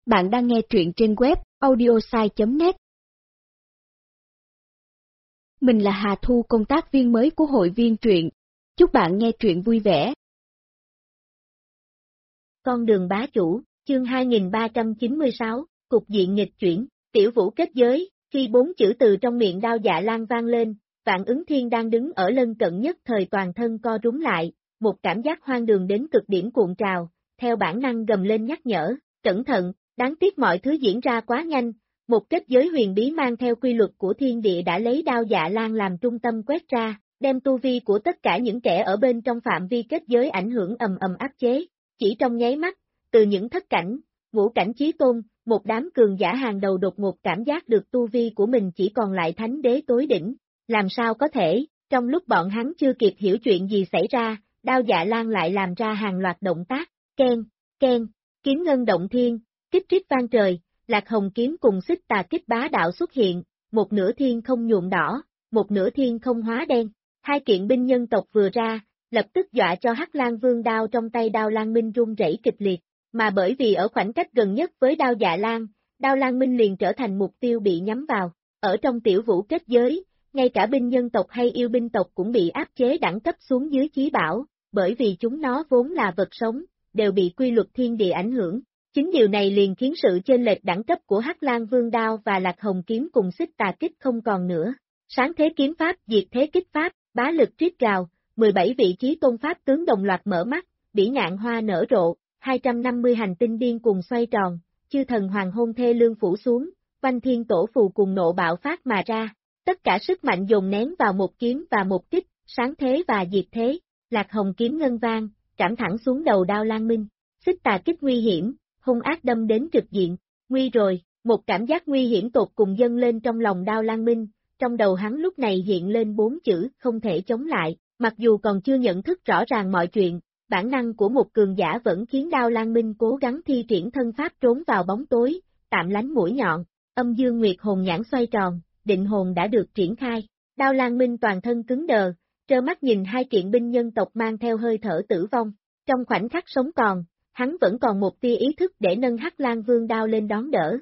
Bạn đang nghe truyện trên web audiosai.net. Mình là Hà Thu, công tác viên mới của hội viên truyện. Chúc bạn nghe truyện vui vẻ. Con đường bá chủ, chương 2396, cục diện nghịch chuyển, tiểu vũ kết giới, khi 4 chữ từ trong miệng Đao Dạ Lan vang lên, Vạn Ứng Thiên đang đứng ở lân cận nhất thời toàn thân co rúm lại, một cảm giác hoang đường đến cực điểm cuộn trào, theo bản năng gầm lên nhắc nhở, cẩn thận, đáng tiếc mọi thứ diễn ra quá nhanh, một kết giới huyền bí mang theo quy luật của thiên địa đã lấy Đao Dạ Lan làm trung tâm quét ra, đem tu vi của tất cả những kẻ ở bên trong phạm vi kết giới ảnh hưởng ầm ầm áp chế. Chỉ trong nháy mắt, từ những thất cảnh, ngũ cảnh chí tôn, một đám cường giả hàng đầu đột ngột cảm giác được tu vi của mình chỉ còn lại thánh đế tối đỉnh. Làm sao có thể, trong lúc bọn hắn chưa kịp hiểu chuyện gì xảy ra, Đao Dạ Lan lại làm ra hàng loạt động tác, ken, kiếm ngân động thiên, kích rít vang trời, Lạc Hồng kiếm cùng xích tà kích bá đạo xuất hiện, một nửa thiên không nhuộm đỏ, một nửa thiên không hóa đen. Hai kiện binh nhân tộc vừa ra, lập tức dọa cho Hắc Lang Vương đao trong tay Đao Lan Minh run rẩy kịch liệt, mà bởi vì ở khoảnh cách gần nhất với Đao Dạ Lan, Đao Lan Minh liền trở thành mục tiêu bị nhắm vào. Ở trong tiểu vũ kết giới, ngay cả binh nhân tộc hay yêu binh tộc cũng bị áp chế đẳng cấp xuống dưới chí bảo, bởi vì chúng nó vốn là vật sống, đều bị quy luật thiên địa ảnh hưởng. Chính điều này liền khiến sự chênh lệch đẳng cấp của Hắc Lang Vương đao và Lạc Hồng kiếm cùng xích tà kích không còn nữa. Sáng thế kiếm pháp, diệt thế kích pháp, bá lực triết gào, 17 vị trí tôn pháp tướng đồng loạt mở mắt, bỉ ngạn hoa nở rộ, 250 hành tinh điên cùng xoay tròn, chư thần hoàng hôn thê lương phủ xuống, Oanh Thiên Tổ phù cùng nộ bạo phát mà ra. Tất cả sức mạnh dồn nén vào một kiếm và một kích, sáng thế và diệt thế, Lạc Hồng kiếm ngân vang, trảm thẳng xuống đầu Đao Lan Minh, xích tà kích nguy hiểm, hung ác đâm đến trực diện, nguy rồi, một cảm giác nguy hiểm tột cùng dâng lên trong lòng Đao Lan Minh, trong đầu hắn lúc này hiện lên 4 chữ không thể chống lại, mặc dù còn chưa nhận thức rõ ràng mọi chuyện, bản năng của một cường giả vẫn khiến Đao Lan Minh cố gắng thi triển thân pháp trốn vào bóng tối, tạm lánh mũi nhọn, âm dương nguyệt hồn nhãn xoay tròn, định hồn đã được triển khai, Đao Lan Minh toàn thân cứng đờ, trơ mắt nhìn hai kiện binh nhân tộc mang theo hơi thở tử vong, trong khoảnh khắc sống còn, hắn vẫn còn một tia ý thức để nâng Hắc Lang Vương đao lên đón đỡ,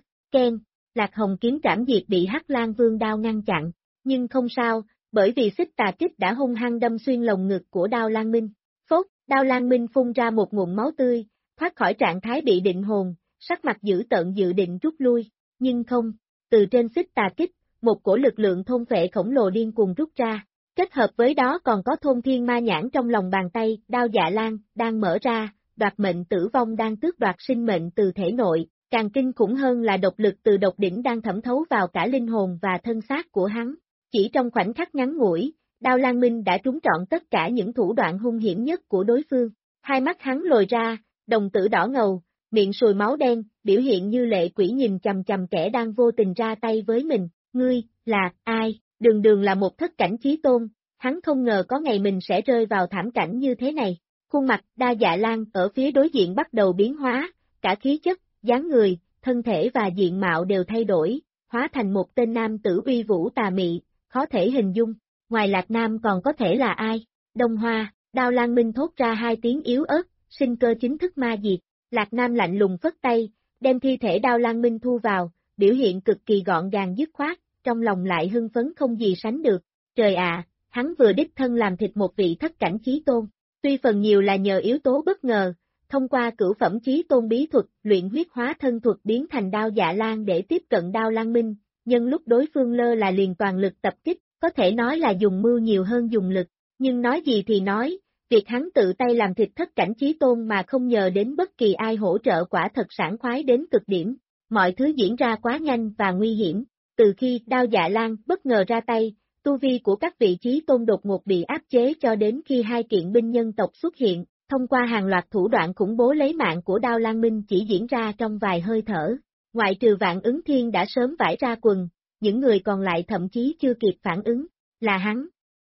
Lạc Hồng kiếm trảm diệt bị Hắc Lang Vương đao ngăn chặn, nhưng không sao, bởi vì xích tà kích đã hung hăng đâm xuyên lồng ngực của Đao Lan Minh, phốt, Đao Lan Minh phun ra một ngụm máu tươi, thoát khỏi trạng thái bị định hồn, sắc mặt dữ tợn dự định rút lui, nhưng không, từ trên xích tà kích, một cổ lực lượng thôn phệ khổng lồ điên cuồng rút ra, kết hợp với đó còn có thôn thiên ma nhãn trong lòng bàn tay, Đao Dạ Lan, đang mở ra, đoạt mệnh tử vong đang tước đoạt sinh mệnh từ thể nội, càng kinh khủng hơn là độc lực từ độc đỉnh đang thẩm thấu vào cả linh hồn và thân xác của hắn. Chỉ trong khoảnh khắc ngắn ngủi, Đao Lan Minh đã trúng trọn tất cả những thủ đoạn hung hiểm nhất của đối phương. Hai mắt hắn lồi ra, đồng tử đỏ ngầu, miệng sùi máu đen, biểu hiện như lệ quỷ nhìn chằm chằm kẻ đang vô tình ra tay với mình. Ngươi, là, ai? Đường là một thất cảnh chí tôn, hắn không ngờ có ngày mình sẽ rơi vào thảm cảnh như thế này. Khuôn mặt Đa Dạ Lan ở phía đối diện bắt đầu biến hóa, cả khí chất, dáng người, thân thể và diện mạo đều thay đổi, hóa thành một tên nam tử uy vũ tà mị, khó thể hình dung. Ngoài Lạc Nam còn có thể là ai? Đông Hoa, Đao Lan Minh thốt ra hai tiếng yếu ớt, sinh cơ chính thức ma diệt. Lạc Nam lạnh lùng phất tay, đem thi thể Đao Lan Minh thu vào, biểu hiện cực kỳ gọn gàng dứt khoát, trong lòng lại hưng phấn không gì sánh được. Trời ạ, hắn vừa đích thân làm thịt một vị thất cảnh chí tôn. Tuy phần nhiều là nhờ yếu tố bất ngờ, thông qua cửu phẩm chí tôn bí thuật, luyện huyết hóa thân thuật biến thành Đao Dạ Lan để tiếp cận Đao Lan Minh, nhân lúc đối phương lơ là liền toàn lực tập kích, có thể nói là dùng mưu nhiều hơn dùng lực, nhưng nói gì thì nói, việc hắn tự tay làm thịt thất cảnh chí tôn mà không nhờ đến bất kỳ ai hỗ trợ quả thật sảng khoái đến cực điểm, mọi thứ diễn ra quá nhanh và nguy hiểm, từ khi Đao Dạ Lan bất ngờ ra tay, tu vi của các vị chí tôn đột ngột bị áp chế cho đến khi hai kiện binh nhân tộc xuất hiện, thông qua hàng loạt thủ đoạn khủng bố lấy mạng của Đao Lan Minh chỉ diễn ra trong vài hơi thở, ngoại trừ Vạn Ứng Thiên đã sớm vải ra quần, những người còn lại thậm chí chưa kịp phản ứng, là hắn.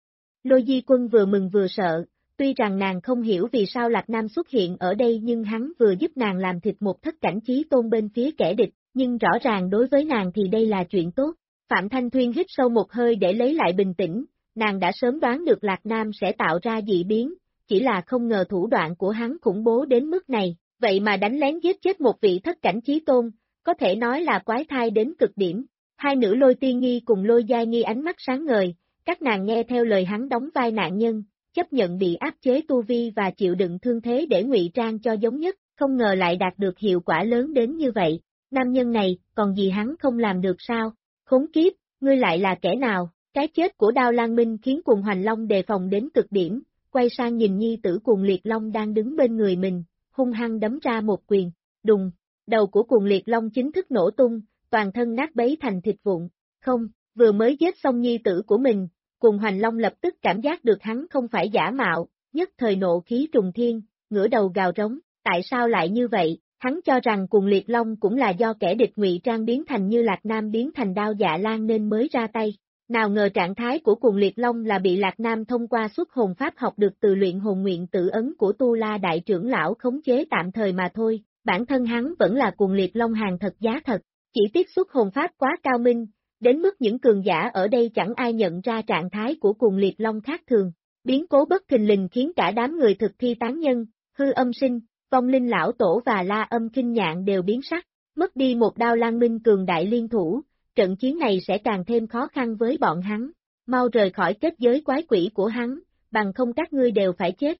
Lôi Di Quân vừa mừng vừa sợ, tuy rằng nàng không hiểu vì sao Lạc Nam xuất hiện ở đây nhưng hắn vừa giúp nàng làm thịt một thất cảnh chí tôn bên phía kẻ địch, nhưng rõ ràng đối với nàng thì đây là chuyện tốt. Phạm Thanh Thuyên hít sâu một hơi để lấy lại bình tĩnh, nàng đã sớm đoán được Lạc Nam sẽ tạo ra dị biến, chỉ là không ngờ thủ đoạn của hắn khủng bố đến mức này, vậy mà đánh lén giết chết một vị thất cảnh chí tôn, có thể nói là quái thai đến cực điểm. Hai nữ Lôi Tiên Nghi cùng Lôi Giai Nghi ánh mắt sáng ngời, các nàng nghe theo lời hắn đóng vai nạn nhân, chấp nhận bị áp chế tu vi và chịu đựng thương thế để ngụy trang cho giống nhất, không ngờ lại đạt được hiệu quả lớn đến như vậy. Nam nhân này, còn gì hắn không làm được sao? Khốn kiếp, ngươi lại là kẻ nào? Cái chết của Đao Lan Minh khiến Cuồng Hoành Long đề phòng đến cực điểm, quay sang nhìn nhi tử Cuồng Liệt Long đang đứng bên người mình, hung hăng đấm ra một quyền, đùng, đầu của Cuồng Liệt Long chính thức nổ tung, toàn thân nát bấy thành thịt vụn. Không, vừa mới giết xong nhi tử của mình, Cuồng Hoành Long lập tức cảm giác được hắn không phải giả mạo, nhất thời nộ khí trùng thiên, ngửa đầu gào rống, tại sao lại như vậy? Hắn cho rằng Cuồng Liệt Long cũng là do kẻ địch ngụy trang biến thành như Lạc Nam biến thành Đao Dạ Lan nên mới ra tay. Nào ngờ trạng thái của Cuồng Liệt Long là bị Lạc Nam thông qua xuất hồn pháp học được từ luyện hồn nguyện tự ấn của Tu La Đại trưởng lão khống chế tạm thời mà thôi, bản thân hắn vẫn là Cuồng Liệt Long hàng thật giá thật, chỉ tiếc xuất hồn pháp quá cao minh, đến mức những cường giả ở đây chẳng ai nhận ra trạng thái của Cuồng Liệt Long khác thường. Biến cố bất thình lình khiến cả đám người thực thi tán nhân, Hư Âm Sinh, Vong Linh Lão Tổ và La Âm Kinh Nhạn đều biến sắc, mất đi một Đao Lan Minh cường đại liên thủ, trận chiến này sẽ càng thêm khó khăn với bọn hắn, mau rời khỏi kết giới quái quỷ của hắn, bằng không các ngươi đều phải chết.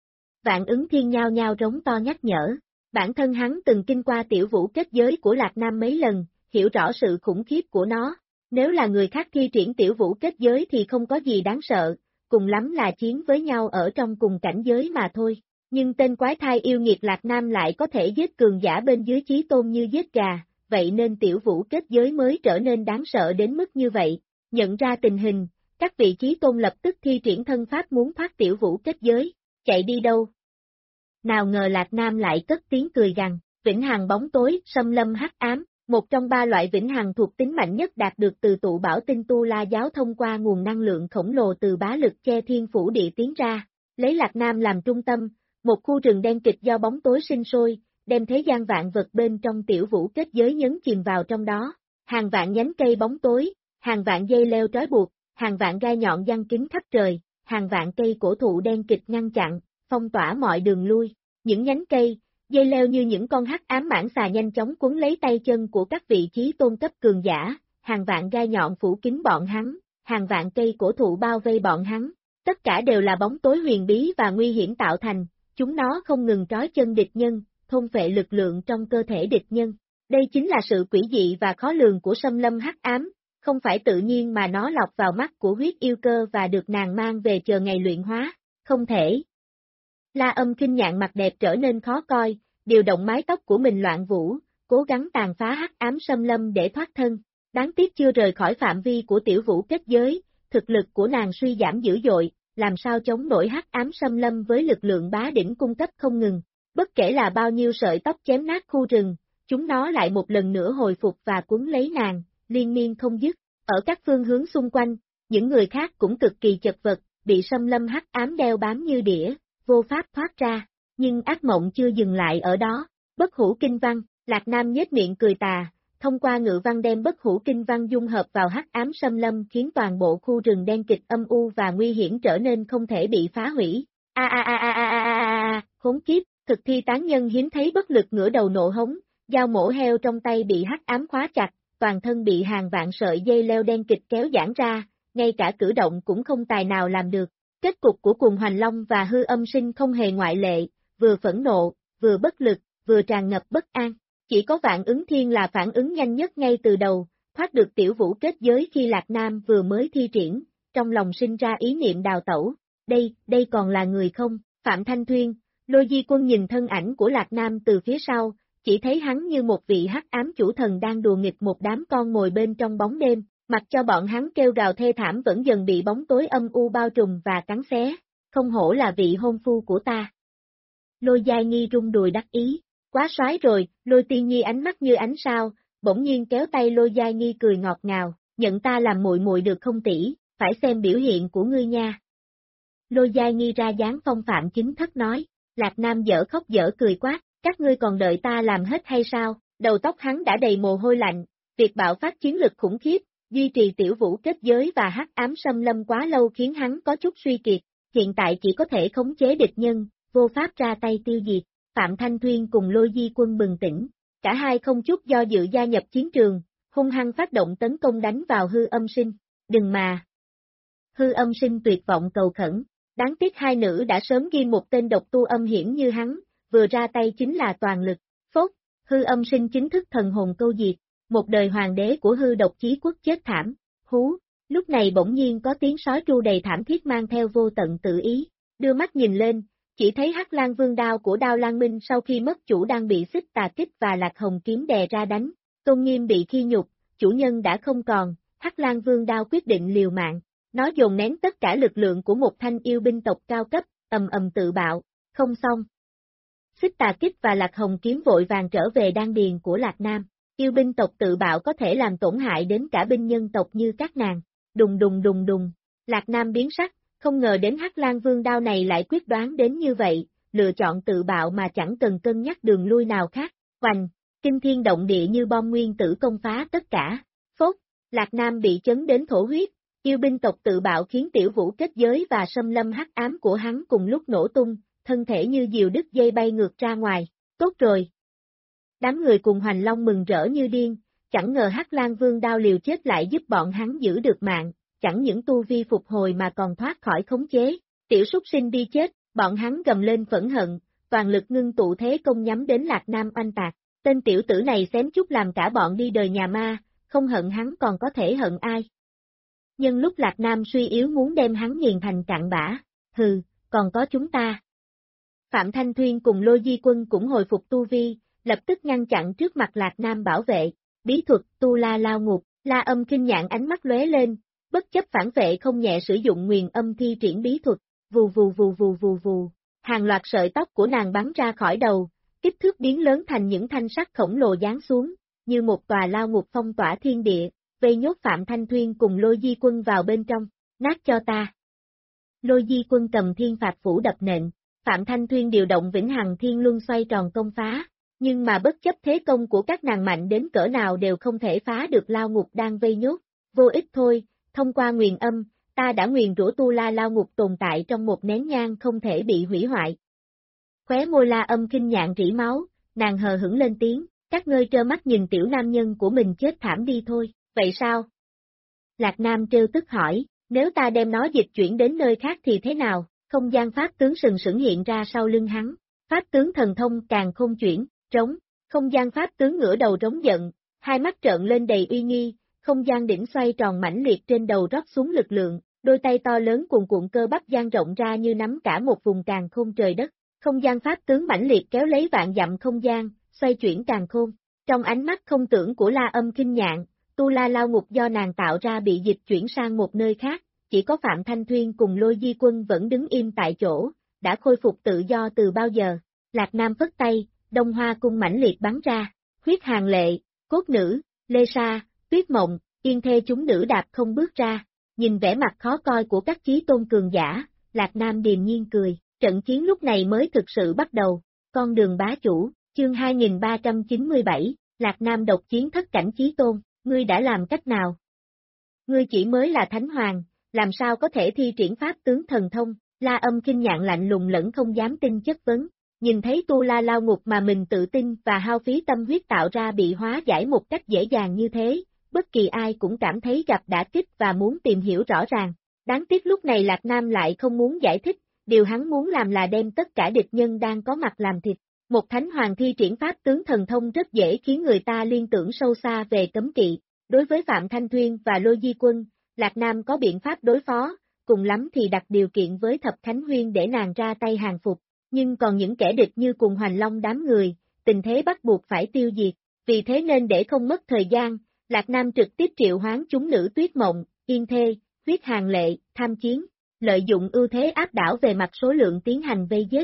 Vạn Ứng Thiên nhao nhao rống to nhắc nhở, bản thân hắn từng kinh qua tiểu vũ kết giới của Lạc Nam mấy lần, hiểu rõ sự khủng khiếp của nó, nếu là người khác thi triển tiểu vũ kết giới thì không có gì đáng sợ, cùng lắm là chiến với nhau ở trong cùng cảnh giới mà thôi. Nhưng tên quái thai yêu nghiệt Lạc Nam lại có thể giết cường giả bên dưới chí tôn như giết gà, vậy nên tiểu vũ kết giới mới trở nên đáng sợ đến mức như vậy. Nhận ra tình hình, các vị chí tôn lập tức thi triển thân pháp muốn thoát tiểu vũ kết giới, chạy đi đâu? Nào ngờ Lạc Nam lại cất tiếng cười gằn, vĩnh hằng bóng tối, xâm lâm hắc ám, một trong ba loại vĩnh hằng thuộc tính mạnh nhất đạt được từ tụ bảo tinh Tu La giáo thông qua nguồn năng lượng khổng lồ từ bá lực che thiên phủ địa tiến ra, lấy Lạc Nam làm trung tâm. Một khu rừng đen kịch do bóng tối sinh sôi, đem thế gian vạn vật bên trong tiểu vũ kết giới nhấn chìm vào trong đó. Hàng vạn nhánh cây bóng tối, hàng vạn dây leo trói buộc, hàng vạn gai nhọn giăng kín khắp trời, hàng vạn cây cổ thụ đen kịch ngăn chặn, phong tỏa mọi đường lui. Những nhánh cây, dây leo như những con hắc ám mãng xà nhanh chóng cuốn lấy tay chân của các vị trí tôn cấp cường giả, hàng vạn gai nhọn phủ kín bọn hắn, hàng vạn cây cổ thụ bao vây bọn hắn. Tất cả đều là bóng tối huyền bí và nguy hiểm tạo thành. Chúng nó không ngừng trói chân địch nhân, thôn phệ lực lượng trong cơ thể địch nhân. Đây chính là sự quỷ dị và khó lường của xâm lâm hắc ám, không phải tự nhiên mà nó lọc vào mắt của huyết yêu cơ và được nàng mang về chờ ngày luyện hóa, không thể. La Âm Kinh Nhạn mặt đẹp trở nên khó coi, điều động mái tóc của mình loạn vũ, cố gắng tàn phá hắc ám xâm lâm để thoát thân. Đáng tiếc chưa rời khỏi phạm vi của tiểu vũ kết giới, thực lực của nàng suy giảm dữ dội. Làm sao chống nổi hắc ám xâm lâm với lực lượng bá đỉnh cung cấp không ngừng, bất kể là bao nhiêu sợi tóc chém nát khu rừng, chúng nó lại một lần nữa hồi phục và cuốn lấy nàng, liên miên không dứt. Ở các phương hướng xung quanh, những người khác cũng cực kỳ chật vật, bị xâm lâm hắc ám đeo bám như đĩa, vô pháp thoát ra, nhưng ác mộng chưa dừng lại ở đó. Bất hủ kinh văn, Lạc Nam nhếch miệng cười tà, thông qua ngự văn đem bất hủ kinh văn dung hợp vào hắc ám xâm lâm khiến toàn bộ khu rừng đen kịch âm u và nguy hiểm trở nên không thể bị phá hủy. Khốn kiếp, thực thi tán nhân hiếm thấy bất lực ngửa đầu nộ hống, dao mổ heo trong tay bị hắc ám khóa chặt, toàn thân bị hàng vạn sợi dây leo đen kịch kéo giãn ra, ngay cả cử động cũng không tài nào làm được. Kết cục của Cuồng Hoành Long và Hư Âm Sinh không hề ngoại lệ, vừa phẫn nộ, vừa bất lực, vừa tràn ngập bất an. Chỉ có Vạn Ứng Thiên là phản ứng nhanh nhất ngay từ đầu, thoát được tiểu vũ kết giới khi Lạc Nam vừa mới thi triển, trong lòng sinh ra ý niệm đào tẩu. Đây còn là người không? Phạm Thanh Thuyên, Lôi Di Quân nhìn thân ảnh của Lạc Nam từ phía sau, chỉ thấy hắn như một vị hắc ám chủ thần đang đùa nghịch một đám con mồi bên trong bóng đêm, mặc cho bọn hắn kêu gào thê thảm vẫn dần bị bóng tối âm u bao trùm và cắn xé. Không hổ là vị hôn phu của ta. Lôi Giai Nghi rung đùi đắc ý. Quá soái rồi, Lôi Tiên Nhi ánh mắt như ánh sao, bỗng nhiên kéo tay Lôi Giai Nghi cười ngọt ngào, nhận ta làm muội muội được không tỷ, phải xem biểu hiện của ngươi nha. Lôi Giai Nghi ra dáng phong phạm chính thất nói, Lạc Nam dở khóc dở cười quát, các ngươi còn đợi ta làm hết hay sao? Đầu tóc hắn đã đầy mồ hôi lạnh, việc bạo phát chiến lực khủng khiếp, duy trì tiểu vũ kết giới và hắc ám xâm lâm quá lâu khiến hắn có chút suy kiệt, hiện tại chỉ có thể khống chế địch nhân, vô pháp ra tay tiêu diệt. Phạm Thanh Thuyên cùng Lôi Di Quân bừng tỉnh, cả hai không chút do dự gia nhập chiến trường, hung hăng phát động tấn công đánh vào Hư Âm Sinh. Đừng mà! Hư Âm Sinh tuyệt vọng cầu khẩn, đáng tiếc hai nữ đã sớm ghi một tên độc tu âm hiểm như hắn, vừa ra tay chính là toàn lực. Phốt, Hư Âm Sinh chính thức thần hồn câu diệt, một đời hoàng đế của Hư Độc Chí Quốc chết thảm. Hú, lúc này bỗng nhiên có tiếng sói tru đầy thảm thiết mang theo vô tận tự ý, đưa mắt nhìn lên, chỉ thấy Hắc Lang Vương đao của Đao Lan Minh sau khi mất chủ đang bị Xích Tà Kích và Lạc Hồng kiếm đè ra đánh, tôn nghiêm bị khi nhục, chủ nhân đã không còn, Hắc Lang Vương đao quyết định liều mạng, nó dồn nén tất cả lực lượng của một thanh yêu binh tộc cao cấp, ầm ầm tự bạo, không xong. Xích Tà Kích và Lạc Hồng kiếm vội vàng trở về đan điền của Lạc Nam, yêu binh tộc tự bạo có thể làm tổn hại đến cả binh nhân tộc như các nàng, đùng đùng đùng đùng, Lạc Nam biến sắc, không ngờ đến Hắc Lang Vương đao này lại quyết đoán đến như vậy, lựa chọn tự bạo mà chẳng cần cân nhắc đường lui nào khác, hoành, kinh thiên động địa như bom nguyên tử công phá tất cả, phốt, Lạc Nam bị chấn đến thổ huyết, yêu binh tộc tự bạo khiến tiểu vũ kết giới và xâm lâm hắc ám của hắn cùng lúc nổ tung, thân thể như diều đứt dây bay ngược ra ngoài, tốt rồi. Đám người cùng Hoành Long mừng rỡ như điên, chẳng ngờ Hắc Lang Vương đao liều chết lại giúp bọn hắn giữ được mạng, chẳng những tu vi phục hồi mà còn thoát khỏi khống chế, tiểu súc sinh đi chết, bọn hắn gầm lên phẫn hận, toàn lực ngưng tụ thế công nhắm đến Lạc Nam oanh tạc, tên tiểu tử này xém chút làm cả bọn đi đời nhà ma, không hận hắn còn có thể hận ai. Nhưng lúc Lạc Nam suy yếu muốn đem hắn nghiền thành cặn bã, hừ, còn có chúng ta. Phạm Thanh Thuyên cùng Lôi Di Quân cũng hồi phục tu vi, lập tức ngăn chặn trước mặt Lạc Nam bảo vệ, bí thuật tu la lao ngục, La Âm Kinh Nhạn ánh mắt lóe lên, bất chấp phản vệ không nhẹ sử dụng nguyền âm thi triển bí thuật, vù vù vù vù vù vù, hàng loạt sợi tóc của nàng bắn ra khỏi đầu, kích thước biến lớn thành những thanh sắt khổng lồ giáng xuống, như một tòa lao ngục phong tỏa thiên địa, vây nhốt Phạm Thanh Thuyên cùng Lôi Di Quân vào bên trong, nát cho ta. Lôi Di Quân cầm thiên phạt phủ đập nện, Phạm Thanh Thuyên điều động vĩnh hằng thiên luân xoay tròn công phá, nhưng mà bất chấp thế công của các nàng mạnh đến cỡ nào đều không thể phá được lao ngục đang vây nhốt, vô ích thôi, thông qua nguyền âm, ta đã nguyền rủa tu la lao ngục tồn tại trong một nén nhang không thể bị hủy hoại. Khóe môi La Âm Kinh Nhạn rỉ máu, nàng hờ hững lên tiếng, các ngươi trơ mắt nhìn tiểu nam nhân của mình chết thảm đi thôi, vậy sao? Lạc Nam trêu tức hỏi, nếu ta đem nó dịch chuyển đến nơi khác thì thế nào? Không gian pháp tướng sừng sững hiện ra sau lưng hắn, pháp tướng thần thông càng không chuyển, trống, không gian pháp tướng ngửa đầu trống giận, hai mắt trợn lên đầy uy nghi, không gian đỉnh xoay tròn mãnh liệt trên đầu rót xuống lực lượng, đôi tay to lớn cuồn cuộn cơ bắp dang rộng ra như nắm cả một vùng càn khôn trời đất, không gian pháp tướng mãnh liệt kéo lấy vạn dặm không gian, xoay chuyển càn khôn, trong ánh mắt không tưởng của La Âm Kinh Nhạn, tu la lao ngục do nàng tạo ra bị dịch chuyển sang một nơi khác. Chỉ có Phạm Thanh Thuyên cùng Lôi Di Quân vẫn đứng im tại chỗ, đã khôi phục tự do từ bao giờ. Lạc Nam phất tay, Đông Hoa cung mãnh liệt bắn ra, huyết hàng lệ, cốt nữ, lê sa, tuyết mộng, yên thê chúng nữ đạp không bước ra, nhìn vẻ mặt khó coi của các chí tôn cường giả, Lạc Nam điềm nhiên cười, trận chiến lúc này mới thực sự bắt đầu, con đường bá chủ, chương 2397, Lạc Nam độc chiến thất cảnh chí tôn, ngươi đã làm cách nào? Ngươi chỉ mới là thánh hoàng. Làm sao có thể thi triển pháp tướng thần thông, La Âm Kinh Nhạn lạnh lùng lẫn không dám tin chất vấn, nhìn thấy tu la lao ngục mà mình tự tin và hao phí tâm huyết tạo ra bị hóa giải một cách dễ dàng như thế, bất kỳ ai cũng cảm thấy gặp đả kích và muốn tìm hiểu rõ ràng, đáng tiếc lúc này Lạc Nam lại không muốn giải thích, điều hắn muốn làm là đem tất cả địch nhân đang có mặt làm thịt, một thánh hoàng thi triển pháp tướng thần thông rất dễ khiến người ta liên tưởng sâu xa về cấm kỵ, đối với Phạm Thanh Thuyên và Lôi Di Quân, Lạc Nam có biện pháp đối phó, cùng lắm thì đặt điều kiện với Thập Khánh Huyên để nàng ra tay hàng phục, nhưng còn những kẻ địch như cùng Hoành Long đám người, tình thế bắt buộc phải tiêu diệt, vì thế nên để không mất thời gian, Lạc Nam trực tiếp triệu hoán chúng nữ tuyết mộng, yên thê, huyết hàng lệ, tham chiến, lợi dụng ưu thế áp đảo về mặt số lượng tiến hành vây giết,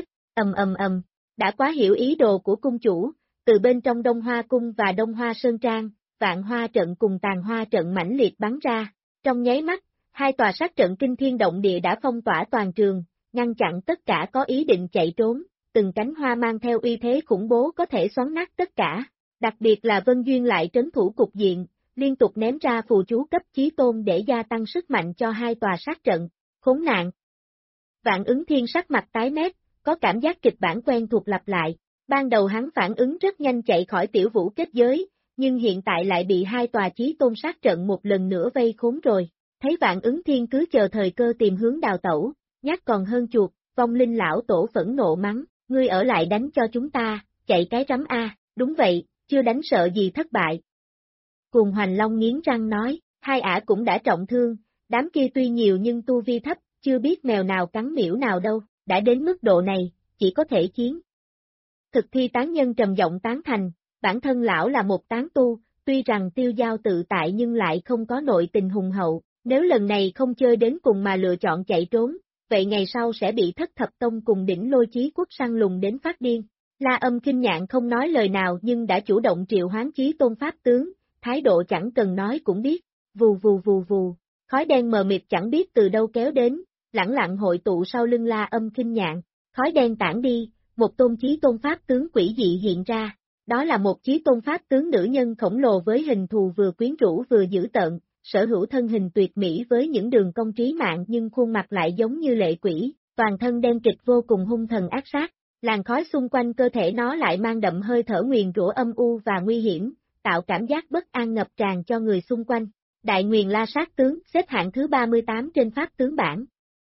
đã quá hiểu ý đồ của cung chủ, từ bên trong Đông Hoa cung và Đông Hoa Sơn Trang, Vạn Hoa trận cùng Tàn Hoa trận mãnh liệt bắn ra. Trong nháy mắt, hai tòa sát trận kinh thiên động địa đã phong tỏa toàn trường, ngăn chặn tất cả có ý định chạy trốn, từng cánh hoa mang theo uy thế khủng bố có thể xoắn nát tất cả, đặc biệt là Vân Duyên lại trấn thủ cục diện, liên tục ném ra phù chú cấp chí tôn để gia tăng sức mạnh cho hai tòa sát trận, khốn nạn. Vạn Ứng Thiên sắc mặt tái mét, có cảm giác kịch bản quen thuộc lặp lại, Ban đầu hắn phản ứng rất nhanh chạy khỏi tiểu vũ kết giới, nhưng hiện tại lại bị hai tòa chí tôn sát trận một lần nữa vây khốn rồi. Thấy Vạn Ứng Thiên cứ chờ thời cơ tìm hướng đào tẩu, nhát còn hơn chuột, vong linh lão tổ phẫn nộ mắng, ngươi ở lại đánh cho chúng ta, chạy cái rắm a, đúng vậy, chưa đánh sợ gì thất bại. Cùng Hoành Long nghiến răng nói, hai ả cũng đã trọng thương, đám kia tuy nhiều nhưng tu vi thấp, chưa biết mèo nào cắn miễu nào đâu, đã đến mức độ này, chỉ có thể chiến. Thực thi tán nhân trầm giọng tán thành, bản thân lão là một tán tu, tuy rằng tiêu giao tự tại nhưng lại không có nội tình hùng hậu, nếu lần này không chơi đến cùng mà lựa chọn chạy trốn, vậy ngày sau sẽ bị Thất Thập Tông cùng đỉnh Lôi Chí Quốc săn lùng đến phát điên. La Âm Kinh Nhạn không nói lời nào nhưng đã chủ động triệu hoán Chí Tôn Pháp tướng, thái độ chẳng cần nói cũng biết, vù vù vù vù, khói đen mờ mịt chẳng biết từ đâu kéo đến, lẳng lặng hội tụ sau lưng La Âm Kinh Nhạn, khói đen tản đi, một tôn Chí Tôn Pháp tướng quỷ dị hiện ra, đó là một Chí Tôn Pháp tướng nữ nhân khổng lồ với hình thù vừa quyến rũ vừa dữ tợn, sở hữu thân hình tuyệt mỹ với những đường cong trí mạng nhưng khuôn mặt lại giống như lệ quỷ, toàn thân đen kịch vô cùng hung thần ác sát, làn khói xung quanh cơ thể nó lại mang đậm hơi thở nguyền rủa âm u và nguy hiểm, tạo cảm giác bất an ngập tràn cho người xung quanh. Đại Nguyền La Sát Tướng xếp hạng thứ 38 trên Pháp tướng bảng.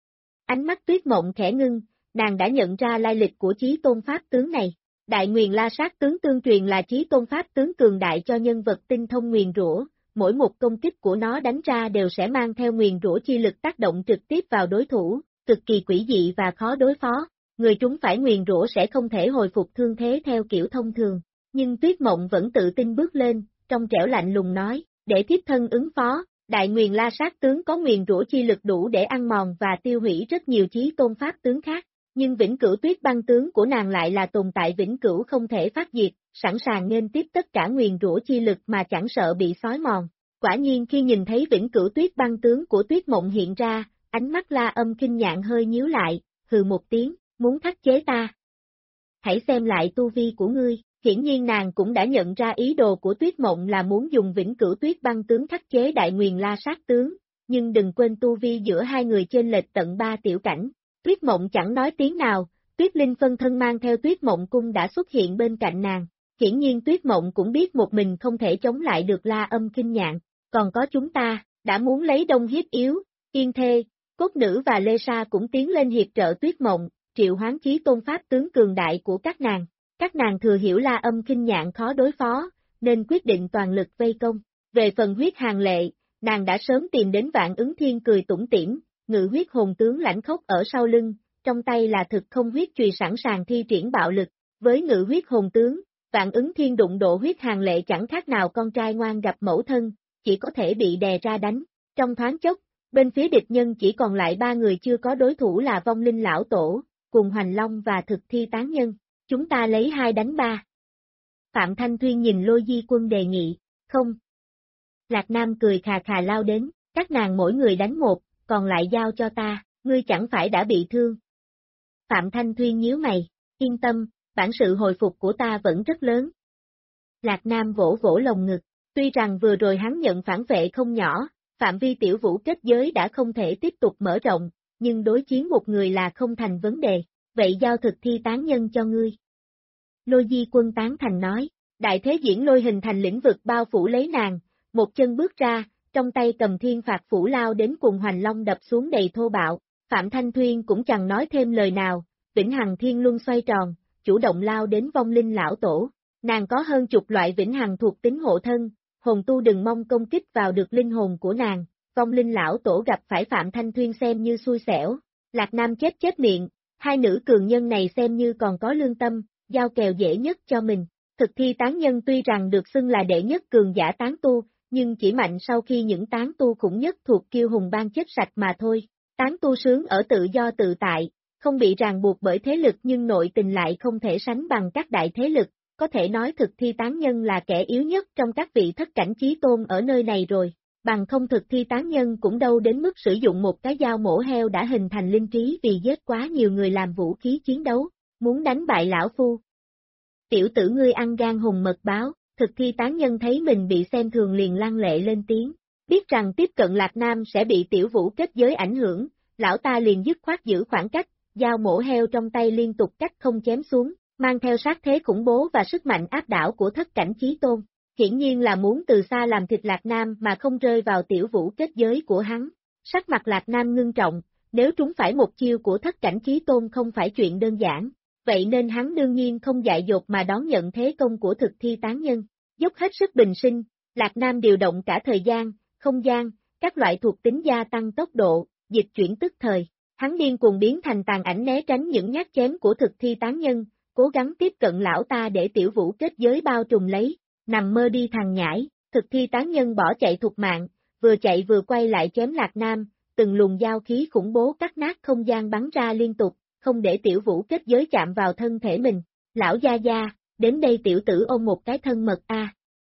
Ánh mắt Tuyết Mộng khẽ ngưng, nàng đã nhận ra lai lịch của Chí Tôn Pháp tướng này. Đại Nguyền La Sát Tướng tương truyền là Chí Tôn Pháp tướng cường đại cho nhân vật tinh thông nguyền rủa, mỗi một công kích của nó đánh ra đều sẽ mang theo nguyền rủa chi lực tác động trực tiếp vào đối thủ, cực kỳ quỷ dị và khó đối phó. Người trúng phải nguyền rủa sẽ không thể hồi phục thương thế theo kiểu thông thường. Nhưng Tuyết Mộng vẫn tự tin bước lên, trong trẻo lạnh lùng nói, để thiếp thân ứng phó, Đại Nguyền La Sát Tướng có nguyền rủa chi lực đủ để ăn mòn và tiêu hủy rất nhiều Chí Tôn Pháp tướng khác, nhưng Vĩnh Cửu Tuyết Băng Tướng của nàng lại là tồn tại vĩnh cửu không thể phát diệt, sẵn sàng nghênh tiếp tất cả nguyền rủa chi lực mà chẳng sợ bị xói mòn. Quả nhiên khi nhìn thấy Vĩnh Cửu Tuyết Băng Tướng của Tuyết Mộng hiện ra, ánh mắt La Âm Kinh Nhạn hơi nhíu lại, hừ một tiếng, muốn khắc chế ta. Hãy xem lại tu vi của ngươi. Hiển nhiên nàng cũng đã nhận ra ý đồ của Tuyết Mộng là muốn dùng Vĩnh Cửu Tuyết Băng Tướng khắc chế Đại Nguyền La Sát Tướng, nhưng đừng quên tu vi giữa hai người chênh lệch tận 3 tiểu cảnh. Tuyết Mộng chẳng nói tiếng nào, Tuyết Linh phân thân mang theo Tuyết Mộng cung đã xuất hiện bên cạnh nàng. Hiển nhiên Tuyết Mộng cũng biết một mình không thể chống lại được La Âm Kinh Nhạn, còn có chúng ta, đã muốn lấy đông hiếp yếu, Yên Thê, Cốt Nữ và Lê Sa cũng tiến lên hiệp trợ Tuyết Mộng, triệu hoán Chí Tôn Pháp tướng cường đại của các nàng. Các nàng thừa hiểu La Âm Kinh Nhạn khó đối phó, nên quyết định toàn lực vây công. Về phần Huyết Hàn Lệ, nàng đã sớm tìm đến Vạn Ứng Thiên cười tủm tỉm, ngự huyết hồn tướng lãnh khốc ở sau lưng, trong tay là thực không huyết chùy sẵn sàng thi triển bạo lực. Với ngự huyết hồn tướng, Vạn Ứng Thiên đụng độ Huyết Hàn Lệ chẳng khác nào con trai ngoan gặp mẫu thân, chỉ có thể bị đè ra đánh. Trong thoáng chốc, bên phía địch nhân chỉ còn lại 3 người chưa có đối thủ là Vong Linh Lão Tổ, cùng Hoành Long và Thực Thi Tán Nhân. Chúng ta lấy 2 đánh 3. Phạm Thanh Thuyên nhìn Lôi Di Quân đề nghị, không. Lạc Nam cười khà khà lao đến, các nàng mỗi người đánh 1, còn lại giao cho ta, ngươi chẳng phải đã bị thương. Phạm Thanh Thuyên nhíu mày, yên tâm, bản sự hồi phục của ta vẫn rất lớn. Lạc Nam vỗ vỗ lồng ngực, tuy rằng vừa rồi hắn nhận phản vệ không nhỏ, phạm vi tiểu vũ kết giới đã không thể tiếp tục mở rộng, nhưng đối chiến một người là không thành vấn đề. Vậy giao Thực Thi Tán Nhân cho ngươi. Lôi Di Quân tán thành nói, đại thế diễn lôi hình thành lĩnh vực bao phủ lấy nàng, một chân bước ra, trong tay cầm thiên phạt phủ lao đến cùng Hoành Long đập xuống đầy thô bạo, Phạm Thanh Thuyên cũng chẳng nói thêm lời nào, Vĩnh Hằng Thiên Luân xoay tròn, chủ động lao đến Vong Linh Lão Tổ, nàng có hơn chục loại Vĩnh Hằng thuộc tính hộ thân, hồn tu đừng mong công kích vào được linh hồn của nàng, Vong Linh Lão Tổ gặp phải Phạm Thanh Thuyên xem như xui xẻo, Lạc Nam chết miệng. Hai nữ cường nhân này xem như còn có lương tâm, giao kèo dễ nhất cho mình. Thực Thi Tán Nhân tuy rằng được xưng là đệ nhất cường giả tán tu, nhưng chỉ mạnh sau khi những tán tu khủng nhất thuộc Kiêu Hùng Bang chết sạch mà thôi. Tán tu sướng ở tự do tự tại, không bị ràng buộc bởi thế lực nhưng nội tình lại không thể sánh bằng các đại thế lực, có thể nói Thực Thi Tán Nhân là kẻ yếu nhất trong các vị thất cảnh chí tôn ở nơi này rồi. Bằng không Thực Thi Tán Nhân cũng đâu đến mức sử dụng một cái dao mổ heo đã hình thành linh trí vì giết quá nhiều người làm vũ khí chiến đấu, muốn đánh bại lão phu. Tiểu tử ngươi ăn gan hùng mật báo, Thực Thi Tán Nhân thấy mình bị xem thường liền lăng lệ lên tiếng, biết rằng tiếp cận Lạc Nam sẽ bị tiểu vũ kết giới ảnh hưởng, lão ta liền dứt khoát giữ khoảng cách, dao mổ heo trong tay liên tục cách không chém xuống, mang theo sát thế khủng bố và sức mạnh áp đảo của thất cảnh chí tôn. Hiển nhiên là muốn từ xa làm thịt Lạc Nam mà không rơi vào tiểu vũ kết giới của hắn. Sắc mặt Lạc Nam ngưng trọng, nếu trúng phải một chiêu của thất cảnh chí tôn không phải chuyện đơn giản, vậy nên hắn đương nhiên không dại dột mà đón nhận thế công của thực thi tán nhân. Dốc hết sức bình sinh, Lạc Nam điều động cả thời gian, không gian, các loại thuộc tính gia tăng tốc độ, dịch chuyển tức thời. Hắn điên cuồng biến thành tàn ảnh né tránh những nhát chém của thực thi tán nhân, cố gắng tiếp cận lão ta để tiểu vũ kết giới bao trùm lấy. Nằm mơ đi thằng nhãi, thực thi tán nhân bỏ chạy thục mạng, vừa chạy vừa quay lại chém Lạc Nam, từng luồng dao khí khủng bố cắt nát không gian bắn ra liên tục, không để tiểu vũ kết giới chạm vào thân thể mình. Lão gia gia, đến đây tiểu tử ôm một cái thân mật a.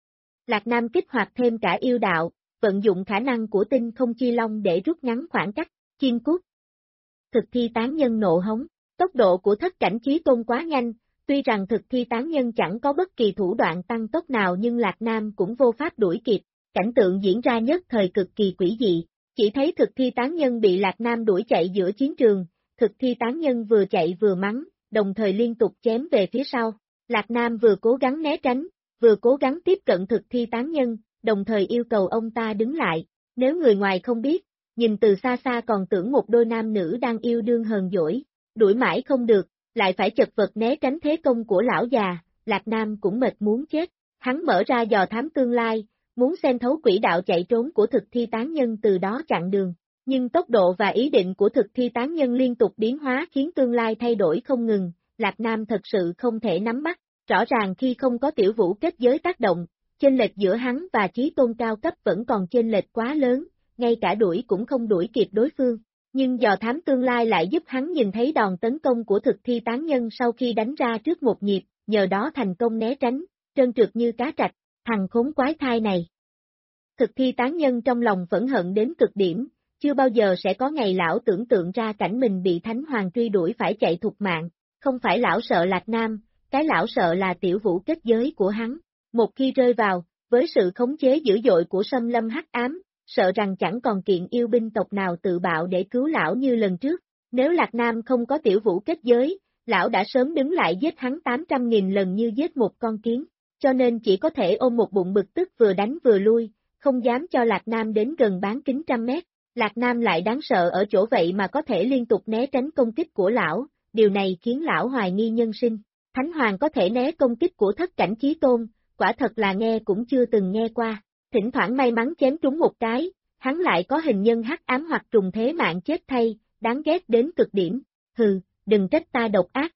Lạc Nam kích hoạt thêm cả yêu đạo, vận dụng khả năng của tinh không chi long để rút ngắn khoảng cách, chim cút. Thực thi tán nhân nộ hống, tốc độ của thất cảnh chí tôn quá nhanh, tuy rằng thực thi tán nhân chẳng có bất kỳ thủ đoạn tăng tốc nào nhưng Lạc Nam cũng vô pháp đuổi kịp, cảnh tượng diễn ra nhất thời cực kỳ quỷ dị, chỉ thấy thực thi tán nhân bị Lạc Nam đuổi chạy giữa chiến trường, thực thi tán nhân vừa chạy vừa mắng, đồng thời liên tục chém về phía sau, Lạc Nam vừa cố gắng né tránh, vừa cố gắng tiếp cận thực thi tán nhân, đồng thời yêu cầu ông ta đứng lại, nếu người ngoài không biết, nhìn từ xa xa còn tưởng một đôi nam nữ đang yêu đương hờn dỗi, đuổi mãi không được, lại phải chật vật né tránh thế công của lão già, Lạc Nam cũng mệt muốn chết, hắn mở ra dò thám tương lai, muốn xem thấu quỹ đạo chạy trốn của thực thi tán nhân từ đó chặn đường, nhưng tốc độ và ý định của thực thi tán nhân liên tục biến hóa khiến tương lai thay đổi không ngừng, Lạc Nam thật sự không thể nắm bắt, rõ ràng khi không có tiểu vũ kết giới tác động, chênh lệch giữa hắn và chí tôn cao cấp vẫn còn chênh lệch quá lớn, ngay cả đuổi cũng không đuổi kịp đối phương. Nhưng dò thám tương lai lại giúp hắn nhìn thấy đòn tấn công của thực thi tán nhân sau khi đánh ra trước một nhịp, nhờ đó thành công né tránh, trơn trượt như cá trạch, thằng khốn quái thai này. Thực thi tán nhân trong lòng phẫn hận đến cực điểm, chưa bao giờ sẽ có ngày lão tưởng tượng ra cảnh mình bị Thánh Hoàng truy đuổi phải chạy thục mạng, không phải lão sợ Lạc Nam, cái lão sợ là tiểu vũ kết giới của hắn, một khi rơi vào, với sự khống chế dữ dội của xâm lâm hắc ám, sợ rằng chẳng còn kiện yêu binh tộc nào tự bạo để cứu lão như lần trước, nếu Lạc Nam không có tiểu vũ kết giới, lão đã sớm đứng lại giết hắn 800.000 lần như giết một con kiến, cho nên chỉ có thể ôm một bụng bực tức vừa đánh vừa lui, không dám cho Lạc Nam đến gần bán kính 100 mét, Lạc Nam lại đáng sợ ở chỗ vậy mà có thể liên tục né tránh công kích của lão, điều này khiến lão hoài nghi nhân sinh, Thánh Hoàng có thể né công kích của thất cảnh chí tôn, quả thật là nghe cũng chưa từng nghe qua. Thỉnh thoảng may mắn chém trúng một cái, hắn lại có hình nhân hắc ám hoặc trùng thế mạng chết thay, đáng ghét đến cực điểm, hừ, đừng trách ta độc ác.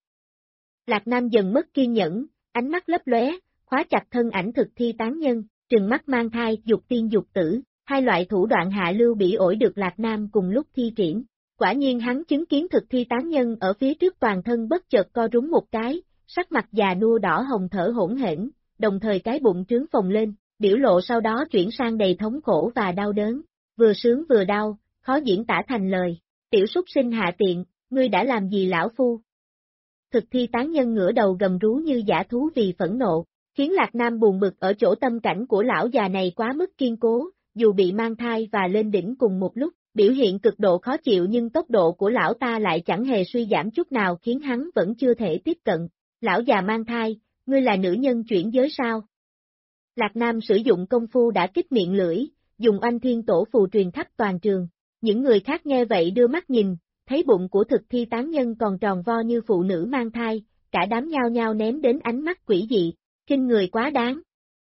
Lạc Nam dần mất kiên nhẫn, ánh mắt lấp lóe, khóa chặt thân ảnh thực thi tán nhân, trừng mắt mang thai, dục tiên dục tử, hai loại thủ đoạn hạ lưu bỉ ổi được Lạc Nam cùng lúc thi triển. Quả nhiên hắn chứng kiến thực thi tán nhân ở phía trước toàn thân bất chợt co rúm một cái, sắc mặt già nua đỏ hồng thở hỗn hển, đồng thời cái bụng trướng phồng lên. Biểu lộ sau đó chuyển sang đầy thống khổ và đau đớn, vừa sướng vừa đau, khó diễn tả thành lời, tiểu súc sinh hạ tiện, ngươi đã làm gì lão phu? Thực thi tán nhân ngửa đầu gầm rú như dã thú vì phẫn nộ, khiến Lạc Nam buồn bực ở chỗ tâm cảnh của lão già này quá mức kiên cố, dù bị mang thai và lên đỉnh cùng một lúc, biểu hiện cực độ khó chịu nhưng tốc độ của lão ta lại chẳng hề suy giảm chút nào khiến hắn vẫn chưa thể tiếp cận. Lão già mang thai, ngươi là nữ nhân chuyển giới sao? Lạc Nam sử dụng công phu đã kích miệng lưỡi, dùng oanh thiên tổ phù truyền khắp toàn trường. Những người khác nghe vậy đưa mắt nhìn, thấy bụng của thực thi tán nhân còn tròn vo như phụ nữ mang thai, cả đám nhao nhao ném đến ánh mắt quỷ dị, kinh người quá đáng.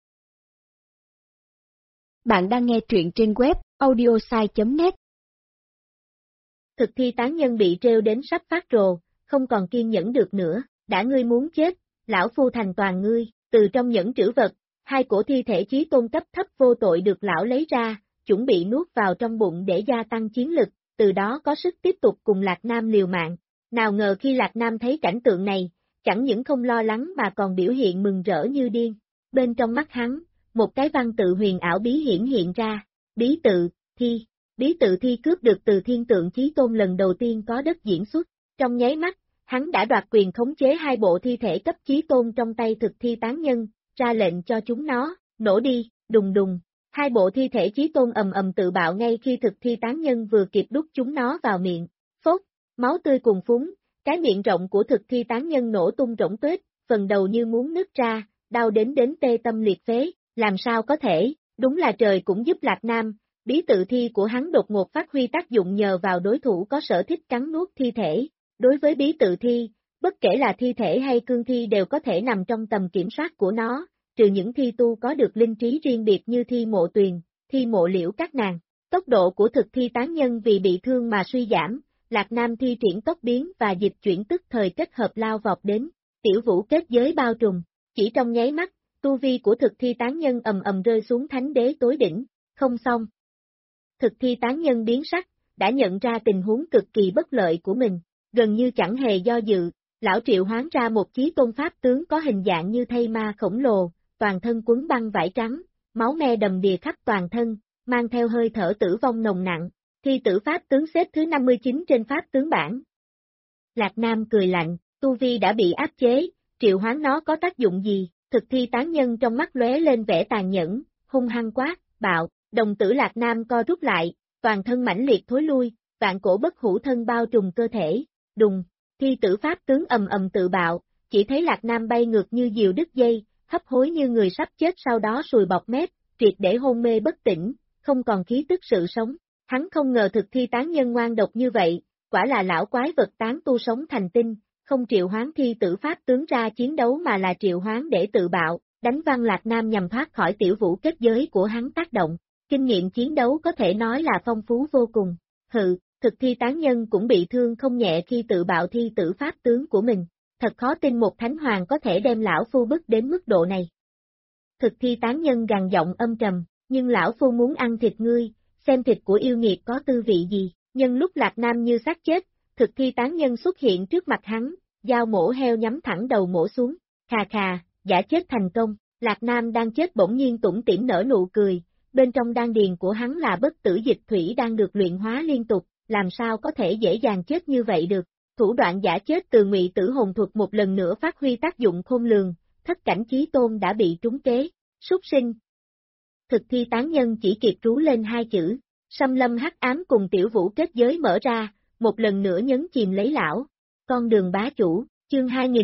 Bạn đang nghe truyện trên web audiosai.net. Thực thi tán nhân bị treo đến sắp phát rồ, không còn kiên nhẫn được nữa, đã ngươi muốn chết, lão phu thành toàn ngươi, từ trong nhẫn trữ vật. Hai cổ thi thể chí tôn cấp thấp vô tội được lão lấy ra, chuẩn bị nuốt vào trong bụng để gia tăng chiến lực, từ đó có sức tiếp tục cùng Lạc Nam liều mạng. Nào ngờ khi Lạc Nam thấy cảnh tượng này, chẳng những không lo lắng mà còn biểu hiện mừng rỡ như điên. Bên trong mắt hắn, một cái văn tự huyền ảo bí hiển hiện ra, bí tự thi cướp được từ thiên tượng chí tôn lần đầu tiên có đất diễn xuất. Trong nháy mắt, hắn đã đoạt quyền khống chế hai bộ thi thể cấp chí tôn trong tay thực thi tán nhân, ra lệnh cho chúng nó, nổ đi, đùng đùng, hai bộ thi thể chí tôn ầm ầm tự bạo ngay khi thực thi tán nhân vừa kịp đút chúng nó vào miệng, phốt, máu tươi cuồn phúng, cái miệng rộng của thực thi tán nhân nổ tung rỗng tuếch, phần đầu như muốn nứt ra, đau đến tê tâm liệt phế, làm sao có thể, đúng là trời cũng giúp Lạc Nam, bí tự thi của hắn đột ngột phát huy tác dụng nhờ vào đối thủ có sở thích cắn nuốt thi thể. Đối với bí tự thi, bất kể là thi thể hay cương thi đều có thể nằm trong tầm kiểm soát của nó, trừ những thi tu có được linh trí riêng biệt như thi mộ tuyền, thi mộ liễu các nàng. Tốc độ của thực thi tán nhân vì bị thương mà suy giảm, Lạc Nam thi triển tốc biến và dịch chuyển tức thời kết hợp lao vọt đến, tiểu vũ kết giới bao trùm, chỉ trong nháy mắt, tu vi của thực thi tán nhân ầm ầm rơi xuống thánh đế tối đỉnh, không xong. Thực thi tán nhân biến sắc, đã nhận ra tình huống cực kỳ bất lợi của mình, gần như chẳng hề do dự, lão triệu hoán ra một chí tôn pháp tướng có hình dạng như thây ma khổng lồ, toàn thân quấn băng vải trắng, máu me đầm đìa khắp toàn thân, mang theo hơi thở tử vong nồng nặng, thi tử pháp tướng xếp thứ 59 trên pháp tướng bảng. Lạc Nam cười lạnh, tu vi đã bị áp chế, triệu hoán nó có tác dụng gì, thực thi tán nhân trong mắt lóe lên vẻ tàn nhẫn, hung hăng quát, bạo, đồng tử Lạc Nam co rút lại, toàn thân mãnh liệt thối lui, vạn cổ bất hủ thân bao trùm cơ thể, đùng, thi tử pháp tướng ầm ầm tự bạo, chỉ thấy Lạc Nam bay ngược như diều đứt dây, hấp hối như người sắp chết sau đó sùi bọt mép, triệt để hôn mê bất tỉnh, không còn khí tức sự sống. Hắn không ngờ thực thi tán nhân ngoan độc như vậy, quả là lão quái vật tán tu sống thành tinh, không triệu hoán thi tử pháp tướng ra chiến đấu mà là triệu hoán để tự bạo, đánh văng Lạc Nam nhằm thoát khỏi tiểu vũ kết giới của hắn tác động. Kinh nghiệm chiến đấu có thể nói là phong phú vô cùng. Hừ, thực thi tán nhân cũng bị thương không nhẹ khi tự bạo thi tử pháp tướng của mình. Thật khó tin một thánh hoàng có thể đem lão phu bức đến mức độ này. Thực thi tán nhân gằn giọng âm trầm, nhưng lão phu muốn ăn thịt ngươi, xem thịt của yêu nghiệt có tư vị gì. Nhân lúc Lạc Nam như xác chết, thực thi tán nhân xuất hiện trước mặt hắn, dao mổ heo nhắm thẳng đầu mổ xuống. Khà khà, giả chết thành công, Lạc Nam đang chết bỗng nhiên tủm tỉm nở nụ cười. Bên trong đan điền của hắn là bất tử dịch thủy đang được luyện hóa liên tục, làm sao có thể dễ dàng chết như vậy được. Thủ đoạn giả chết từ Ngụy Tử Hồn thuật một lần nữa phát huy tác dụng khôn lường, thất cảnh chí tôn đã bị trúng kế, súc sinh. Thực thi tán nhân chỉ kịp rú lên hai chữ, xâm lâm hắc ám cùng tiểu vũ kết giới mở ra, một lần nữa nhấn chìm lấy lão. Con đường bá chủ, chương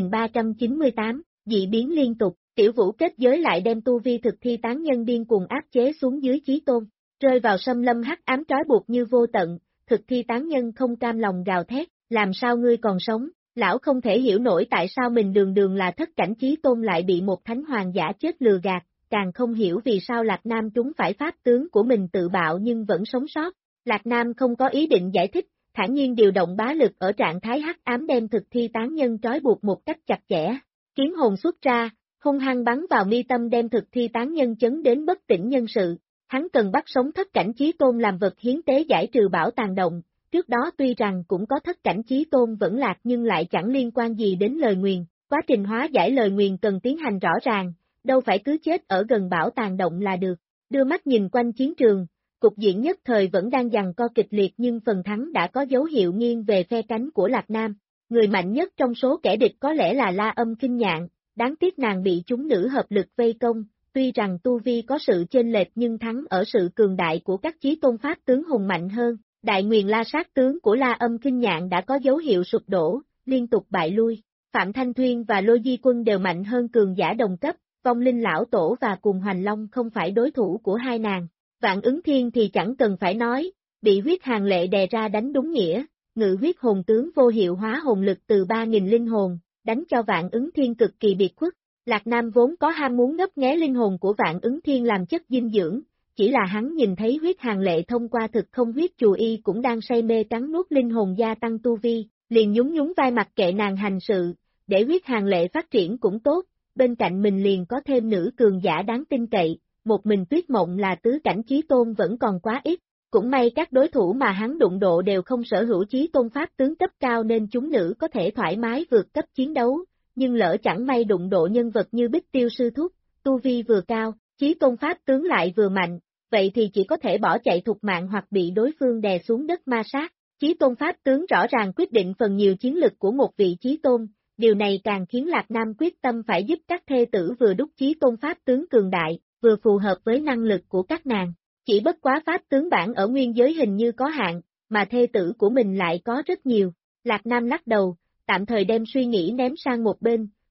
2398, dị biến liên tục. Tiểu vũ kết giới lại đem tu vi thực thi tán nhân điên cuồng áp chế xuống dưới chí tôn, rơi vào xâm lâm hắc ám trói buộc như vô tận, thực thi tán nhân không cam lòng gào thét, làm sao ngươi còn sống, lão không thể hiểu nổi tại sao mình đường đường là thất cảnh chí tôn lại bị một thánh hoàng giả chết lừa gạt, càng không hiểu vì sao Lạc Nam trúng phải pháp tướng của mình tự bạo nhưng vẫn sống sót. Lạc Nam không có ý định giải thích, thản nhiên điều động bá lực ở trạng thái hắc ám đem thực thi tán nhân trói buộc một cách chặt chẽ, kiếm hồn xuất ra, hung hăng bắn vào mi tâm đem thực thi tán nhân chấn đến bất tỉnh nhân sự. Hắn cần bắt sống thất cảnh chí tôn làm vật hiến tế giải trừ bảo tàng động, trước đó tuy rằng cũng có thất cảnh chí tôn vẫn lạc nhưng lại chẳng liên quan gì đến lời nguyền, quá trình hóa giải lời nguyền cần tiến hành rõ ràng, đâu phải cứ chết ở gần bảo tàng động là được. Đưa mắt nhìn quanh chiến trường, cục diện nhất thời vẫn đang giằng co kịch liệt nhưng phần thắng đã có dấu hiệu nghiêng về phe cánh của Lạc Nam. Người mạnh nhất trong số kẻ địch có lẽ là La Âm Kinh Nhạn, đáng tiếc nàng bị chúng nữ hợp lực vây công, tuy rằng tu vi có sự chênh lệch nhưng thắng ở sự cường đại của các chí tôn pháp tướng hùng mạnh hơn. Đại Nguyền La Sát tướng của La Âm Kinh Nhạn đã có dấu hiệu sụp đổ, liên tục bại lui. Phạm Thanh Thuyên và Lôi Di Quân đều mạnh hơn cường giả đồng cấp, Vong Linh Lão Tổ và Cùng Hoành Long không phải đối thủ của hai nàng. Vạn Ứng Thiên thì chẳng cần phải nói, bị huyết hàn lệ đè ra đánh đúng nghĩa, ngự huyết hồn tướng vô hiệu hóa hồn lực từ 3.000 linh hồn, đánh cho Vạn Ứng Thiên cực kỳ biệt khuất. Lạc Nam vốn có ham muốn ngấp nghé linh hồn của Vạn Ứng Thiên làm chất dinh dưỡng, chỉ là hắn nhìn thấy huyết hàn lệ thông qua thực không huyết chù y cũng đang say mê cắn nuốt linh hồn gia tăng tu vi, liền nhún nhún vai mặc kệ nàng hành sự, để huyết hàn lệ phát triển cũng tốt, bên cạnh mình liền có thêm nữ cường giả đáng tin cậy, một mình Tuyết Mộng là tứ cảnh chí tôn vẫn còn quá ít, cũng may các đối thủ mà hắn đụng độ đều không sở hữu chí tôn pháp tướng cấp cao nên chúng nữ có thể thoải mái vượt cấp chiến đấu, nhưng lỡ chẳng may đụng độ nhân vật như Bích Tiêu Sư Thúc, tu vi vừa cao, chí tôn pháp tướng lại vừa mạnh, vậy thì chỉ có thể bỏ chạy thục mạng hoặc bị đối phương đè xuống đất ma sát. Chí tôn pháp tướng rõ ràng quyết định phần nhiều chiến lực của một vị chí tôn, điều này càng khiến Lạc Nam quyết tâm phải giúp các thê tử vừa đúc chí tôn pháp tướng cường đại, vừa phù hợp với năng lực của các nàng. Chỉ bất quá pháp tướng bản ở nguyên giới hình như có hạn, mà thê tử của mình lại có rất nhiều. Lạc Nam lắc đầu, tạm thời đem suy nghĩ ném sang một bên,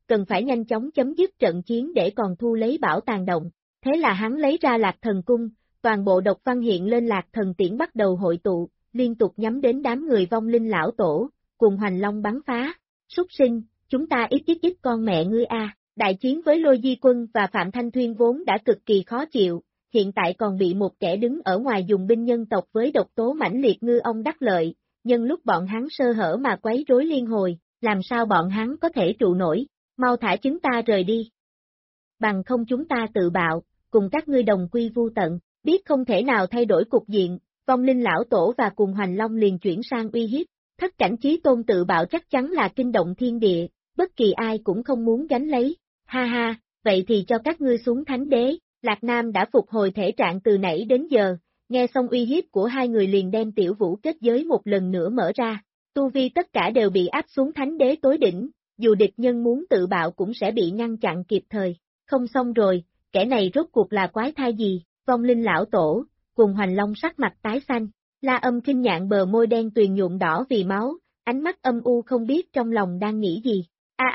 cần phải nhanh chóng chấm dứt trận chiến để còn thu lấy bảo tàng động. Thế là hắn lấy ra Lạc Thần Cung, toàn bộ độc văn hiện lên Lạc Thần Tiễn bắt đầu hội tụ, liên tục nhắm đến đám người vong linh lão tổ, cùng hoành long bắn phá. Súc sinh, chúng ta ít con mẹ ngươi a. Đại chiến với Lôi Di Quân và Phạm Thanh Thuyên vốn đã cực kỳ khó chịu, hiện tại còn bị một kẻ đứng ở ngoài dùng binh nhân tộc với độc tố mãnh liệt ngư ông đắc lợi, nhân lúc bọn hắn sơ hở mà quấy rối liên hồi, làm sao bọn hắn có thể trụ nổi, mau thả chúng ta rời đi. Bằng không chúng ta tự bạo, cùng các ngươi đồng quy vu tận, biết không thể nào thay đổi cục diện, vong linh lão tổ và cùng hoành long liền chuyển sang uy hiếp, thất cảnh chí tôn tự bạo chắc chắn là kinh động thiên địa, bất kỳ ai cũng không muốn gánh lấy, ha ha, vậy thì cho các ngươi xuống thánh đế. Lạc Nam đã phục hồi thể trạng từ nãy đến giờ, nghe xong uy hiếp của hai người liền đem tiểu vũ kết giới một lần nữa mở ra, tu vi tất cả đều bị áp xuống thánh đế tối đỉnh, dù địch nhân muốn tự bạo cũng sẽ bị ngăn chặn kịp thời, không xong rồi, kẻ này rốt cuộc là quái thai gì, vong linh lão tổ, cùng hoành long sắc mặt tái xanh, La Âm Kinh Nhạn bờ môi đen tuyền nhuộm đỏ vì máu, ánh mắt âm u không biết trong lòng đang nghĩ gì,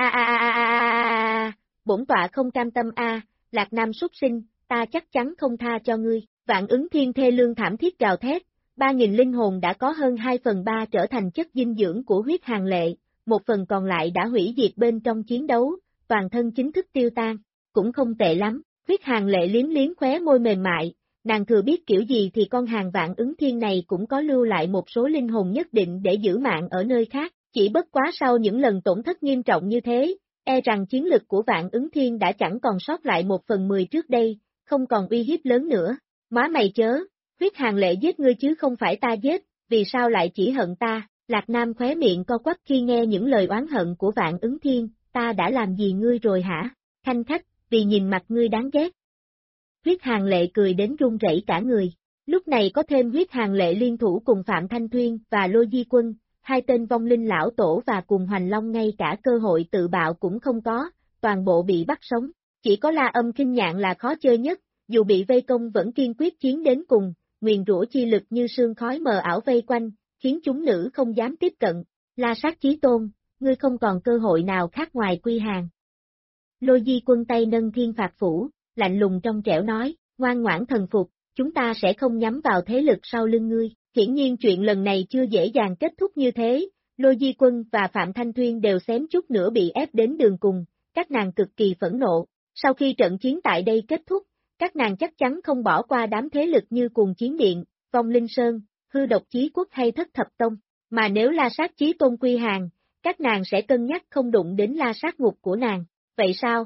bổn tọa không cam tâm Lạc Nam súc sinh, ta chắc chắn không tha cho ngươi, Vạn Ứng Thiên thê lương thảm thiết gào thét, 3.000 linh hồn đã có hơn 2/3 trở thành chất dinh dưỡng của huyết hàng lệ, 1/phần còn lại đã hủy diệt bên trong chiến đấu, toàn thân chính thức tiêu tan, cũng không tệ lắm, huyết hàng lệ liếm liếm khóe môi mềm mại, nàng thừa biết kiểu gì thì con hàng Vạn Ứng Thiên này cũng có lưu lại một số linh hồn nhất định để giữ mạng ở nơi khác, chỉ bất quá sau những lần tổn thất nghiêm trọng như thế, e rằng chiến lực của Vạn Ứng Thiên đã chẳng còn sót lại 1/10 trước đây, không còn uy hiếp lớn nữa. Má mày chớ, huyết hàng lệ giết ngươi chứ không phải ta giết, vì sao lại chỉ hận ta? Lạc Nam khóe miệng co quắp khi nghe những lời oán hận của Vạn Ứng Thiên, ta đã làm gì ngươi rồi hả? Khanh khách, vì nhìn mặt ngươi đáng ghét. Huyết hàng lệ cười đến run rẩy cả người. Lúc này có thêm huyết hàng lệ liên thủ cùng Phạm Thanh Thuyên và Lôi Di Quân, hai tên vong linh lão tổ và cùng hoành long ngay cả cơ hội tự bạo cũng không có, toàn bộ bị bắt sống. Chỉ có La Âm Kinh Nhạn là khó chơi nhất, dù bị vây công vẫn kiên quyết chiến đến cùng, nguyền rủa chi lực như sương khói mờ ảo vây quanh, khiến chúng nữ không dám tiếp cận. La Sát Chí Tôn, ngươi không còn cơ hội nào khác ngoài quy hàng. Lôi Di Quân tay nâng thiên phạt phủ, lạnh lùng trong trẻo nói, ngoan ngoãn thần phục, chúng ta sẽ không nhắm vào thế lực sau lưng ngươi. Hiển nhiên chuyện lần này chưa dễ dàng kết thúc như thế, Lôi Di Quân và Phạm Thanh Thuyên đều xém chút nữa bị ép đến đường cùng, các nàng cực kỳ phẫn nộ. Sau khi trận chiến tại đây kết thúc, các nàng chắc chắn không bỏ qua đám thế lực như Cuồng Chiến Điện, Vong Linh Sơn, Hư Độc Chí Quốc hay Thất Thập Tông, mà nếu La Sát Chí Tôn quy hàng, các nàng sẽ cân nhắc không đụng đến La Sát ngục của nàng, vậy sao?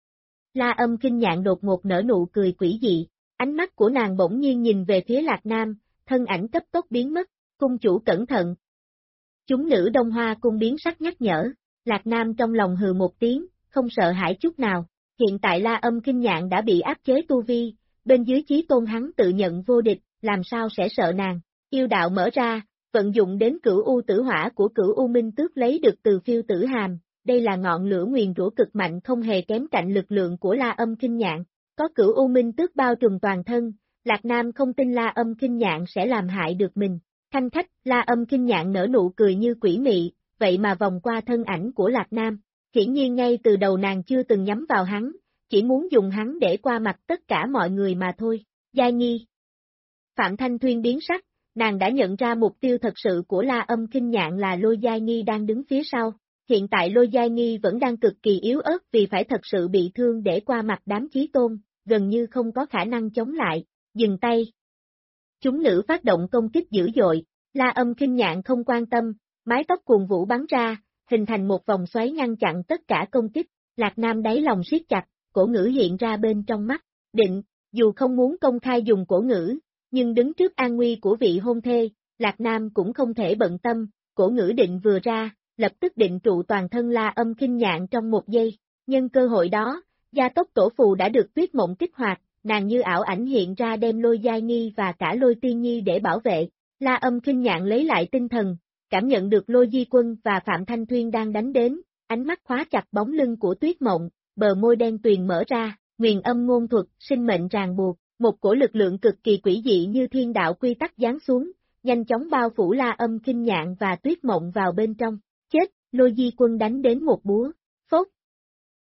La Âm Kinh Nhạn đột ngột nở nụ cười quỷ dị, ánh mắt của nàng bỗng nhiên nhìn về phía Lạc Nam, thân ảnh cấp tốc biến mất, cung chủ cẩn thận. Chúng nữ Đông Hoa cung biến sắc nhắc nhở, Lạc Nam trong lòng hừ một tiếng, không sợ hãi chút nào. Hiện tại La Âm Kinh Nhạn đã bị áp chế tu vi, bên dưới chí tôn hắn tự nhận vô địch, làm sao sẽ sợ nàng, yêu đạo mở ra, vận dụng đến cửu u tử hỏa của cửu u minh tước lấy được từ phiêu tử hàm, đây là ngọn lửa nguyền rủa cực mạnh không hề kém cạnh lực lượng của La Âm Kinh Nhạn, có cửu u minh tước bao trùm toàn thân, Lạc Nam không tin La Âm Kinh Nhạn sẽ làm hại được mình, khanh khách, La Âm Kinh Nhạn nở nụ cười như quỷ mị, vậy mà vòng qua thân ảnh của Lạc Nam. Hiển nhiên ngay từ đầu nàng chưa từng nhắm vào hắn, chỉ muốn dùng hắn để qua mặt tất cả mọi người mà thôi. Giai Nghi. Phạm Thanh Thuyên biến sắc, nàng đã nhận ra mục tiêu thật sự của La Âm Kinh Nhạn là Lôi Giai Nghi đang đứng phía sau. Hiện tại Lôi Giai Nghi vẫn đang cực kỳ yếu ớt vì phải thật sự bị thương để qua mặt đám chí tôn, gần như không có khả năng chống lại. Dừng tay. Chúng nữ phát động công kích dữ dội, La Âm Kinh Nhạn không quan tâm, mái tóc cuồng vũ bắn ra, hình thành một vòng xoáy ngăn chặn tất cả công kích, Lạc Nam đáy lòng siết chặt, cổ ngữ hiện ra bên trong mắt, định, dù không muốn công khai dùng cổ ngữ, nhưng đứng trước an nguy của vị hôn thê, Lạc Nam cũng không thể bận tâm, cổ ngữ định vừa ra, lập tức định trụ toàn thân La Âm Kinh Nhạn trong một giây, nhân cơ hội đó, gia tốc tổ phù đã được Tuyết Mộng kích hoạt, nàng như ảo ảnh hiện ra đem Lôi Giai Nghi và cả Lôi Tiên Nhi để bảo vệ, La Âm Kinh Nhạn lấy lại tinh thần, cảm nhận được Lôi Di Quân và Phạm Thanh Thuyên đang đánh đến, ánh mắt khóa chặt bóng lưng của Tuyết Mộng, bờ môi đen tuyền mở ra, nguyền âm ngôn thuật, sinh mệnh ràng buộc, một cổ lực lượng cực kỳ quỷ dị như thiên đạo quy tắc giáng xuống, nhanh chóng bao phủ La Âm Kinh Nhạn và Tuyết Mộng vào bên trong, chết, Lôi Di Quân đánh đến một búa, phốt.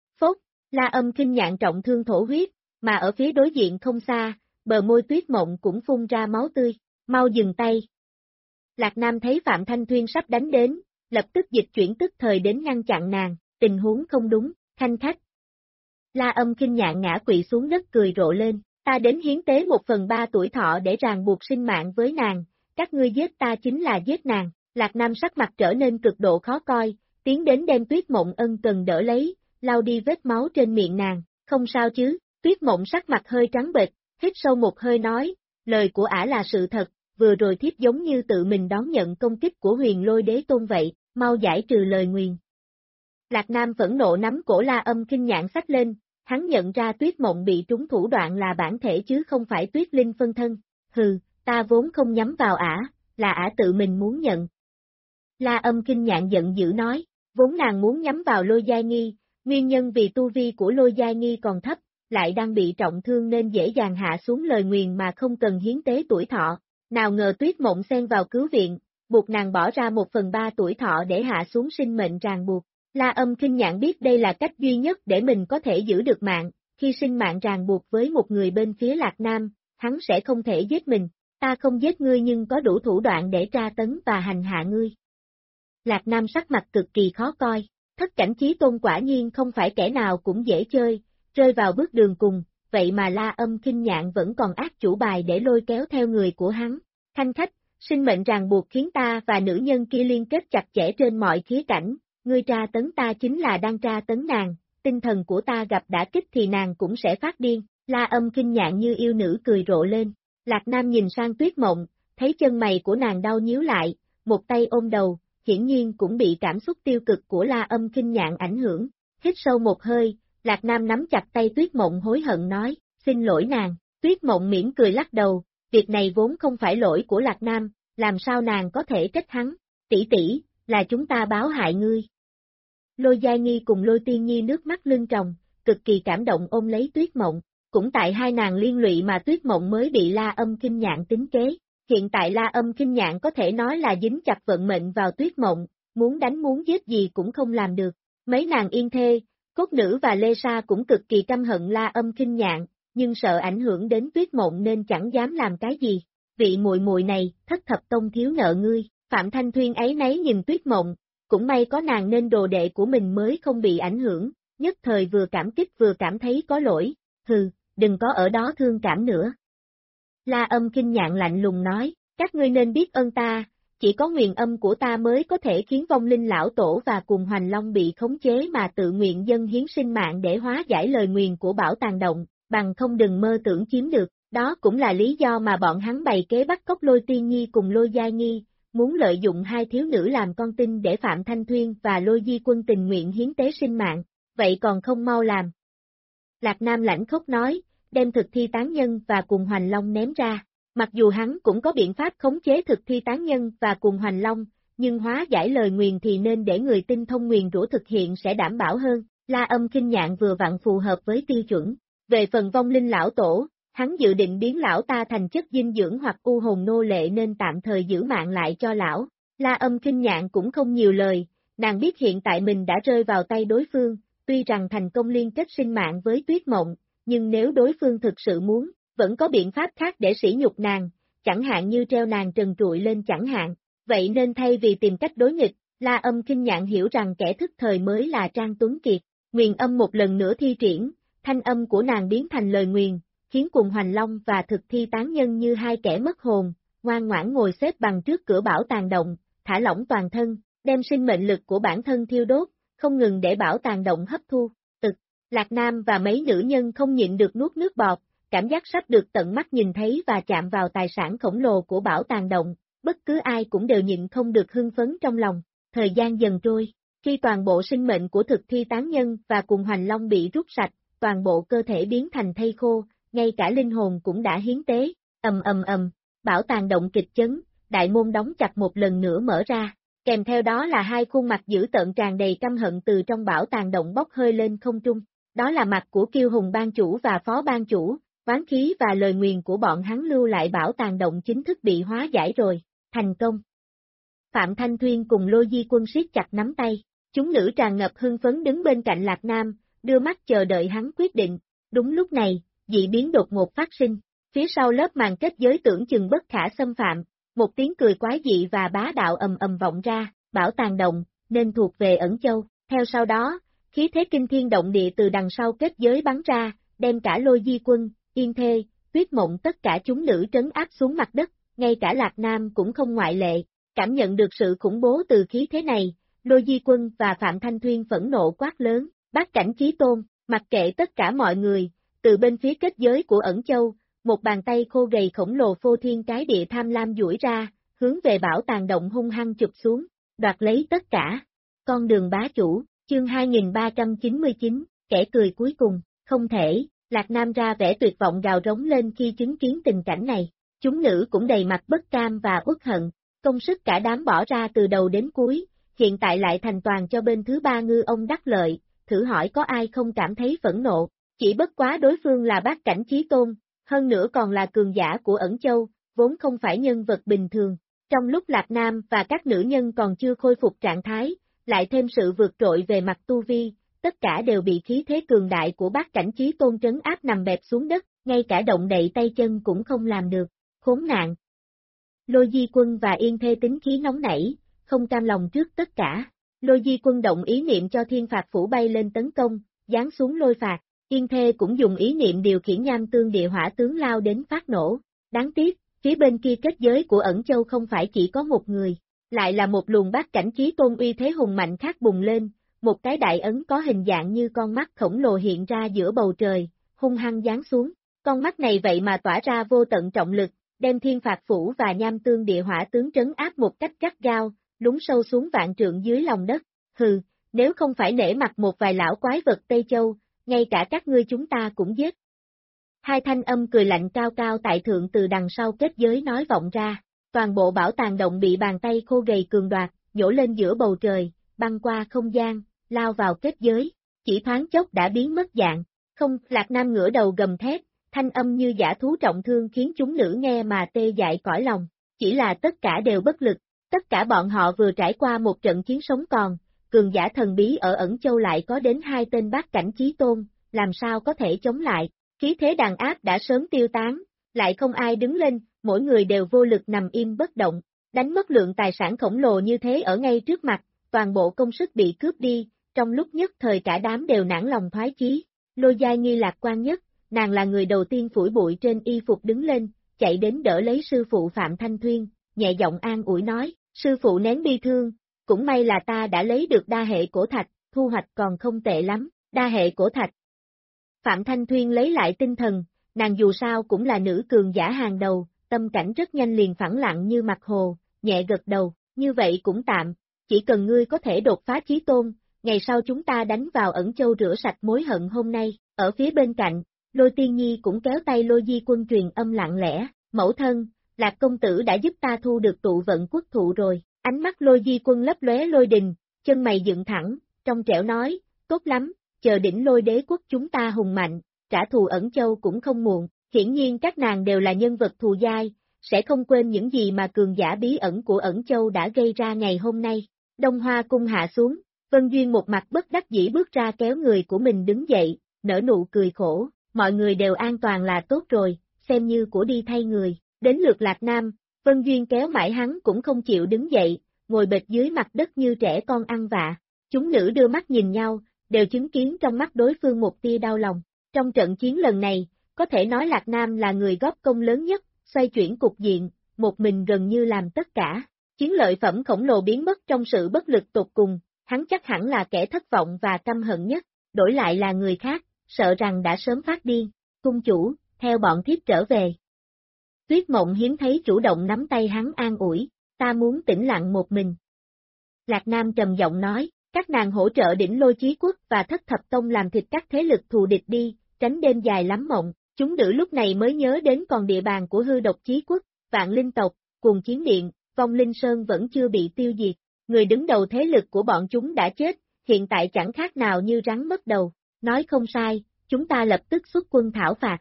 La Âm Kinh Nhạn trọng thương thổ huyết, mà ở phía đối diện không xa, bờ môi Tuyết Mộng cũng phun ra máu tươi, mau dừng tay. Lạc Nam thấy Phạm Thanh Thuyên sắp đánh đến, lập tức dịch chuyển tức thời đến ngăn chặn nàng, tình huống không đúng, Khanh khách. La Âm Kinh Nhạn ngã quỵ xuống đất cười rộ lên, ta đến hiến tế 1/3 tuổi thọ để ràng buộc sinh mạng với nàng, các ngươi giết ta chính là giết nàng. Lạc Nam sắc mặt trở nên cực độ khó coi, tiến đến đem Tuyết Mộng ân cần đỡ lấy, lau đi vết máu trên miệng nàng, không sao chứ. Tuyết Mộng sắc mặt hơi trắng bệch, hít sâu một hơi nói, lời của ả là sự thật, vừa rồi thiếp giống như tự mình đón nhận công kích của Huyền Lôi Đế Tôn vậy, mau giải trừ lời nguyền. Lạc Nam phẫn nộ nắm cổ La Âm Kinh Nhạn xách lên, hắn nhận ra Tuyết Mộng bị trúng thủ đoạn là bản thể chứ không phải Tuyết Linh phân thân, hừ, ta vốn không nhắm vào ả, là ả tự mình muốn nhận. La Âm Kinh Nhạn giận dữ nói, vốn nàng muốn nhắm vào Lôi Giai Nghi, nguyên nhân vì tu vi của Lôi Giai Nghi còn thấp, lại đang bị trọng thương nên dễ dàng hạ xuống lời nguyền mà không cần hiến tế tuổi thọ, nào ngờ Tuyết Mộng xen vào cứu viện, buộc nàng bỏ ra 1/3 tuổi thọ để hạ xuống sinh mệnh ràng buộc. La Âm Kinh Nhạn biết đây là cách duy nhất để mình có thể giữ được mạng, khi sinh mạng ràng buộc với một người bên phía Lạc Nam, hắn sẽ không thể giết mình, ta không giết ngươi nhưng có đủ thủ đoạn để tra tấn và hành hạ ngươi. Lạc Nam sắc mặt cực kỳ khó coi, Thất Cảnh Chí Tôn quả nhiên không phải kẻ nào cũng dễ chơi, rơi vào bước đường cùng, vậy mà La Âm Kinh Nhạn vẫn còn ác chủ bài để lôi kéo theo người của hắn. Khanh khách, sinh mệnh ràng buộc khiến ta và nữ nhân kia liên kết chặt chẽ trên mọi khía cảnh, ngươi tra tấn ta chính là đang tra tấn nàng, tinh thần của ta gặp đả kích thì nàng cũng sẽ phát điên. La Âm Kinh Nhạn như yêu nữ cười rộ lên, Lạc Nam nhìn sang Tuyết Mộng, thấy chân mày của nàng đau nhíu lại, một tay ôm đầu, hiển nhiên cũng bị cảm xúc tiêu cực của La Âm Kinh Nhạn ảnh hưởng, hít sâu một hơi, Lạc Nam nắm chặt tay Tuyết Mộng hối hận nói, xin lỗi nàng. Tuyết Mộng mỉm cười lắc đầu, việc này vốn không phải lỗi của Lạc Nam, làm sao nàng có thể trách hắn, tỷ tỷ, là chúng ta báo hại ngươi. Lôi Giai Nghi cùng Lôi Tiên Nhi nước mắt lưng tròng, cực kỳ cảm động ôm lấy Tuyết Mộng, cũng tại hai nàng liên lụy mà Tuyết Mộng mới bị La Âm Kinh Nhạn tính kế, hiện tại La Âm Kinh Nhạn có thể nói là dính chặt vận mệnh vào Tuyết Mộng, muốn đánh muốn giết gì cũng không làm được, mấy nàng yên thê, Cốt Nữ và Lê Sa cũng cực kỳ căm hận La Âm Kinh Nhạn, nhưng sợ ảnh hưởng đến Tuyết Mộng nên chẳng dám làm cái gì, vị muội muội này, Thất Thập Tông thiếu nợ ngươi. Phạm Thanh Thuyên ấy nấy nhìn Tuyết Mộng, cũng may có nàng nên đồ đệ của mình mới không bị ảnh hưởng, nhất thời vừa cảm kích vừa cảm thấy có lỗi, hừ, đừng có ở đó thương cảm nữa. La Âm Kinh Nhạn lạnh lùng nói, các ngươi nên biết ơn ta, chỉ có nguyền âm của ta mới có thể khiến vong linh lão tổ và cùng Hoành Long bị khống chế mà tự nguyện dâng hiến sinh mạng để hóa giải lời nguyền của Bảo Tàng Động, bằng không đừng mơ tưởng chiếm được, đó cũng là lý do mà bọn hắn bày kế bắt cóc Lôi Tiên Nhi cùng Lôi Giai Nghi, muốn lợi dụng hai thiếu nữ làm con tin để Phạm Thanh Thuyên và Lôi Di Quân tình nguyện hiến tế sinh mạng, vậy còn không mau làm. Lạc Nam lãnh khốc nói, đem thực thi tán nhân và cùng Hoành Long ném ra, mặc dù hắn cũng có biện pháp khống chế thực thi tán nhân và cùng Hoành Long, nhưng hóa giải lời nguyền thì nên để người tinh thông nguyền rủa thực hiện sẽ đảm bảo hơn, La Âm Kinh Nhạn vừa vặn phù hợp với tiêu chuẩn. Về phần vong linh lão tổ, hắn dự định biến lão ta thành chất dinh dưỡng hoặc u hồn nô lệ nên tạm thời giữ mạng lại cho lão. La Âm Kinh Nhạn cũng không nhiều lời, nàng biết hiện tại mình đã rơi vào tay đối phương, tuy rằng thành công liên kết sinh mạng với Tuyết Mộng, nhưng nếu đối phương thực sự muốn, vẫn có biện pháp khác để sỉ nhục nàng, chẳng hạn như treo nàng trần trụi lên chẳng hạn. Vậy nên thay vì tìm cách đối nghịch, La Âm Kinh Nhạn hiểu rằng kẻ thức thời mới là Trang Tuấn Kiệt. Nguyền âm một lần nữa thi triển, thanh âm của nàng biến thành lời nguyền, khiến cùng Hoành Long và thực thi tán nhân như hai kẻ mất hồn, ngoan ngoãn ngồi xếp bằng trước cửa Bảo Tàng Động, thả lỏng toàn thân, đem sinh mệnh lực của bản thân thiêu đốt, không ngừng để Bảo Tàng Động hấp thu. Lạc Nam và mấy nữ nhân không nhịn được nuốt nước bọt, cảm giác sắp được tận mắt nhìn thấy và chạm vào tài sản khổng lồ của Bảo Tàng Động, bất cứ ai cũng đều nhịn không được hưng phấn trong lòng. Thời gian dần trôi, khi toàn bộ sinh mệnh của thực thi tán nhân và cùng Hoành Long bị rút sạch, toàn bộ cơ thể biến thành thây khô, ngay cả linh hồn cũng đã hiến tế, Bảo Tàng Động kịch chấn, đại môn đóng chặt một lần nữa mở ra, kèm theo đó là hai khuôn mặt dữ tợn tràn đầy căm hận từ trong Bảo Tàng Động bốc hơi lên không trung, đó là mặt của Kiêu Hùng ban chủ và phó ban chủ, oán khí và lời nguyền của bọn hắn lưu lại Bảo Tàng Động chính thức bị hóa giải rồi, thành công. Phạm Thanh Thuyên cùng Lôi Di Quân siết chặt nắm tay, chúng nữ tràn ngập hưng phấn đứng bên cạnh Lạc Nam, đưa mắt chờ đợi hắn quyết định. Đúng lúc này, dị biến đột ngột phát sinh. Phía sau lớp màn kết giới tưởng chừng bất khả xâm phạm, một tiếng cười quái dị và bá đạo ầm ầm vọng ra, bảo tàng động, nên thuộc về Ẩn Châu. Theo sau đó, khí thế kinh thiên động địa từ đằng sau kết giới bắn ra, đem cả Lôi Di Quân, Yên Thê, Tuyết Mộng tất cả chúng nữ trấn áp xuống mặt đất, ngay cả Lạc Nam cũng không ngoại lệ. Cảm nhận được sự khủng bố từ khí thế này, Lôi Di Quân và Phạm Thanh Thuyên phẫn nộ quát lớn, Bát Cảnh Chí Tôn, mặc kệ tất cả mọi người, từ bên phía kết giới của Ẩn Châu, một bàn tay khô gầy khổng lồ phô thiên cái địa tham lam duỗi ra, hướng về bảo tàng động hung hăng chụp xuống, đoạt lấy tất cả. Con đường bá chủ, chương 2399, kẻ cười cuối cùng, không thể, Lạc Nam ra vẻ tuyệt vọng gào rống lên khi chứng kiến tình cảnh này. Chúng nữ cũng đầy mặt bất cam và uất hận, công sức cả đám bỏ ra từ đầu đến cuối, hiện tại lại thành toàn cho bên thứ ba ngư ông đắc lợi, thử hỏi có ai không cảm thấy phẫn nộ, chỉ bất quá đối phương là Bát Cảnh Chí Tôn, hơn nữa còn là cường giả của Ẩn Châu, vốn không phải nhân vật bình thường. Trong lúc Lạc Nam và các nữ nhân còn chưa khôi phục trạng thái, lại thêm sự vượt trội về mặt tu vi, tất cả đều bị khí thế cường đại của Bát Cảnh Chí Tôn trấn áp nằm bẹp xuống đất, ngay cả động đậy tay chân cũng không làm được, khốn nạn. Lôi Di Quân và Yên Thê tính khí nóng nảy, không cam lòng trước tất cả. Lôi Di Quân động ý niệm cho thiên phạt phủ bay lên tấn công, giáng xuống lôi phạt. Yên Thê cũng dùng ý niệm điều khiển nham tương địa hỏa tướng lao đến phát nổ. Đáng tiếc, phía bên kia kết giới của Ẩn Châu không phải chỉ có một người, lại là một luồng Bát Cảnh Chí Tôn uy thế hùng mạnh khác bùng lên, một cái đại ấn có hình dạng như con mắt khổng lồ hiện ra giữa bầu trời, hung hăng giáng xuống. Con mắt này vậy mà tỏa ra vô tận trọng lực, đem thiên phạt phủ và nham tương địa hỏa tướng trấn áp một cách gắt gao, lún sâu xuống vạn trượng dưới lòng đất. Hừ, nếu không phải nể mặt một vài lão quái vật Tây Châu, ngay cả các ngươi chúng ta cũng giết. Hai thanh âm cười lạnh cao cao tại thượng từ đằng sau kết giới nói vọng ra, toàn bộ bảo tàng động bị bàn tay khô gầy cường đoạt, nhổ lên giữa bầu trời, băng qua không gian, lao vào kết giới, chỉ thoáng chốc đã biến mất dạng. Không, Lạc Nam ngửa đầu gầm thét, thanh âm như dã thú trọng thương khiến chúng nữ nghe mà tê dại cõi lòng, chỉ là tất cả đều bất lực, tất cả bọn họ vừa trải qua một trận chiến sống còn, cường giả thần bí ở Ẩn Châu lại có đến 2 tên Bát Cảnh Chí Tôn, làm sao có thể chống lại, khí thế đàn áp đã sớm tiêu tán, lại không ai đứng lên, mỗi người đều vô lực nằm im bất động, đánh mất lượng tài sản khổng lồ như thế ở ngay trước mặt, toàn bộ công sức bị cướp đi, trong lúc nhất thời cả đám đều nản lòng thoái chí. Lôi Giai Nghi lạc quan nhất, nàng là người đầu tiên phủi bụi trên y phục đứng lên, chạy đến đỡ lấy sư phụ Phạm Thanh Thuyên, nhẹ giọng an ủi nói, sư phụ nén bi thương, cũng may là ta đã lấy được đa hệ cổ thạch, thu hoạch còn không tệ lắm, đa hệ cổ thạch. Phạm Thanh Thuyên lấy lại tinh thần, nàng dù sao cũng là nữ cường giả hàng đầu, tâm cảnh rất nhanh liền phẳng lặng như mặt hồ, nhẹ gật đầu, như vậy cũng tạm, chỉ cần ngươi có thể đột phá chí tôn, ngày sau chúng ta đánh vào Ẩn Châu rửa sạch mối hận hôm nay. Ở phía bên cạnh, Lôi Tiên Nhi cũng kéo tay Lôi Di Quân truyền âm lặng lẽ, mẫu thân, Lạc công tử đã giúp ta thu được tụ vận quốc thụ rồi, ánh mắt Lôi Di Quân lấp lóe lôi đình, chân mày dựng thẳng, trong trẻo nói, tốt lắm, chờ đỉnh Lôi Đế quốc chúng ta hùng mạnh, trả thù Ẩn Châu cũng không muộn, hiển nhiên các nàng đều là nhân vật thù dai, sẽ không quên những gì mà cường giả bí ẩn của Ẩn Châu đã gây ra ngày hôm nay. Đông Hoa cung hạ xuống, Vân Duyên một mặt bất đắc dĩ bước ra kéo người của mình đứng dậy, nở nụ cười khổ, mọi người đều an toàn là tốt rồi, xem như của đi thay người. Đến lượt Lạc Nam, Vân Duyên kéo mãi hắn cũng không chịu đứng dậy, ngồi bệt dưới mặt đất như trẻ con ăn vạ. Chúng nữ đưa mắt nhìn nhau, đều chứng kiến trong mắt đối phương một tia đau lòng. Trong trận chiến lần này, có thể nói Lạc Nam là người góp công lớn nhất, xoay chuyển cục diện, một mình gần như làm tất cả. Chiến lợi phẩm khổng lồ biến mất trong sự bất lực tột cùng, hắn chắc hẳn là kẻ thất vọng và căm hận nhất, đổi lại là người khác, sợ rằng đã sớm phát điên. Cung chủ, theo bọn thiếp trở về. Tuyết Mộng hiếm thấy chủ động nắm tay hắn an ủi, ta muốn tĩnh lặng một mình. Lạc Nam trầm giọng nói, các nàng hỗ trợ đỉnh Lôi Chí Quốc và Thất Thập Tông làm thịt các thế lực thù địch đi, tránh đêm dài lắm mộng. Chúng nữ lúc này mới nhớ đến còn địa bàn của Hư Độc Chí Quốc, Vạn Linh tộc, Cuồng Chiến Điện, Vong Linh Sơn vẫn chưa bị tiêu diệt. Người đứng đầu thế lực của bọn chúng đã chết, hiện tại chẳng khác nào như rắn mất đầu. Nói không sai, chúng ta lập tức xuất quân thảo phạt.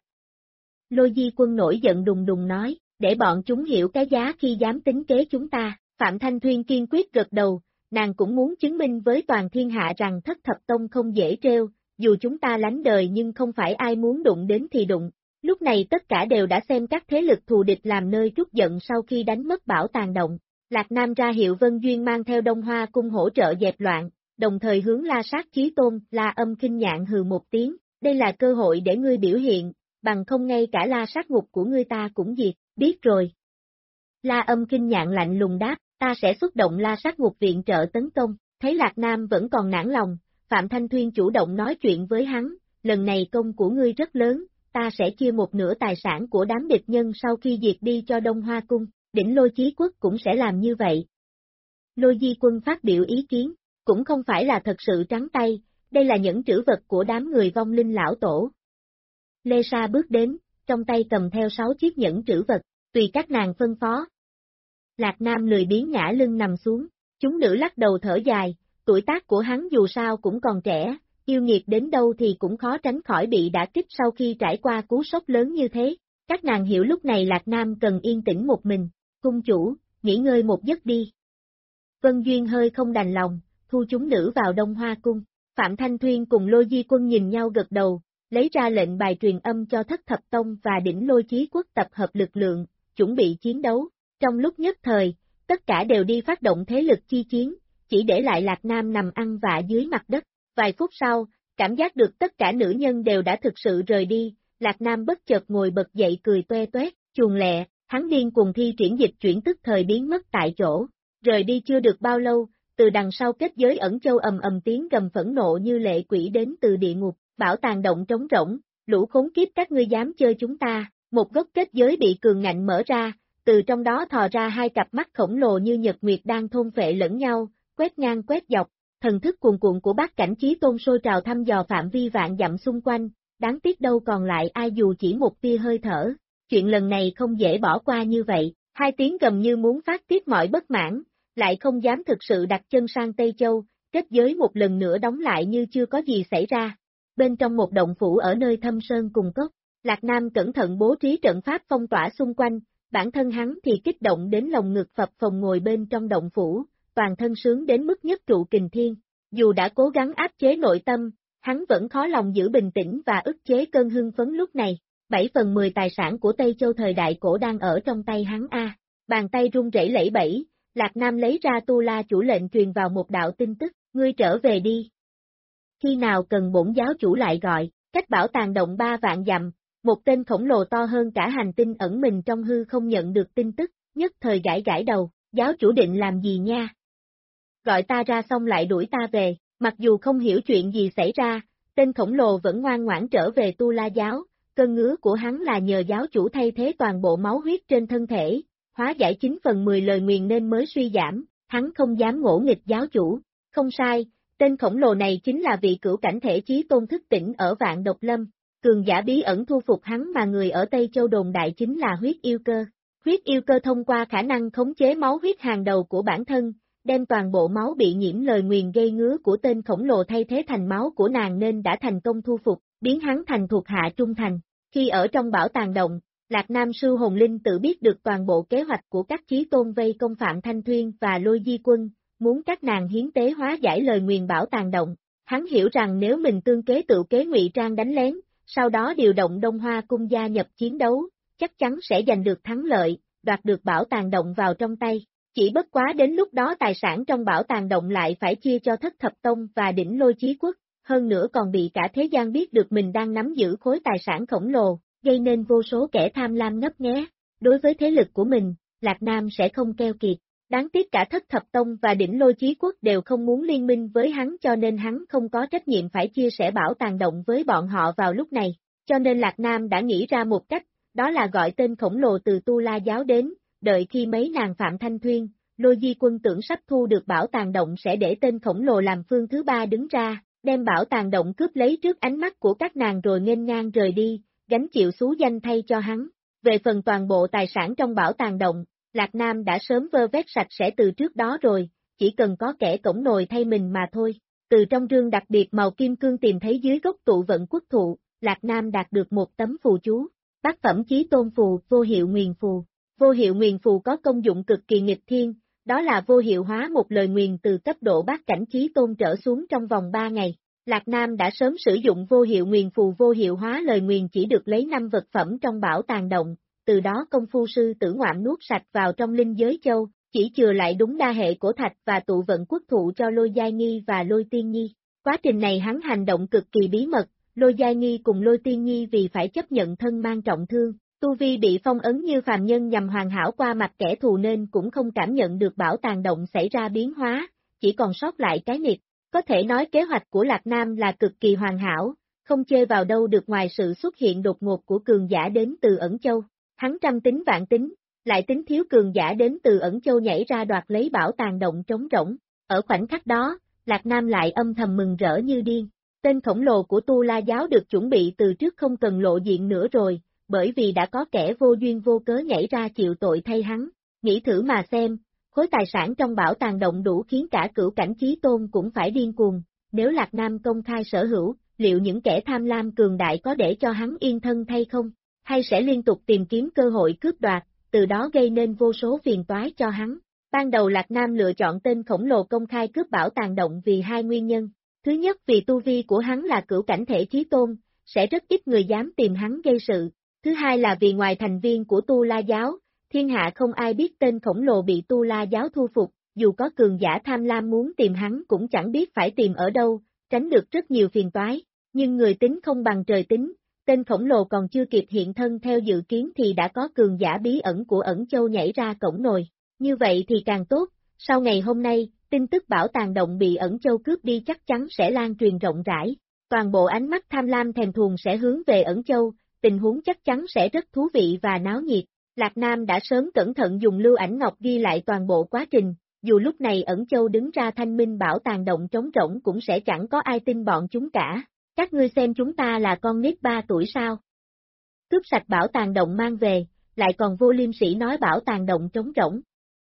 Lôi Di Quân nổi giận đùng đùng nói, để bọn chúng hiểu cái giá khi dám tính kế chúng ta. Phạm Thanh Thuyên kiên quyết gật đầu, nàng cũng muốn chứng minh với toàn thiên hạ rằng Thất Thập Tông không dễ trêu, dù chúng ta lánh đời nhưng không phải ai muốn đụng đến thì đụng. Lúc này tất cả đều đã xem các thế lực thù địch làm nơi trút giận sau khi đánh mất bảo tàng động. Lạc Nam ra hiệu Vân Duyên mang theo Đông Hoa cung hỗ trợ dẹp loạn, đồng thời hướng La Sát Chí Tôn, La Âm Kinh Nhạn hừ một tiếng, đây là cơ hội để ngươi biểu hiện, bằng không ngay cả La Sát ngục của ngươi ta cũng diệt, biết rồi. La Âm Kinh Nhạn lạnh lùng đáp, ta sẽ xuất động La Sát ngục viện trợ tấn công, thấy Lạc Nam vẫn còn nản lòng, Phạm Thanh Thuyên chủ động nói chuyện với hắn, lần này công của ngươi rất lớn, ta sẽ chia một nửa tài sản của đám địch nhân sau khi diệt đi cho Đông Hoa cung, Đỉnh Lôi Chí Quốc cũng sẽ làm như vậy. Lôi Di Quân phát biểu ý kiến, cũng không phải là thật sự trắng tay, đây là những trữ vật của đám người vong linh lão tổ. Lê Sa bước đến, trong tay cầm theo 6 chiếc nhẫn trữ vật, tùy các nàng phân phó. Lạc Nam lười biếng ngã lưng nằm xuống, chúng nữ lắc đầu thở dài, tuổi tác của hắn dù sao cũng còn trẻ, yêu nghiệt đến đâu thì cũng khó tránh khỏi bị đả kích sau khi trải qua cú sốc lớn như thế. Các nàng hiểu lúc này Lạc Nam cần yên tĩnh một mình, cung chủ, nghỉ ngơi một giấc đi. Vân Duyên hơi không đành lòng, thu chúng nữ vào Đông Hoa cung. Phạm Thanh Thuyên cùng Lôi Di Quân nhìn nhau gật đầu, lấy ra lệnh bài truyền âm cho Thất Thập Tông và Đỉnh Lôi Chí Quốc tập hợp lực lượng, chuẩn bị chiến đấu. Trong lúc nhất thời, tất cả đều đi phát động thế lực chi chiến, chỉ để lại Lạc Nam nằm ăn vạ dưới mặt đất. Vài phút sau, cảm giác được tất cả nữ nhân đều đã thực sự rời đi, Lạc Nam bất chợt ngồi bật dậy cười toe toét, chuồn lẹ, hắn điên cùng thi triển dịch chuyển tức thời biến mất tại chỗ. Rời đi chưa được bao lâu, từ đằng sau kết giới ẩn châu ầm ầm tiếng gầm phẫn nộ như lệ quỷ đến từ địa ngục, bảo tàng động trống rỗng, lũ khốn kiếp các ngươi dám chơi chúng ta, một gốc kết giới bị cường ngạnh mở ra, từ trong đó thò ra hai cặp mắt khổng lồ như nhật nguyệt đang thôn phệ lẫn nhau, quét ngang quét dọc, thần thức cuồn cuộn của Bát Cảnh Chí Tôn sôi trào thăm dò phạm vi vạn dặm xung quanh, đáng tiếc đâu còn lại ai dù chỉ một tia hơi thở, chuyện lần này không dễ bỏ qua như vậy, hai tiếng gầm như muốn phát tiết mọi bất mãn, lại không dám thực sự đặt chân sang Tây Châu, kết giới một lần nữa đóng lại như chưa có gì xảy ra. Bên trong một động phủ ở nơi thâm sơn cùng cốc, Lạc Nam cẩn thận bố trí trận pháp phong tỏa xung quanh, bản thân hắn thì kích động đến lồng ngực phập phồng ngồi bên trong động phủ, toàn thân sướng đến mức nhất trụ kình thiên. Dù đã cố gắng áp chế nội tâm, hắn vẫn khó lòng giữ bình tĩnh và ức chế cơn hưng phấn lúc này. 7/10 tài sản của Tây Châu thời đại cổ đang ở trong tay hắn a. Bàn tay run rẩy lẩy bẩy, Lạc Nam lấy ra Tu La chủ lệnh truyền vào một đạo tin tức, ngươi trở về đi. Khi nào cần bổn giáo chủ lại gọi, cách bảo tàng động 3 vạn dặm, một tên khổng lồ to hơn cả hành tinh ẩn mình trong hư không nhận được tin tức, nhất thời gãi gãi đầu, giáo chủ định làm gì nha? Gọi ta ra xong lại đuổi ta về, mặc dù không hiểu chuyện gì xảy ra, tên khổng lồ vẫn ngoan ngoãn trở về Tu La giáo, cơn ngứa của hắn là nhờ giáo chủ thay thế toàn bộ máu huyết trên thân thể, hóa giải 9/10 lời nguyền nên mới suy giảm, hắn không dám ngỗ nghịch giáo chủ, không sai, tên khổng lồ này chính là vị cửu cảnh thể chí tôn thức tỉnh ở Vạn Độc Lâm, cường giả bí ẩn thu phục hắn mà người ở Tây Châu đồn đại chính là huyết yêu cơ. Huyết yêu cơ thông qua khả năng khống chế máu huyết hàng đầu của bản thân, đem toàn bộ máu bị nhiễm lời nguyền gây ngứa của tên khổng lồ thay thế thành máu của nàng nên đã thành công thu phục, biến hắn thành thuộc hạ trung thành. Khi ở trong bảo tàng động, Lạc Nam sư hồn linh tự biết được toàn bộ kế hoạch của các chí tôn vây công Phạm Thanh Thuyên và Lôi Di Quân, muốn các nàng hiến tế hóa giải lời nguyền bảo tàng động. Hắn hiểu rằng nếu mình tương kế tự kế ngụy trang đánh lén, sau đó điều động Đông Hoa cung gia nhập chiến đấu, chắc chắn sẽ giành được thắng lợi, đoạt được bảo tàng động vào trong tay. Chỉ bất quá đến lúc đó tài sản trong bảo tàng động lại phải chia cho Thất Thập Tông và Đỉnh Lôi Chí Quốc, hơn nữa còn bị cả thế gian biết được mình đang nắm giữ khối tài sản khổng lồ, gây nên vô số kẻ tham lam ngấp nghé. Đối với thế lực của mình, Lạc Nam sẽ không keo kiệt. Đáng tiếc cả Thất Thập Tông và Đỉnh Lôi Chí Quốc đều không muốn liên minh với hắn cho nên hắn không có trách nhiệm phải chia sẻ bảo tàng động với bọn họ vào lúc này. Cho nên Lạc Nam đã nghĩ ra một cách, đó là gọi tên khổng lồ từ Tu La giáo đến, đợi khi mấy nàng Phạm Thanh Thuyên, Lôi Di Quân tưởng sắp thu được bảo tàng động sẽ để tên khổng lồ làm phương thứ ba đứng ra, đem bảo tàng động cướp lấy trước ánh mắt của các nàng rồi nghênh ngang rời đi, gánh chịu xú danh thay cho hắn. Về phần toàn bộ tài sản trong bảo tàng động, Lạc Nam đã sớm vơ vét sạch sẽ từ trước đó rồi, chỉ cần có kẻ cổng nồi thay mình mà thôi. Từ trong rương đặc biệt màu kim cương tìm thấy dưới gốc tụ vận quốc thụ, Lạc Nam đạt được một tấm phù chú, bát phẩm chí tôn phù, vô hiệu nguyền phù. Vô hiệu nguyền phù có công dụng cực kỳ nghịch thiên, đó là vô hiệu hóa một lời nguyền từ cấp độ bát cảnh chí tôn trở xuống trong vòng 3 ngày. Lạc Nam đã sớm sử dụng vô hiệu nguyền phù vô hiệu hóa lời nguyền chỉ được lấy 5 vật phẩm trong bảo tàng động, từ đó công phu sư tử ngoạm nuốt sạch vào trong linh giới châu, chỉ chừa lại đúng đa hệ cổ thạch và tụ vận quốc thụ cho Lôi Giai Nghi và Lôi Tiên Nhi. Quá trình này hắn hành động cực kỳ bí mật, Lôi Giai Nghi cùng Lôi Tiên Nhi vì phải chấp nhận thân mang trọng thương, tu vi bị phong ấn như phàm nhân nhằm hoàn hảo qua mặt kẻ thù nên cũng không cảm nhận được bảo tàng động xảy ra biến hóa, chỉ còn sót lại cái nịt. Có thể nói kế hoạch của Lạc Nam là cực kỳ hoàn hảo, không chê vào đâu được ngoài sự xuất hiện đột ngột của cường giả đến từ Ẩn Châu. Hắn trăm tính vạn tính, lại tính thiếu cường giả đến từ Ẩn Châu nhảy ra đoạt lấy bảo tàng động trống rỗng. Ở khoảnh khắc đó, Lạc Nam lại âm thầm mừng rỡ như điên. Tên khổng lồ của Tu La giáo được chuẩn bị từ trước không cần lộ diện nữa rồi, bởi vì đã có kẻ vô duyên vô cớ nhảy ra chịu tội thay hắn. Nghĩ thử mà xem, khối tài sản trong bảo tàng động đủ khiến cả cửu cảnh chí tôn cũng phải điên cuồng. Nếu Lạc Nam công khai sở hữu, liệu những kẻ tham lam cường đại có để cho hắn yên thân thay không? Hay sẽ liên tục tìm kiếm cơ hội cướp đoạt, từ đó gây nên vô số phiền toái cho hắn? Ban đầu Lạc Nam lựa chọn tên khổng lồ công khai cướp bảo tàng động vì hai nguyên nhân. Thứ nhất vì tu vi của hắn là cửu cảnh thể chí tôn, sẽ rất ít người dám tìm hắn gây sự. Thứ hai là vì ngoài thành viên của Tu La giáo, thiên hạ không ai biết tên khổng lồ bị Tu La giáo thu phục, dù có cường giả tham lam muốn tìm hắn cũng chẳng biết phải tìm ở đâu, tránh được rất nhiều phiền toái. Nhưng người tính không bằng trời tính, tên khổng lồ còn chưa kịp hiện thân theo dự kiến thì đã có cường giả bí ẩn của Ẩn Châu nhảy ra cổng nồi. Như vậy thì càng tốt, sau ngày hôm nay, tin tức bảo tàng động bị Ẩn Châu cướp đi chắc chắn sẽ lan truyền rộng rãi. Toàn bộ ánh mắt tham lam thèm thuồng sẽ hướng về Ẩn Châu, tình huống chắc chắn sẽ rất thú vị và náo nhiệt. Lạc Nam đã sớm cẩn thận dùng lưu ảnh ngọc ghi lại toàn bộ quá trình, dù lúc này Ẩn Châu đứng ra thanh minh bảo tàng động trống rỗng cũng sẽ chẳng có ai tin bọn chúng cả. Các ngươi xem chúng ta là con nít 3 tuổi sao? Cướp sạch bảo tàng động mang về, lại còn vô liêm sỉ nói bảo tàng động trống rỗng.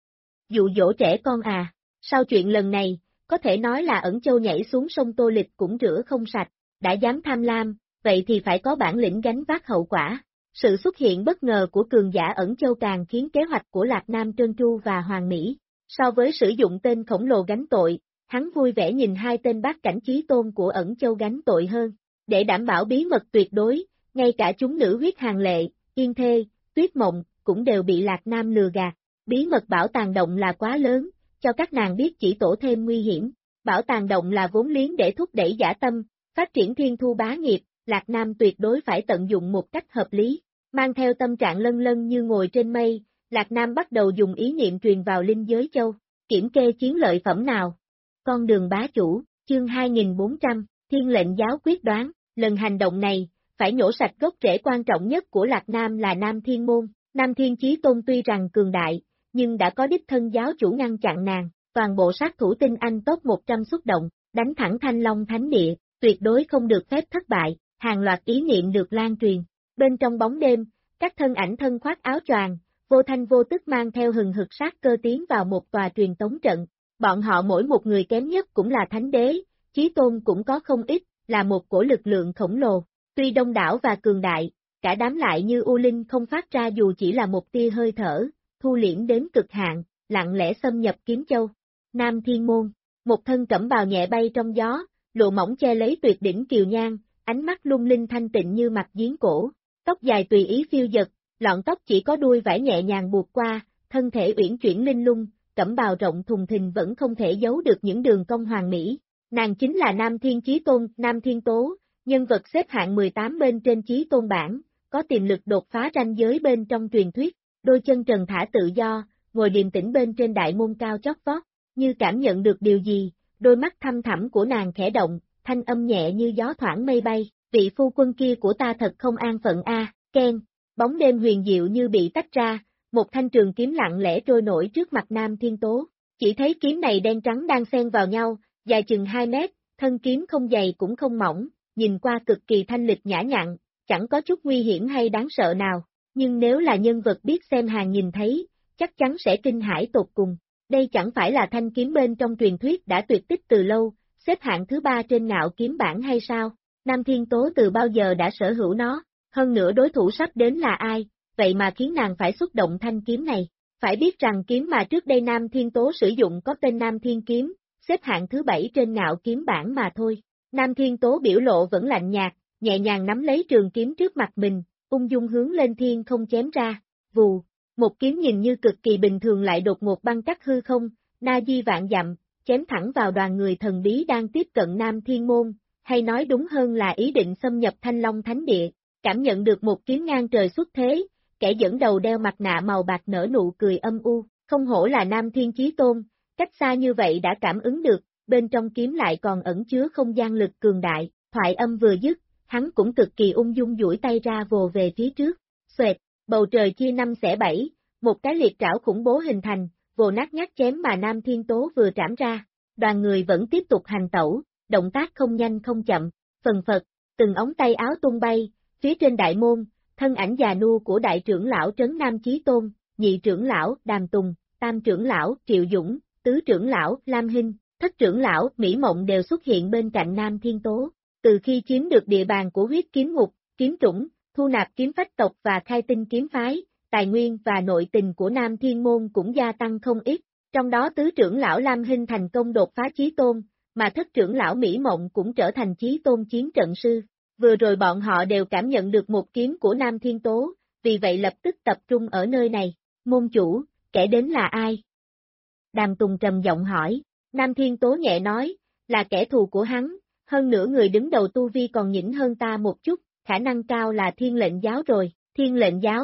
Dụ dỗ trẻ con à, sau chuyện lần này, có thể nói là Ẩn Châu nhảy xuống sông Tô Lịch cũng rửa không sạch, đã dám tham lam, vậy thì phải có bản lĩnh gánh vác hậu quả. Sự xuất hiện bất ngờ của cường giả Ẩn Châu càng khiến kế hoạch của Lạc Nam trơn tru và hoàn mỹ. So với sử dụng tên khổng lồ gánh tội, hắn vui vẻ nhìn hai tên bát cảnh chí tôn của Ẩn Châu gánh tội hơn. Để đảm bảo bí mật tuyệt đối, ngay cả chúng nữ huyết hàng lệ, Yên Thê, Tuyết Mộng, cũng đều bị Lạc Nam lừa gạt. Bí mật bảo tàng động là quá lớn, cho các nàng biết chỉ tổ thêm nguy hiểm. Bảo tàng động là vốn liếng để thúc đẩy dã tâm, phát triển thiên thu bá nghiệp, Lạc Nam tuyệt đối phải tận dụng một cách hợp lý. Mang theo tâm trạng lân lân như ngồi trên mây, Lạc Nam bắt đầu dùng ý niệm truyền vào linh giới châu, kiểm kê chiến lợi phẩm nào. Con đường bá chủ, chương 2400, thiên lệnh giáo quyết đoán, lần hành động này, phải nhổ sạch gốc rễ quan trọng nhất của Lạc Nam là Nam Thiên Môn. Nam Thiên Chí Tôn tuy rằng cường đại, nhưng đã có đích thân giáo chủ ngăn chặn nàng, toàn bộ sát thủ tinh anh top 100 xuất động, đánh thẳng Thanh Long Thánh Địa, tuyệt đối không được phép thất bại, hàng loạt ý niệm được lan truyền. Bên trong bóng đêm, các thân ảnh thân khoác áo choàng, vô thanh vô tức mang theo hừng hực sát cơ tiến vào một tòa truyền tống trận. Bọn họ mỗi một người kém nhất cũng là thánh đế, chí tôn cũng có không ít, là một cổ lực lượng khổng lồ. Tuy đông đảo và cường đại, cả đám lại như u linh không phát ra dù chỉ là một tia hơi thở, thu liễm đến cực hạn, lặng lẽ xâm nhập Kiếm Châu. Nam Thiên Môn, một thân cẩm bào nhẹ bay trong gió, lụa mỏng che lấy tuyệt đỉnh kiều nhan, ánh mắt lung linh thanh tịnh như mặt giếng cổ, tóc dài tùy ý phiêu dật, lọn tóc chỉ có đuôi vải nhẹ nhàng buộc qua, thân thể uyển chuyển linh lung, cẩm bào rộng thùng thình vẫn không thể giấu được những đường cong hoàn mỹ. Nàng chính là Nam Thiên Chí Tôn, Nam Thiên Tố, nhân vật xếp hạng 18 bên trên Chí Tôn bảng, có tiềm lực đột phá ranh giới bên trong truyền thuyết, đôi chân trần thả tự do, ngồi điềm tĩnh bên trên đại môn cao chót vót, như cảm nhận được điều gì, đôi mắt thăm thẳm của nàng khẽ động, thanh âm nhẹ như gió thoảng mây bay, vị phu quân kia của ta thật không an phận a, keng, bóng đêm huyền diệu như bị tách ra, một thanh trường kiếm lặng lẽ trôi nổi trước mặt Nam Thiên Tố, chỉ thấy kiếm này đen trắng đang xen vào nhau, dài chừng 2 mét, thân kiếm không dày cũng không mỏng, nhìn qua cực kỳ thanh lịch nhã nhặn, chẳng có chút nguy hiểm hay đáng sợ nào, nhưng nếu là nhân vật biết xem hàng nhìn thấy, chắc chắn sẽ kinh hãi tột cùng. Đây chẳng phải là thanh kiếm bên trong truyền thuyết đã tuyệt tích từ lâu, xếp hạng thứ 3 trên ngạo kiếm bảng hay sao? Nam Thiên Tố từ bao giờ đã sở hữu nó, hơn nữa đối thủ sắp đến là ai, vậy mà khiến nàng phải xuất động thanh kiếm này. Phải biết rằng kiếm mà trước đây Nam Thiên Tố sử dụng có tên Nam Thiên Kiếm, xếp hạng thứ 7 trên ngạo kiếm bảng mà thôi. Nam Thiên Tố biểu lộ vẫn lạnh nhạt, nhẹ nhàng nắm lấy trường kiếm trước mặt mình, ung dung hướng lên thiên không chém ra, vù, một kiếm nhìn như cực kỳ bình thường lại đột ngột băng cắt hư không, na di vạn dặm, chém thẳng vào đoàn người thần bí đang tiếp cận Nam Thiên Môn, hay nói đúng hơn là ý định xâm nhập Thanh Long Thánh Địa, cảm nhận được một kiếm ngang trời xuất thế, kẻ dẫn đầu đeo mặt nạ màu bạc nở nụ cười âm u, không hổ là Nam Thiên Chí Tôn, cách xa như vậy đã cảm ứng được, bên trong kiếm lại còn ẩn chứa không gian lực cường đại, thoại âm vừa dứt, hắn cũng cực kỳ ung dung duỗi tay ra vồ về phía trước, xoẹt, bầu trời chia năm xẻ bảy, một cái liệt trảo khủng bố hình thành, vồ nát nhát chém mà Nam Thiên Tố vừa trảm ra, đoàn người vẫn tiếp tục hành tẩu, động tác không nhanh không chậm, phần phật, từng ống tay áo tung bay, phía trên đại môn, thân ảnh già nua của đại trưởng lão Trấn Nam Chí Tôn, nhị trưởng lão Đàm Tùng, tam trưởng lão Triệu Dũng, tứ trưởng lão Lam Hinh, thất trưởng lão Mỹ Mộng đều xuất hiện bên cạnh Nam Thiên Tố. Từ khi chiếm được địa bàn của huyết kiếm ngục, kiếm trũng, thu nạp kiếm phách tộc và khai tinh kiếm phái, tài nguyên và nội tình của Nam Thiên Môn cũng gia tăng không ít, trong đó tứ trưởng lão Lam Hinh thành công đột phá chí tôn, mà thất trưởng lão Mỹ Mộng cũng trở thành chí tôn chiến trận sư. Vừa rồi bọn họ đều cảm nhận được một kiếm của Nam Thiên Tố, vì vậy lập tức tập trung ở nơi này. Môn chủ, kẻ đến là ai? Đàm Tùng trầm giọng hỏi, Nam Thiên Tố nhẹ nói, là kẻ thù của hắn, hơn nữa người đứng đầu tu vi còn nhỉnh hơn ta một chút, khả năng cao là Thiên Lệnh Giáo rồi, Thiên Lệnh Giáo.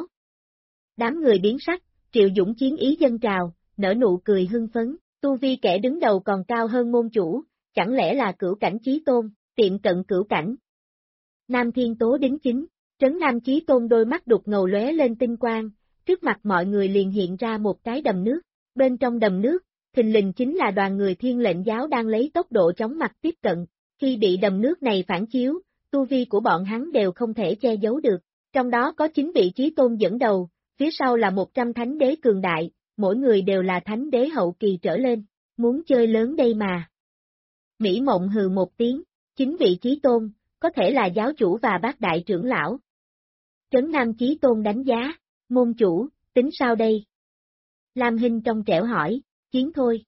Đám người biến sắc, Triệu Dũng chiến ý dâng trào, nở nụ cười hưng phấn, tu vi kẻ đứng đầu còn cao hơn môn chủ, chẳng lẽ là cửu cảnh chí tôn, tiệm cận cửu cảnh. Nam Thiên Tố đính chính, Trấn Nam Chí Tôn đôi mắt đục ngầu lóe lên tinh quang, trước mặt mọi người liền hiện ra một cái đầm nước, bên trong đầm nước, thình lình chính là đoàn người Thiên Lệnh Giáo đang lấy tốc độ chóng mặt tiếp cận, khi bị đầm nước này phản chiếu, tu vi của bọn hắn đều không thể che giấu được, trong đó có 9 vị Chí Tôn dẫn đầu, phía sau là 100 thánh đế cường đại, mỗi người đều là thánh đế hậu kỳ trở lên, muốn chơi lớn đây mà. Mỹ Mộng hừ một tiếng, 9 vị Chí Tôn, có thể là giáo chủ và bác đại trưởng lão. Trấn Nam Chí Tôn đánh giá, môn chủ, tính sao đây? Lam Hinh trong trẻo hỏi, chiến thôi.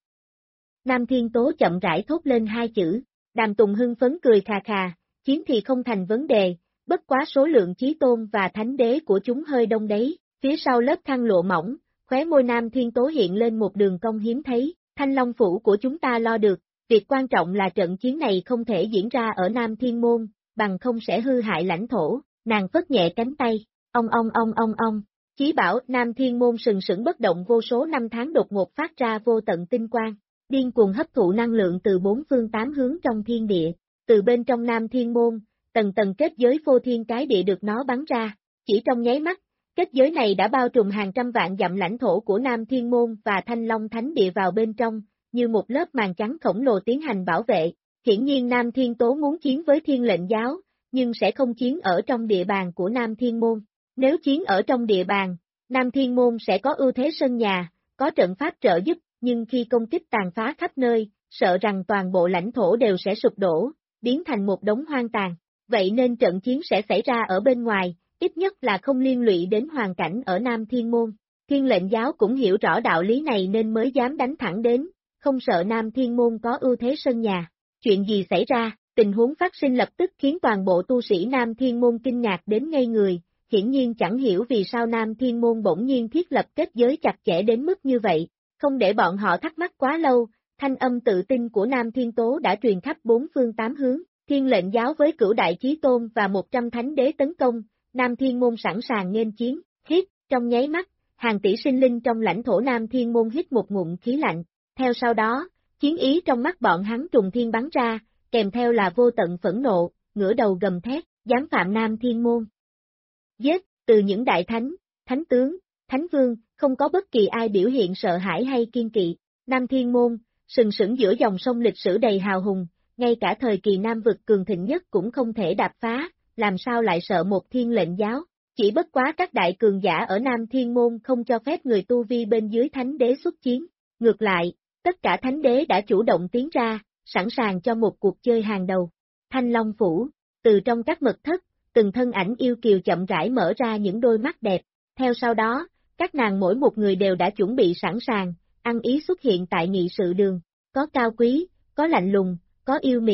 Nam Thiên Tố chậm rãi thốt lên hai chữ, Đàm Tùng hưng phấn cười khà khà, chiến thì không thành vấn đề, bất quá số lượng Chí Tôn và thánh đế của chúng hơi đông đấy, phía sau lớp khăn lụa mỏng, khóe môi Nam Thiên Tố hiện lên một đường cong hiếm thấy, Thanh Long Phủ của chúng ta lo được, việc quan trọng là trận chiến này không thể diễn ra ở Nam Thiên Môn, bằng không sẽ hư hại lãnh thổ, nàng phất nhẹ cánh tay, ong, chí bảo Nam Thiên Môn sừng sững bất động vô số năm tháng đột ngột phát ra vô tận tinh quang, điên cuồng hấp thụ năng lượng từ bốn phương tám hướng trong thiên địa, từ bên trong Nam Thiên Môn, tầng tầng kết giới phô thiên cái địa được nó bắn ra, chỉ trong nháy mắt, kết giới này đã bao trùm hàng trăm vạn dặm lãnh thổ của Nam Thiên Môn và Thanh Long Thánh Địa vào bên trong, như một lớp màn trắng khổng lồ tiến hành bảo vệ. Hiển nhiên Nam Thiên Tố muốn chiến với Thiên Lệnh Giáo, nhưng sẽ không chiến ở trong địa bàn của Nam Thiên Môn. Nếu chiến ở trong địa bàn, Nam Thiên Môn sẽ có ưu thế sân nhà, có trận pháp trợ giúp, nhưng khi công kích tàn phá khắp nơi, sợ rằng toàn bộ lãnh thổ đều sẽ sụp đổ, biến thành một đống hoang tàn. Vậy nên trận chiến sẽ xảy ra ở bên ngoài, ít nhất là không liên lụy đến hoàn cảnh ở Nam Thiên Môn. Thiên Lệnh Giáo cũng hiểu rõ đạo lý này nên mới dám đánh thẳng đến, không sợ Nam Thiên Môn có ưu thế sân nhà. Chuyện gì xảy ra, tình huống phát sinh lập tức khiến toàn bộ tu sĩ Nam Thiên Môn kinh ngạc đến ngây người, hiển nhiên chẳng hiểu vì sao Nam Thiên Môn bỗng nhiên thiết lập kết giới chặt chẽ đến mức như vậy, không để bọn họ thắc mắc quá lâu, thanh âm tự tin của Nam Thiên Tố đã truyền khắp bốn phương tám hướng, Thiên Lệnh Giáo với cửu đại chí tôn và 100 thánh đế tấn công, Nam Thiên Môn sẵn sàng nghênh chiến, hít, trong nháy mắt, hàng tỷ sinh linh trong lãnh thổ Nam Thiên Môn hít một ngụm khí lạnh, theo sau đó, chiến ý trong mắt bọn hắn trùng thiên bắn ra, kèm theo là vô tận phẫn nộ, ngửa đầu gầm thét, dám phạm Nam Thiên Môn. Giết, từ những đại thánh, thánh tướng, thánh vương, không có bất kỳ ai biểu hiện sợ hãi hay kiên kỵ, Nam Thiên Môn, sừng sững giữa dòng sông lịch sử đầy hào hùng, ngay cả thời kỳ Nam vực cường thịnh nhất cũng không thể đạp phá, làm sao lại sợ một Thiên Lệnh Giáo, chỉ bất quá các đại cường giả ở Nam Thiên Môn không cho phép người tu vi bên dưới thánh đế xuất chiến, ngược lại, tất cả thánh đế đã chủ động tiến ra, sẵn sàng cho một cuộc chơi hàng đầu. Thanh Long Phủ, từ trong các mật thất, từng thân ảnh yêu kiều chậm rãi mở ra những đôi mắt đẹp, theo sau đó, các nàng mỗi một người đều đã chuẩn bị sẵn sàng, ăn ý xuất hiện tại nghị sự đường, có cao quý, có lạnh lùng, có yêu mị,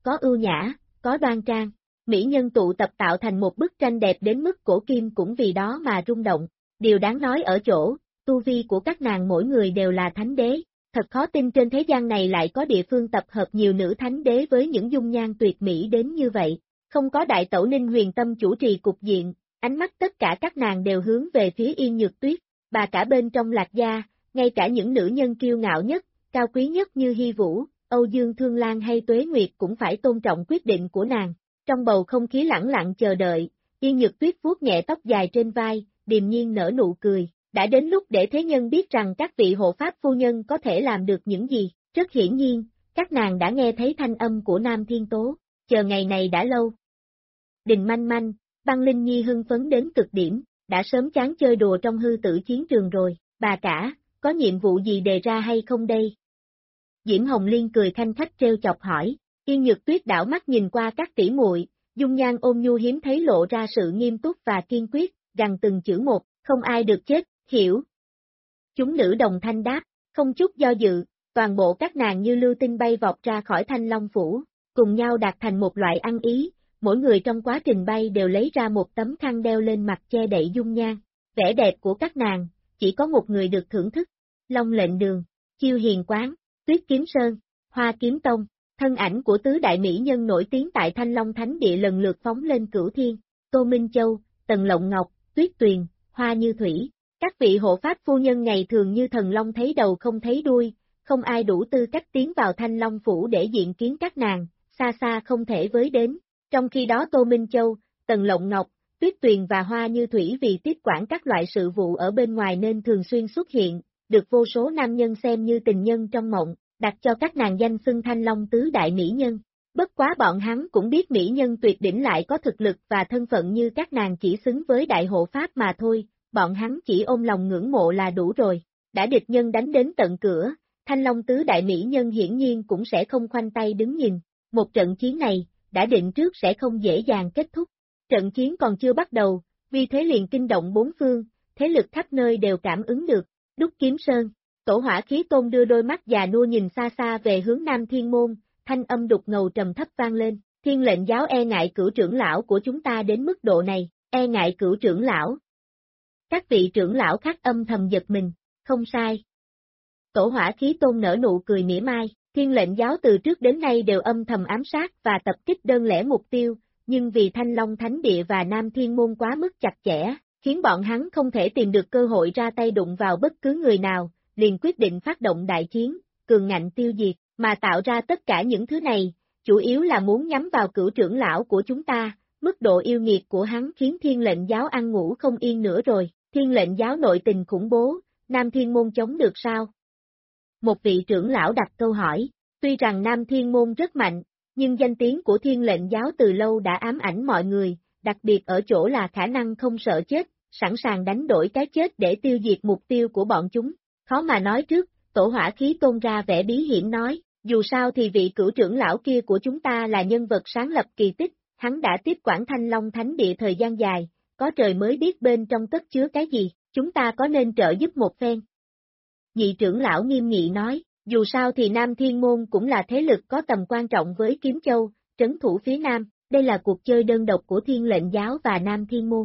có ưu nhã, có đoan trang. Mỹ nhân tụ tập tạo thành một bức tranh đẹp đến mức cổ kim cũng vì đó mà rung động. Điều đáng nói ở chỗ, tu vi của các nàng mỗi người đều là thánh đế. Thật khó tin trên thế gian này lại có địa phương tập hợp nhiều nữ thánh đế với những dung nhan tuyệt mỹ đến như vậy. Không có đại tẩu Ninh Huyền Tâm chủ trì cục diện, ánh mắt tất cả các nàng đều hướng về phía Yên Nhược Tuyết, bà cả bên trong Lạc gia, ngay cả những nữ nhân kiêu ngạo nhất, cao quý nhất như Hy Vũ, Âu Dương Thương Lan hay Tuế Nguyệt cũng phải tôn trọng quyết định của nàng. Trong bầu không khí lẳng lặng chờ đợi, Yên Nhược Tuyết vuốt nhẹ tóc dài trên vai, điềm nhiên nở nụ cười. Đã đến lúc để thế nhân biết rằng các vị hộ pháp phu nhân có thể làm được những gì. Rất hiển nhiên, các nàng đã nghe thấy thanh âm của Nam Thiên Tố, chờ ngày này đã lâu. Đình Manh Manh, Băng Linh Nhi hưng phấn đến cực điểm, đã sớm chán chơi đùa trong hư tử chiến trường rồi, bà cả, có nhiệm vụ gì đề ra hay không đây? Diễm Hồng Liên cười khanh khách trêu chọc hỏi, Yên Nhược Tuyết đảo mắt nhìn qua các tỷ muội, dung nhan ôn nhu hiếm thấy lộ ra sự nghiêm túc và kiên quyết, gằn từng chữ một, không ai được chết, hiểu. Chúng nữ đồng thanh đáp, không chút do dự, toàn bộ các nàng như lưu tinh bay vọt ra khỏi Thanh Long Phủ, cùng nhau đạt thành một loại ăn ý, mỗi người trong quá trình bay đều lấy ra một tấm khăn đeo lên mặt che đậy dung nhan. Vẻ đẹp của các nàng, chỉ có một người được thưởng thức, Long Lệnh Đường, Chiêu Hiền Quán, Tuyết Kiếm Sơn, Hoa Kiếm Tông, thân ảnh của tứ đại mỹ nhân nổi tiếng tại Thanh Long Thánh Địa lần lượt phóng lên cửu thiên, Tô Minh Châu, Tần Lộng Ngọc, Tuyết Tuyền, Hoa Như Thủy. Các vị hộ pháp phu nhân ngày thường như thần long thấy đầu không thấy đuôi, không ai đủ tư cách tiến vào Thanh Long Phủ để diện kiến các nàng, xa xa không thể với đến. Trong khi đó Tô Minh Châu, Tần Lộng Ngọc, Tuyết Tuyền và Hoa Như Thủy vì tiếp quản các loại sự vụ ở bên ngoài nên thường xuyên xuất hiện, được vô số nam nhân xem như tình nhân trong mộng, đặt cho các nàng danh xưng Thanh Long tứ đại mỹ nhân. Bất quá bọn hắn cũng biết mỹ nhân tuyệt đỉnh lại có thực lực và thân phận như các nàng chỉ xứng với đại hộ pháp mà thôi, bọn hắn chỉ ôm lòng ngưỡng mộ là đủ rồi. Đã địch nhân đánh đến tận cửa, Thanh Long tứ đại mỹ nhân hiển nhiên cũng sẽ không khoanh tay đứng nhìn. Một trận chiến này, đã định trước sẽ không dễ dàng kết thúc. Trận chiến còn chưa bắt đầu, vì thế liền kinh động bốn phương, thế lực khắp nơi đều cảm ứng được. Đúc Kiếm Sơn, Tổ Hỏa Khí Tôn đưa đôi mắt già nua nhìn xa xa về hướng Nam Thiên Môn, thanh âm đục ngầu trầm thấp vang lên, Thiên Lệnh Giáo e ngại cửu trưởng lão của chúng ta đến mức độ này, e ngại cửu trưởng lão. Các vị trưởng lão khác âm thầm giật mình, không sai. Tổ Hỏa Khí Tôn nở nụ cười mỉa mai, Thiên Lệnh Giáo từ trước đến nay đều âm thầm ám sát và tập kích đơn lẻ mục tiêu, nhưng vì Thanh Long Thánh Địa và Nam Thiên Môn quá mức chặt chẽ, khiến bọn hắn không thể tìm được cơ hội ra tay đụng vào bất cứ người nào, liền quyết định phát động đại chiến, cường ngạnh tiêu diệt, mà tạo ra tất cả những thứ này, chủ yếu là muốn nhắm vào cửu trưởng lão của chúng ta, mức độ yêu nghiệt của hắn khiến Thiên Lệnh Giáo ăn ngủ không yên nữa rồi, Thiên Lệnh Giáo nội tình khủng bố, Nam Thiên Môn chống được sao? Một vị trưởng lão đặt câu hỏi, tuy rằng Nam Thiên Môn rất mạnh, nhưng danh tiếng của Thiên Lệnh Giáo từ lâu đã ám ảnh mọi người, đặc biệt ở chỗ là khả năng không sợ chết, sẵn sàng đánh đổi cái chết để tiêu diệt mục tiêu của bọn chúng. Khó mà nói trước, Tổ Hỏa Khí Tôn ra vẻ bí hiểm nói, dù sao thì vị cửu trưởng lão kia của chúng ta là nhân vật sáng lập kỳ tích, hắn đã tiếp quản Thanh Long Thánh Địa thời gian dài, có trời mới biết bên trong cất chứa cái gì, chúng ta có nên trợ giúp một phen. Nhị trưởng lão nghiêm nghị nói, dù sao thì Nam Thiên Môn cũng là thế lực có tầm quan trọng với Kiếm Châu, trấn thủ phía Nam, đây là cuộc chơi đơn độc của Thiên Lệnh Giáo và Nam Thiên Môn.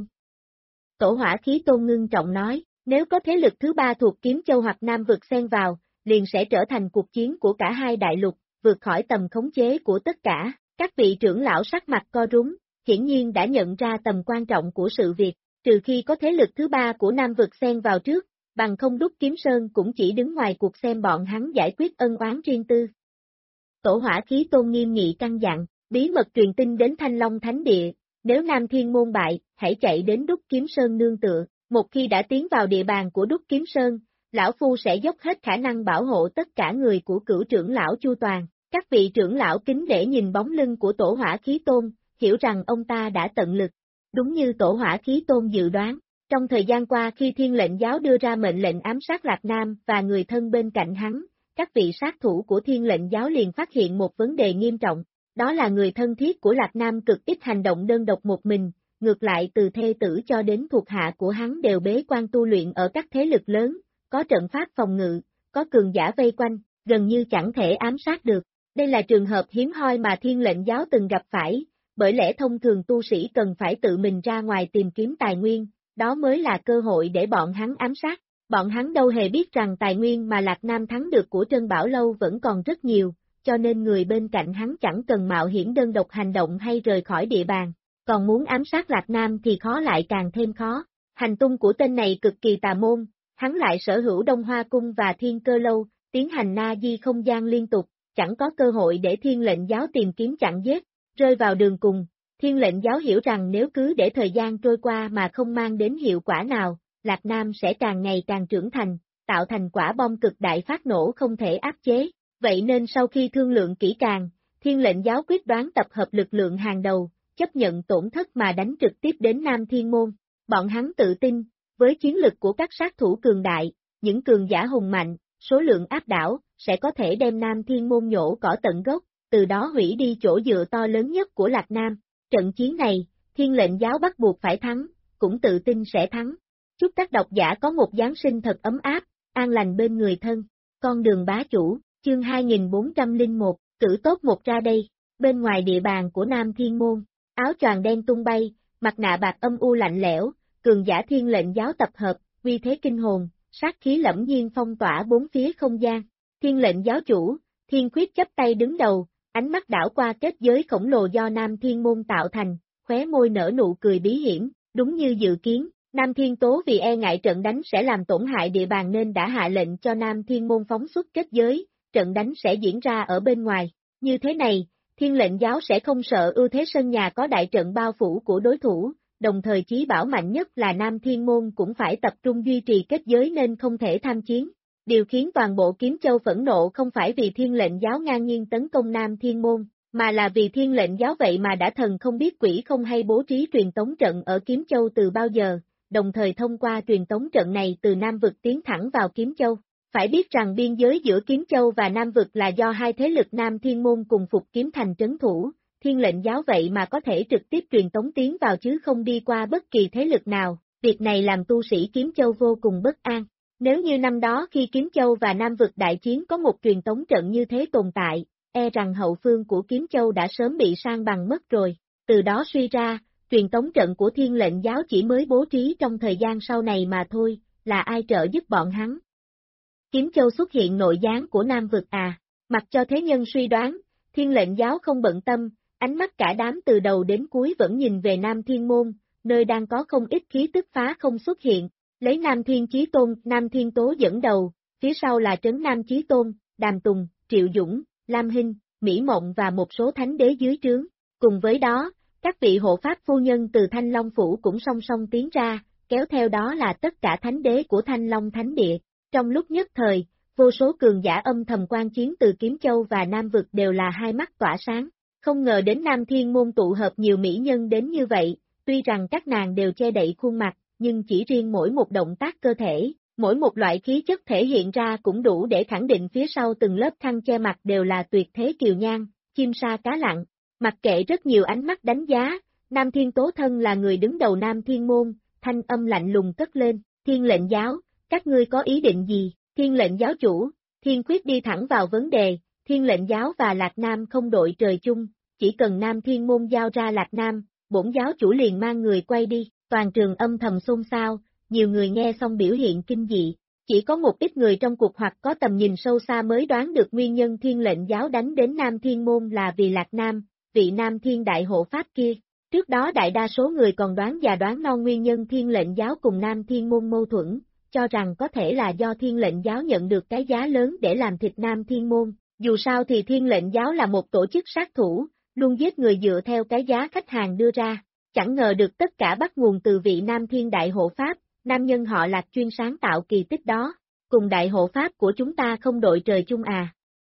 Tổ Hỏa Khí Tôn ngưng trọng nói, nếu có thế lực thứ ba thuộc Kiếm Châu hoặc Nam vực xen vào, liền sẽ trở thành cuộc chiến của cả hai đại lục, vượt khỏi tầm khống chế của tất cả. Các vị trưởng lão sắc mặt co rúm, hiển nhiên đã nhận ra tầm quan trọng của sự việc, trừ khi có thế lực thứ ba của Nam vực xen vào trước, bằng không Đúc Kiếm Sơn cũng chỉ đứng ngoài cuộc xem bọn hắn giải quyết ân oán riêng tư. Tổ Hỏa Khí Tôn nghiêm nghị căn dặn, bí mật truyền tin đến Thanh Long Thánh Địa, nếu Nam Thiên Môn bại, hãy chạy đến Đúc Kiếm Sơn nương tựa, một khi đã tiến vào địa bàn của Đúc Kiếm Sơn, lão phu sẽ dốc hết khả năng bảo hộ tất cả người của cửu trưởng lão chu toàn. Các vị trưởng lão kính để nhìn bóng lưng của Tổ Hỏa Khí Tôn, hiểu rằng ông ta đã tận lực. Đúng như Tổ Hỏa Khí Tôn dự đoán, trong thời gian qua khi Thiên Lệnh Giáo đưa ra mệnh lệnh ám sát Lạc Nam và người thân bên cạnh hắn, các vị sát thủ của Thiên Lệnh Giáo liền phát hiện một vấn đề nghiêm trọng, đó là người thân thiết của Lạc Nam cực ít hành động đơn độc một mình, ngược lại từ thê tử cho đến thuộc hạ của hắn đều bế quan tu luyện ở các thế lực lớn, có trận pháp phòng ngự, có cường giả vây quanh, gần như chẳng thể ám sát được. Đây là trường hợp hiếm hoi mà Thiên Lệnh Giáo từng gặp phải, bởi lẽ thông thường tu sĩ cần phải tự mình ra ngoài tìm kiếm tài nguyên, đó mới là cơ hội để bọn hắn ám sát. Bọn hắn đâu hề biết rằng tài nguyên mà Lạc Nam thắng được của Trân Bảo Lâu vẫn còn rất nhiều, cho nên người bên cạnh hắn chẳng cần mạo hiểm đơn độc hành động hay rời khỏi địa bàn, còn muốn ám sát Lạc Nam thì khó lại càng thêm khó. Hành tung của tên này cực kỳ tà môn, hắn lại sở hữu Đông Hoa Cung và Thiên Cơ Lâu, tiến hành na di không gian liên tục, chẳng có cơ hội để Thiên Lệnh Giáo tìm kiếm chặn giết, rơi vào đường cùng. Thiên Lệnh Giáo hiểu rằng nếu cứ để thời gian trôi qua mà không mang đến hiệu quả nào, Lạc Nam sẽ càng ngày càng trưởng thành, tạo thành quả bom cực đại phát nổ không thể áp chế. Vậy nên sau khi thương lượng kỹ càng, Thiên Lệnh Giáo quyết đoán tập hợp lực lượng hàng đầu, chấp nhận tổn thất mà đánh trực tiếp đến Nam Thiên Môn. Bọn hắn tự tin, với chiến lực của các sát thủ cường đại, những cường giả hùng mạnh, số lượng áp đảo, sẽ có thể đem Nam Thiên Môn nhổ cỏ tận gốc, từ đó hủy đi chỗ dựa to lớn nhất của Lạc Nam. Trận chiến này, Thiên Lệnh Giáo bắt buộc phải thắng, cũng tự tin sẽ thắng. Chúc các độc giả có một Giáng sinh thật ấm áp, an lành bên người thân. Con đường bá chủ, chương 2401, cử tốt một ra đây. Bên ngoài địa bàn của Nam Thiên Môn, áo choàng đen tung bay, mặt nạ bạc âm u lạnh lẽo, cường giả Thiên Lệnh Giáo tập hợp, uy thế kinh hồn, sát khí lẫm nhiên phong tỏa bốn phía không gian. Thiên Lệnh Giáo chủ, Thiên Khuyết chắp tay đứng đầu, ánh mắt đảo qua kết giới khổng lồ do Nam Thiên Môn tạo thành, khóe môi nở nụ cười bí hiểm, đúng như dự kiến. Nam Thiên Tố vì e ngại trận đánh sẽ làm tổn hại địa bàn nên đã hạ lệnh cho Nam Thiên Môn phóng xuất kết giới, trận đánh sẽ diễn ra ở bên ngoài. Như thế này, Thiên Lệnh Giáo sẽ không sợ ưu thế sân nhà có đại trận bao phủ của đối thủ, đồng thời chí bảo mạnh nhất là Nam Thiên Môn cũng phải tập trung duy trì kết giới nên không thể tham chiến. Điều khiến toàn bộ Kiếm Châu phẫn nộ không phải vì Thiên Lệnh Giáo ngang nhiên tấn công Nam Thiên Môn, mà là vì Thiên Lệnh Giáo vậy mà đã thần không biết quỷ không hay bố trí truyền tống trận ở Kiếm Châu từ bao giờ, đồng thời thông qua truyền tống trận này từ Nam Vực tiến thẳng vào Kiếm Châu. Phải biết rằng biên giới giữa Kiếm Châu và Nam Vực là do hai thế lực Nam Thiên Môn cùng Phục Kiếm Thành trấn thủ, Thiên Lệnh Giáo vậy mà có thể trực tiếp truyền tống tiến vào chứ không đi qua bất kỳ thế lực nào, việc này làm tu sĩ Kiếm Châu vô cùng bất an. Nếu như năm đó khi Kiếm Châu và Nam Vực đại chiến có một truyền tống trận như thế tồn tại, e rằng hậu phương của Kiếm Châu đã sớm bị san bằng mất rồi, từ đó suy ra, truyền tống trận của Thiên Lệnh Giáo chỉ mới bố trí trong thời gian sau này mà thôi, là ai trợ giúp bọn hắn? Kiếm Châu xuất hiện nội gián của Nam Vực à? Mặc cho thế nhân suy đoán, Thiên Lệnh Giáo không bận tâm, ánh mắt cả đám từ đầu đến cuối vẫn nhìn về Nam Thiên Môn, nơi đang có không ít khí tức phá không xuất hiện, lấy Nam Thiên Chí Tôn, Nam Thiên Tố dẫn đầu, phía sau là Trấn Nam Chí Tôn, Đàm Tùng, Triệu Dũng, Lam Hinh, Mỹ Mộng và một số thánh đế dưới trướng. Cùng với đó, các vị hộ pháp phu nhân từ Thanh Long Phủ cũng song song tiến ra, kéo theo đó là tất cả thánh đế của Thanh Long Thánh Địa. Trong lúc nhất thời, vô số cường giả âm thầm quan chiến từ Kiếm Châu và Nam Vực đều là hai mắt tỏa sáng. Không ngờ đến Nam Thiên Môn tụ hợp nhiều mỹ nhân đến như vậy, tuy rằng các nàng đều che đậy khuôn mặt, nhưng chỉ riêng mỗi một động tác cơ thể, mỗi một loại khí chất thể hiện ra cũng đủ để khẳng định phía sau từng lớp khăn che mặt đều là tuyệt thế kiều nhan, chim sa cá lặng. Mặc kệ rất nhiều ánh mắt đánh giá, Nam Thiên Tố thân là người đứng đầu Nam Thiên Môn, thanh âm lạnh lùng cất lên, Thiên Lệnh Giáo, các ngươi có ý định gì? Thiên Lệnh Giáo chủ, Thiên Khuyết đi thẳng vào vấn đề, Thiên Lệnh Giáo và Lạc Nam không đội trời chung, chỉ cần Nam Thiên Môn giao ra Lạc Nam, bổn giáo chủ liền mang người quay đi, toàn trường âm thầm xôn xao, nhiều người nghe xong biểu hiện kinh dị, chỉ có một ít người trong cuộc hoặc có tầm nhìn sâu xa mới đoán được nguyên nhân Thiên Lệnh Giáo đánh đến Nam Thiên Môn là vì Lạc Nam, vị Nam Thiên Đại Hộ Pháp kia. Trước đó đại đa số người còn đoán già đoán non nguyên nhân Thiên Lệnh Giáo cùng Nam Thiên Môn mâu thuẫn, cho rằng có thể là do Thiên Lệnh Giáo nhận được cái giá lớn để làm thịt Nam Thiên Môn, dù sao thì Thiên Lệnh Giáo là một tổ chức sát thủ, luôn giết người dựa theo cái giá khách hàng đưa ra, chẳng ngờ được tất cả bắt nguồn từ vị Nam Thiên Đại Hộ Pháp, nam nhân họ Lạc chuyên sáng tạo kỳ tích đó, cùng Đại Hộ Pháp của chúng ta không đội trời chung à.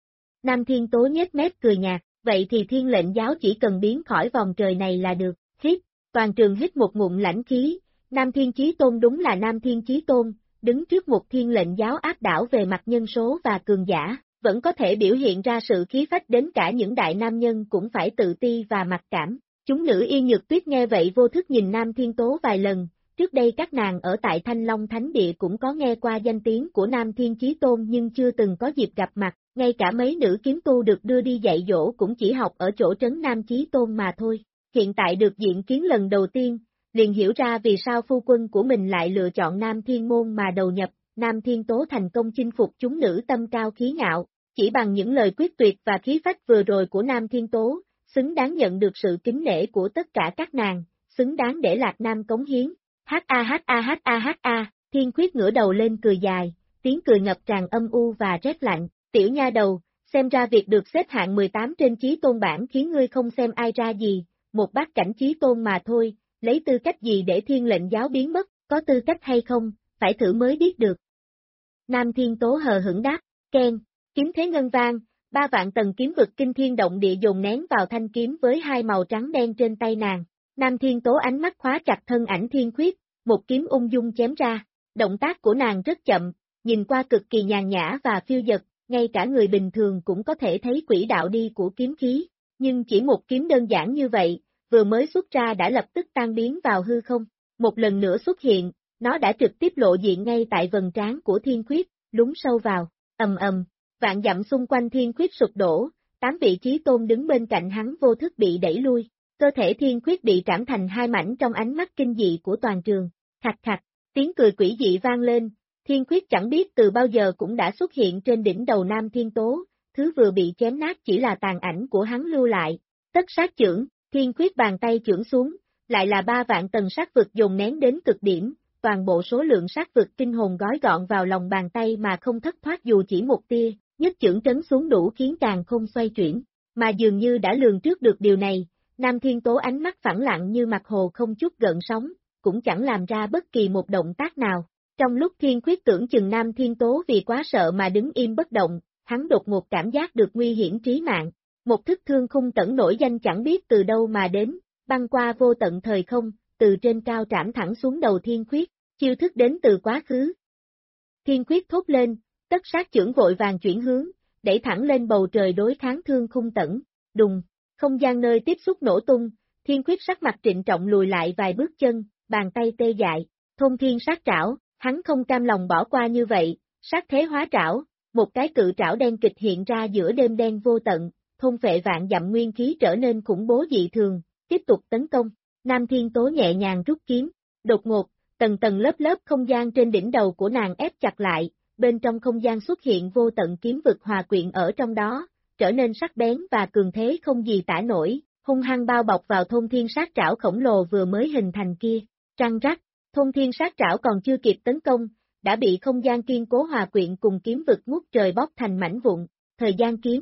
Nam Thiên Tố nhếch mép cười nhạt, vậy thì Thiên Lệnh Giáo chỉ cần biến khỏi vòng trời này là được, hít, toàn trường hít một ngụm lãnh khí, Nam Thiên Chí Tôn đúng là Nam Thiên Chí Tôn, đứng trước một Thiên Lệnh Giáo áp đảo về mặt nhân số và cường giả, vẫn có thể biểu hiện ra sự khí phách đến cả những đại nam nhân cũng phải tự ti và mặc cảm. Chúng nữ Yên Nhược Tuyết nghe vậy vô thức nhìn Nam Thiên Tố vài lần, trước đây các nàng ở tại Thanh Long Thánh Địa cũng có nghe qua danh tiếng của Nam Thiên Chí Tôn nhưng chưa từng có dịp gặp mặt, ngay cả mấy nữ kiếm tu được đưa đi dạy dỗ cũng chỉ học ở chỗ trấn Nam Chí Tôn mà thôi. Hiện tại được diện kiến lần đầu tiên, liền hiểu ra vì sao phu quân của mình lại lựa chọn Nam Thiên Môn mà đầu nhập. Nam Thiên Tố thành công chinh phục chúng nữ tâm cao khí ngạo, chỉ bằng những lời quyết tuyệt và khí phách vừa rồi của Nam Thiên Tố, xứng đáng nhận được sự kính nể của tất cả các nàng, xứng đáng để Lạc Nam cống hiến. Ha, Thiên Khuyết ngửa đầu lên cười dài, tiếng cười ngập tràn âm u và rét lạnh. Tiểu nha đầu, xem ra việc được xếp hạng 18 trên Chí Tôn bảng khiến ngươi không xem ai ra gì, một bát cảnh Chí Tôn mà thôi, lấy tư cách gì để Thiên Lệnh giáo biến mất, có tư cách hay không, phải thử mới biết được. Nam Thiên Tố hờ hững đáp, keng, kiếm thế ngân vang, 3 vạn tầng kiếm vực kinh thiên động địa dồn nén vào thanh kiếm với hai màu trắng đen trên tay nàng. Nam Thiên Tố ánh mắt khóa chặt thân ảnh Thiên Khuyết, một kiếm ung dung chém ra, động tác của nàng rất chậm, nhìn qua cực kỳ nhàn nhã và phiêu dật, ngay cả người bình thường cũng có thể thấy quỹ đạo đi của kiếm khí, nhưng chỉ một kiếm đơn giản như vậy, vừa mới xuất ra đã lập tức tan biến vào hư không, một lần nữa xuất hiện, nó đã trực tiếp lộ diện ngay tại vầng trán của Thiên Khuyết, lún sâu vào, ầm, vạn dặm xung quanh Thiên Khuyết sụp đổ, 8 vị Chí Tôn đứng bên cạnh hắn vô thức bị đẩy lui, cơ thể Thiên Khuyết bị trảm thành hai mảnh trong ánh mắt kinh dị của toàn trường, khạch, tiếng cười quỷ dị vang lên. Thiên Khuyết chẳng biết từ bao giờ cũng đã xuất hiện trên đỉnh đầu Nam Thiên Tố, thứ vừa bị chém nát chỉ là tàn ảnh của hắn lưu lại. Tất sát chưởng, Thiên Khuyết bàn tay chưởng xuống, lại là 3 vạn tầng sát vực dồn nén đến cực điểm, toàn bộ số lượng sát vực kinh hồn gói gọn vào lòng bàn tay mà không thất thoát dù chỉ một tia, nhất chưởng trấn xuống đủ khiến càng không xoay chuyển, mà dường như đã lường trước được điều này, Nam Thiên Tố ánh mắt phẳng lặng như mặt hồ không chút gợn sóng, cũng chẳng làm ra bất kỳ một động tác nào. Trong lúc Thiên Khuyết tưởng chừng Nam Thiên Tố vì quá sợ mà đứng im bất động, hắn đột ngột cảm giác được nguy hiểm trí mạng. Một thức thương khung tẩn nổi danh chẳng biết từ đâu mà đến, băng qua vô tận thời không, từ trên cao trảm thẳng xuống đầu Thiên Khuyết, chiêu thức đến từ quá khứ. Thiên Khuyết thốt lên, tất sát chưởng vội vàng chuyển hướng, đẩy thẳng lên bầu trời đối kháng thương khung tẩn, đùng, không gian nơi tiếp xúc nổ tung, Thiên Khuyết sắc mặt trịnh trọng lùi lại vài bước chân, bàn tay tê dại, thôn thiên sát trảo. Hắn không cam lòng bỏ qua như vậy, sát thế hóa trảo, một cái cự trảo đen kịch hiện ra giữa đêm đen vô tận, thôn phệ vạn dặm nguyên khí trở nên khủng bố dị thường, tiếp tục tấn công. Nam Thiên Tố nhẹ nhàng rút kiếm, đột ngột, tầng tầng lớp lớp không gian trên đỉnh đầu của nàng ép chặt lại, bên trong không gian xuất hiện vô tận kiếm vực hòa quyện ở trong đó, trở nên sắc bén và cường thế không gì tả nổi, hung hăng bao bọc vào thôn thiên sát trảo khổng lồ vừa mới hình thành kia, răng rắc. Thôn thiên sát trảo còn chưa kịp tấn công, đã bị không gian kiên cố hòa quyện cùng kiếm vực ngút trời bóp thành mảnh vụn, thời gian kiếm,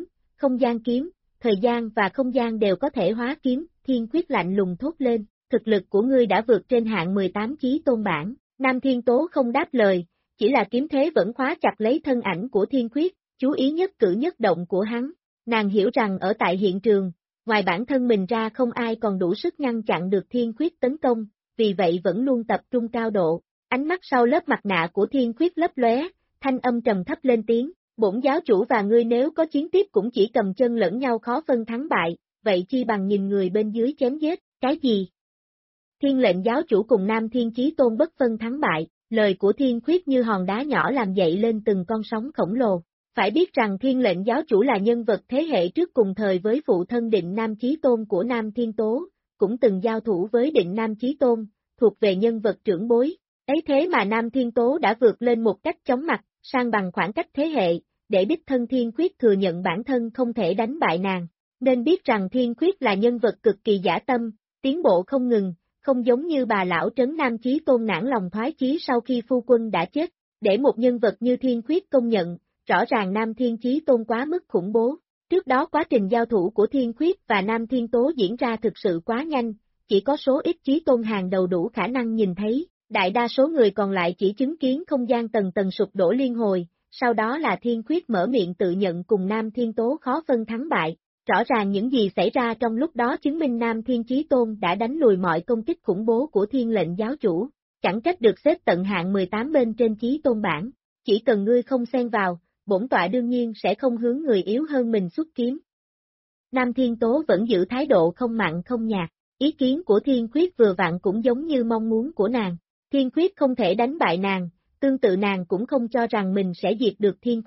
thời gian và không gian đều có thể hóa kiếm, Thiên Khuyết lạnh lùng thốt lên, thực lực của ngươi đã vượt trên hạng 18 Chí Tôn bảng, Nam Thiên Tố không đáp lời, chỉ là kiếm thế vẫn khóa chặt lấy thân ảnh của Thiên Khuyết, chú ý nhất cử nhất động của hắn, nàng hiểu rằng ở tại hiện trường, ngoài bản thân mình ra không ai còn đủ sức ngăn chặn được Thiên Khuyết tấn công. Vì vậy vẫn luôn tập trung cao độ, ánh mắt sau lớp mặt nạ của Thiên Khuyết lấp lóe, thanh âm trầm thấp lên tiếng, bổn giáo chủ và ngươi nếu có chiến tiếp cũng chỉ cầm chân lẫn nhau khó phân thắng bại, vậy chi bằng nhìn người bên dưới chém giết, cái gì? Thiên Lệnh giáo chủ cùng Nam Thiên Chí Tôn bất phân thắng bại, lời của Thiên Khuyết như hòn đá nhỏ làm dậy lên từng con sóng khổng lồ. Phải biết rằng Thiên Lệnh giáo chủ là nhân vật thế hệ trước cùng thời với phụ thân Định Nam Chí Tôn của Nam Thiên Tố, cũng từng giao thủ với Định Nam Chí Tôn, thuộc về nhân vật trưởng bối. Ấy thế mà Nam Thiên Tố đã vượt lên một cách chóng mặt, sang bằng khoảng cách thế hệ, để đích thân Thiên Khuyết thừa nhận bản thân không thể đánh bại nàng. Nên biết rằng Thiên Khuyết là nhân vật cực kỳ dã tâm, tiến bộ không ngừng, không giống như bà lão trấn Nam Chí Tôn nản lòng thoái chí sau khi phu quân đã chết. Để một nhân vật như Thiên Khuyết công nhận, rõ ràng Nam Thiên Chí Tôn quá mức khủng bố. Trước đó quá trình giao thủ của Thiên Khuyết và Nam Thiên Tố diễn ra thực sự quá nhanh, chỉ có số ít Chí Tôn hàng đầu đủ khả năng nhìn thấy, đại đa số người còn lại chỉ chứng kiến không gian tầng tầng sụp đổ liên hồi, sau đó là Thiên Khuyết mở miệng tự nhận cùng Nam Thiên Tố khó phân thắng bại. Rõ ràng những gì xảy ra trong lúc đó chứng minh Nam Thiên Chí Tôn đã đánh lùi mọi công kích khủng bố của Thiên Lệnh giáo chủ, chẳng trách được xếp tận hạng 18 bên trên Chí Tôn bảng, chỉ cần ngươi không xen vào, bổn tọa đương nhiên sẽ không hướng người yếu hơn mình xuất kiếm. Nam Thiên Tố vẫn giữ thái độ không mặn không nhạt, ý kiến của Thiên Khuyết vừa vặn cũng giống như mong muốn của nàng, Thiên Khuyết không thể đánh bại nàng, tương tự nàng cũng không cho rằng mình sẽ diệt được Thiên Khuyết,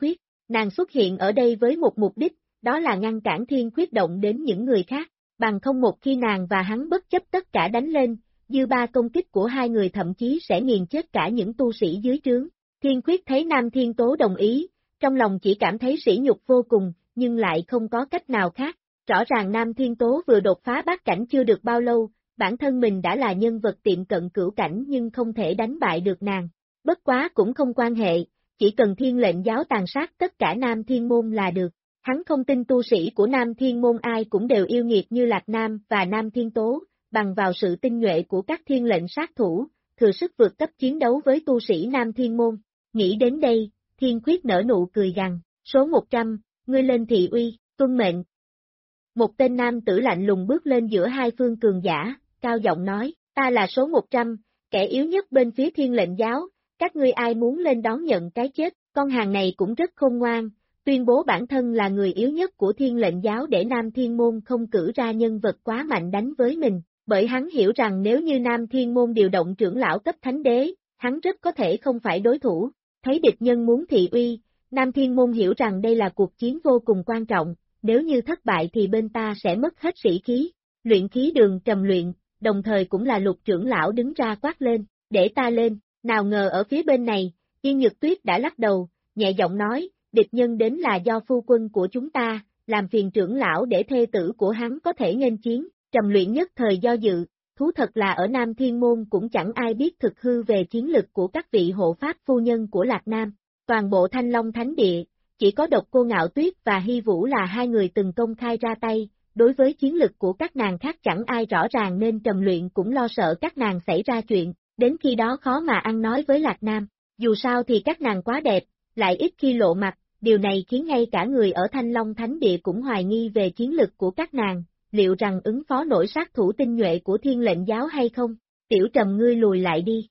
Nàng xuất hiện ở đây với một mục đích, đó là ngăn cản Thiên Khuyết động đến những người khác, bằng không một khi nàng và hắn bất chấp tất cả đánh lên, dư ba công kích của hai người thậm chí sẽ nghiền chết cả những tu sĩ dưới trướng. Thiên Khuyết thấy Nam Thiên Tố đồng ý, trong lòng chỉ cảm thấy sỉ nhục vô cùng, nhưng lại không có cách nào khác. Rõ ràng Nam Thiên Tố vừa đột phá bát cảnh chưa được bao lâu, bản thân mình đã là nhân vật tiệm cận cửu cảnh nhưng không thể đánh bại được nàng. Bất quá cũng không quan hệ, chỉ cần Thiên lệnh giáo tàn sát tất cả Nam Thiên môn là được. Hắn không tin tu sĩ của Nam Thiên môn ai cũng đều yêu nghiệt như Lạc Nam và Nam Thiên Tố, bằng vào sự tinh nhuệ của các thiên lệnh sát thủ, thừa sức vượt cấp chiến đấu với tu sĩ Nam Thiên môn. Nghĩ đến đây, Thiên Khuyết nở nụ cười gằn, số 100, ngươi lên thị uy, tuân mệnh. Một tên nam tử lạnh lùng bước lên giữa hai phương cường giả, cao giọng nói, ta là số 100, kẻ yếu nhất bên phía thiên lệnh giáo, các ngươi ai muốn lên đón nhận cái chết, con hàng này cũng rất khôn ngoan, tuyên bố bản thân là người yếu nhất của thiên lệnh giáo để Nam Thiên môn không cử ra nhân vật quá mạnh đánh với mình, bởi hắn hiểu rằng nếu như Nam Thiên môn điều động trưởng lão cấp thánh đế, hắn rất có thể không phải đối thủ. Thấy địch nhân muốn thị uy, Nam Thiên môn hiểu rằng đây là cuộc chiến vô cùng quan trọng, nếu như thất bại thì bên ta sẽ mất hết sĩ khí. Luyện khí đường trầm luyện, đồng thời cũng là Lục trưởng lão đứng ra quát lên, để ta lên, nào ngờ ở phía bên này, Yên Nhược Tuyết đã lắc đầu, nhẹ giọng nói, địch nhân đến là do phu quân của chúng ta, làm phiền trưởng lão để thê tử của hắn có thể nghênh chiến. Trầm luyện nhất thời do dự, thú thật là ở Nam Thiên môn cũng chẳng ai biết thực hư về chiến lực của các vị hộ pháp phu nhân của Lạc Nam. Toàn bộ Thanh Long Thánh Địa, chỉ có độc cô Ngạo Tuyết và Hy Vũ là hai người từng công khai ra tay, đối với chiến lực của các nàng khác chẳng ai rõ ràng nên Trầm luyện cũng lo sợ các nàng xảy ra chuyện, đến khi đó khó mà ăn nói với Lạc Nam. Dù sao thì các nàng quá đẹp, lại ít khi lộ mặt, điều này khiến ngay cả người ở Thanh Long Thánh Địa cũng hoài nghi về chiến lực của các nàng. Liệu rằng ứng phó nổi sát thủ tinh nhuệ của thiên lệnh giáo hay không? Tiểu Trầm ngươi lùi lại đi.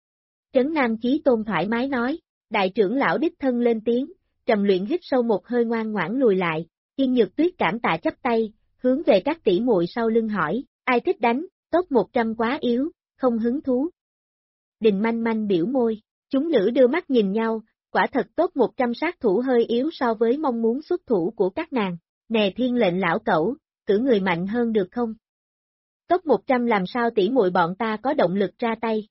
Trấn Nam Chí Tôn thoải mái nói, đại trưởng lão đích thân lên tiếng, Trầm luyện hít sâu một hơi ngoan ngoãn lùi lại, Yên Nhược Tuyết cảm tạ chắp tay, hướng về các tỷ muội sau lưng hỏi, ai thích đánh, top 100 quá yếu, không hứng thú. Đình Manh Manh biểu môi, chúng nữ đưa mắt nhìn nhau, quả thật top 100 sát thủ hơi yếu so với mong muốn xuất thủ của các nàng, nè thiên lệnh lão cẩu. Cử người mạnh hơn được không? Top 100 làm sao tỷ muội bọn ta có động lực ra tay?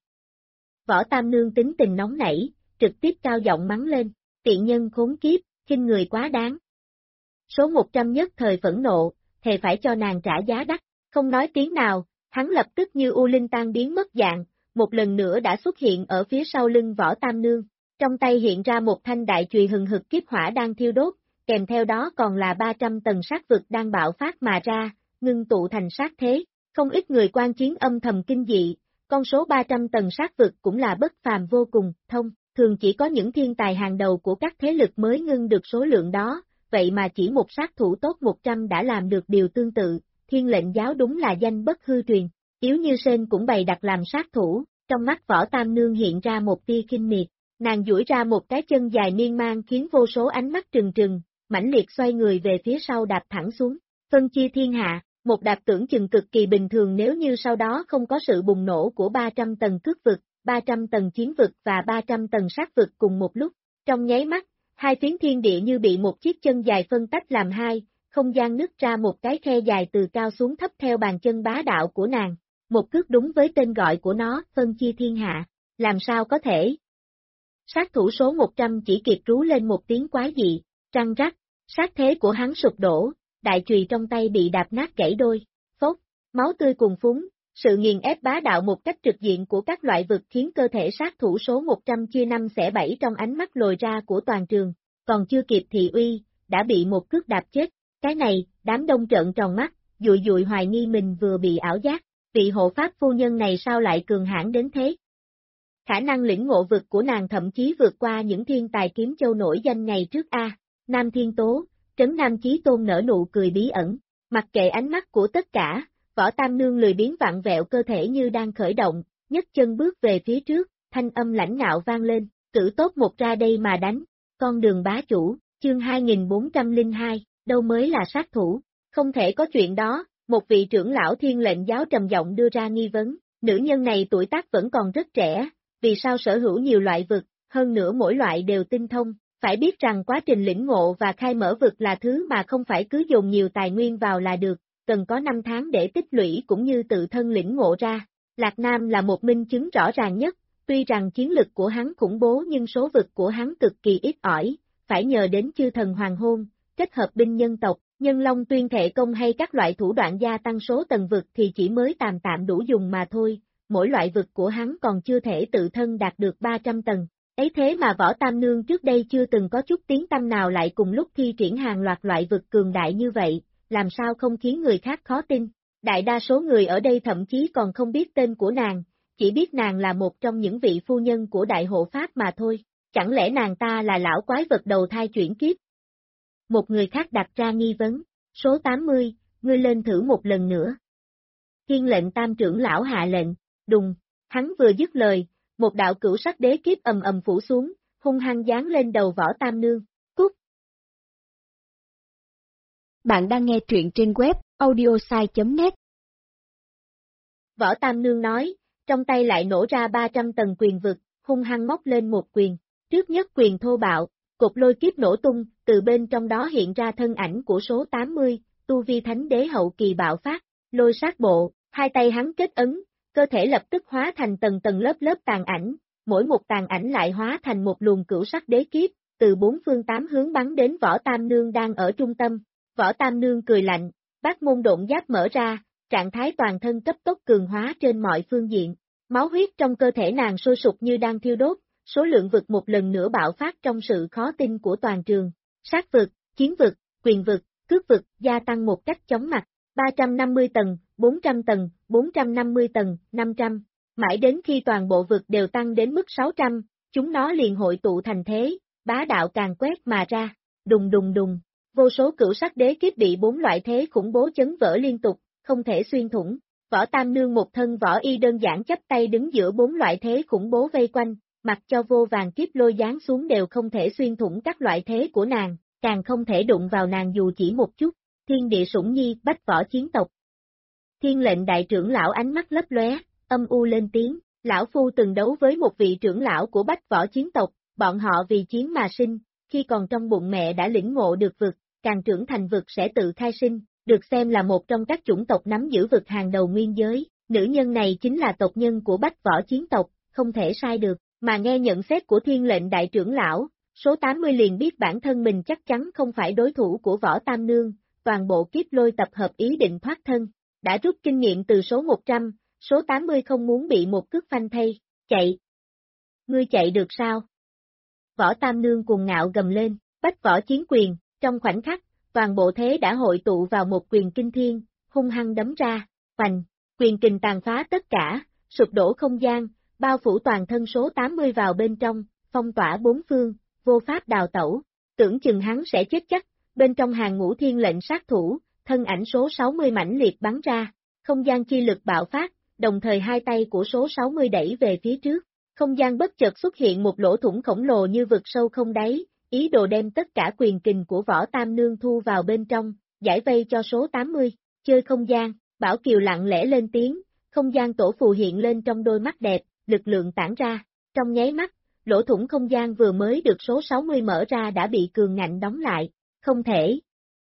Võ Tam Nương tính tình nóng nảy, trực tiếp cao giọng mắng lên, tiện nhân khốn kiếp, khinh người quá đáng. Số 100 nhất thời phẫn nộ, thề phải cho nàng trả giá đắt, không nói tiếng nào, hắn lập tức như U Linh tan biến mất dạng, một lần nữa đã xuất hiện ở phía sau lưng Võ Tam Nương, trong tay hiện ra một thanh đại chùy hừng hực kiếp hỏa đang thiêu đốt. Kèm theo đó còn là 300 tầng sát vực đang bạo phát mà ra, ngưng tụ thành sát thế, không ít người quan chiến âm thầm kinh dị, con số 300 tầng sát vực cũng là bất phàm vô cùng, thường chỉ có những thiên tài hàng đầu của các thế lực mới ngưng được số lượng đó, vậy mà chỉ một sát thủ tốt 100 đã làm được điều tương tự, thiên lệnh giáo đúng là danh bất hư truyền, Yếu Như Sên cũng bày đặt làm sát thủ, trong mắt Võ Tam Nương hiện ra một tia kinh miệt, nàng duỗi ra một cái chân dài miên man khiến vô số ánh mắt trừng trừng, mãnh liệt xoay người về phía sau đạp thẳng xuống, phân chia thiên hạ, một đạp tưởng chừng cực kỳ bình thường nếu như sau đó không có sự bùng nổ của 300 tầng cước vực, 300 tầng chiến vực và 300 tầng sát vực cùng một lúc. Trong nháy mắt, hai phiến thiên địa như bị một chiếc chân dài phân tách làm hai, không gian nứt ra một cái khe dài từ cao xuống thấp theo bàn chân bá đạo của nàng. Một cước đúng với tên gọi của nó, phân chia thiên hạ. Làm sao có thể? Sát thủ số 100 chỉ kịp rú lên một tiếng quái dị, răng rắc. Sát thế của hắn sụp đổ, đại chùy trong tay bị đạp nát gãy đôi, phốc, máu tươi cuồn phúng, sự nghiền ép bá đạo một cách trực diện của các loại vực khiến cơ thể sát thủ số 100 chia năm xẻ bảy trong ánh mắt lồi ra của toàn trường, còn chưa kịp thị uy, đã bị một cước đạp chết, cái này, đám đông trợn tròn mắt, dụi dụi hoài nghi mình vừa bị ảo giác, vị hộ pháp phu nhân này sao lại cường hãn đến thế? Khả năng lĩnh ngộ vực của nàng thậm chí vượt qua những thiên tài kiếm châu nổi danh ngày trước a. Nam Thiên Tố, Trấn Nam Chí Tôn nở nụ cười bí ẩn, mặc kệ ánh mắt của tất cả, Võ Tam Nương lười biếng vặn vẹo cơ thể như đang khởi động, nhấc chân bước về phía trước, thanh âm lãnh ngạo vang lên, cử tốt một ra đây mà đánh, con đường bá chủ, chương 2402, đâu mới là sát thủ, không thể có chuyện đó, một vị trưởng lão thiên lệnh giáo trầm giọng đưa ra nghi vấn, nữ nhân này tuổi tác vẫn còn rất trẻ, vì sao sở hữu nhiều loại vực, hơn nữa mỗi loại đều tinh thông, Phải biết rằng quá trình lĩnh ngộ và khai mở vực là thứ mà không phải cứ dồn nhiều tài nguyên vào là được, cần có 5 tháng để tích lũy cũng như tự thân lĩnh ngộ ra. Lạc Nam là một minh chứng rõ ràng nhất, tuy rằng chiến lực của hắn khủng bố nhưng số vực của hắn cực kỳ ít ỏi, phải nhờ đến chư thần hoàng hôn, kết hợp binh nhân tộc, nhân long tuyên thệ công hay các loại thủ đoạn gia tăng số tầng vực thì chỉ mới tạm tạm đủ dùng mà thôi, mỗi loại vực của hắn còn chưa thể tự thân đạt được 300 tầng. Ấy thế mà Võ Tam Nương trước đây chưa từng có chút tiếng tăm nào lại cùng lúc thi triển hàng loạt loại vực cường đại như vậy, làm sao không khiến người khác khó tin. Đại đa số người ở đây thậm chí còn không biết tên của nàng, chỉ biết nàng là một trong những vị phu nhân của Đại Hộ Pháp mà thôi. Chẳng lẽ nàng ta là lão quái vật đầu thai chuyển kiếp? Một người khác đặt ra nghi vấn, số 80, ngươi lên thử một lần nữa. Thiên lệnh Tam trưởng lão hạ lệnh, đùng, hắn vừa dứt lời, một đạo cửu sắc đế kiếp ầm ầm phủ xuống, hung hăng giáng lên đầu Võ Tam Nương. Cút! Bạn đang nghe truyện trên web audiosai.net. Võ Tam Nương nói, trong tay lại nổ ra 300 tầng quyền vực, hung hăng móc lên một quyền. Trước nhất quyền thô bạo, cột lôi kiếp nổ tung, từ bên trong đó hiện ra thân ảnh của số 80, tu vi thánh đế hậu kỳ bạo phát, lôi sát bộ, hai tay hắn kết ấn, cơ thể lập tức hóa thành tầng tầng lớp lớp tàn ảnh, mỗi một tàn ảnh lại hóa thành một luồng cửu sắc đế kiếp, từ bốn phương tám hướng bắn đến Võ Tam Nương đang ở trung tâm. Võ Tam Nương cười lạnh, bát môn độn giáp mở ra, trạng thái toàn thân cấp tốc cường hóa trên mọi phương diện, máu huyết trong cơ thể nàng sôi sục như đang thiêu đốt, số lượng vực một lần nữa bạo phát trong sự khó tin của toàn trường, sát vực, chiến vực, quyền vực, cước vực gia tăng một cách chóng mặt, 350 tầng, 400 tầng, 450 tầng, 500, mãi đến khi toàn bộ vực đều tăng đến mức 600, chúng nó liền hội tụ thành thế, bá đạo càng quét mà ra, đùng đùng đùng, vô số cửu sắc đế kiếp bị bốn loại thế khủng bố chấn vỡ liên tục, không thể xuyên thủng. Võ Tam Nương một thân võ y đơn giản chắp tay đứng giữa bốn loại thế khủng bố vây quanh, mặc cho vô vàng kiếp lôi giáng xuống đều không thể xuyên thủng các loại thế của nàng, càng không thể đụng vào nàng dù chỉ một chút. Thiên địa sủng nhi bách võ chiến tộc. Thiên lệnh đại trưởng lão ánh mắt lấp lóe, âm u lên tiếng, lão phu từng đấu với một vị trưởng lão của bách võ chiến tộc, bọn họ vì chiến mà sinh, khi còn trong bụng mẹ đã lĩnh ngộ được vực, càng trưởng thành vực sẽ tự khai sinh, được xem là một trong các chủng tộc nắm giữ vực hàng đầu nguyên giới, nữ nhân này chính là tộc nhân của bách võ chiến tộc, không thể sai được, mà nghe nhận xét của thiên lệnh đại trưởng lão, số 80 liền biết bản thân mình chắc chắn không phải đối thủ của Võ Tam Nương, toàn bộ kiếp lôi tập hợp ý định thoát thân, đã rút kinh nghiệm từ số 100, số 80 không muốn bị một cước phanh thay, chạy. Ngươi chạy được sao? Võ Tam Nương cuồng ngạo gầm lên, bách võ chiến quyền, trong khoảnh khắc, toàn bộ thế đã hội tụ vào một quyền kinh thiên, hung hăng đấm ra, hoành, quyền kình tàn phá tất cả, sụp đổ không gian, bao phủ toàn thân số 80 vào bên trong, phong tỏa bốn phương, vô pháp đào tẩu, tưởng chừng hắn sẽ chết chắc, bên trong hàng ngũ thiên lệnh sát thủ, thân ảnh số 60 mãnh liệt bắn ra, không gian chi lực bạo phát, đồng thời hai tay của số 60 đẩy về phía trước, không gian bất chợt xuất hiện một lỗ thủng khổng lồ như vực sâu không đáy, ý đồ đem tất cả quyền kình của Võ Tam Nương thu vào bên trong, giải vây cho số 80, chơi không gian, Bảo Kiều lặng lẽ lên tiếng, không gian tổ phù hiện lên trong đôi mắt đẹp, lực lượng tản ra, trong nháy mắt, lỗ thủng không gian vừa mới được số 60 mở ra đã bị cường ngạnh đóng lại, không thể.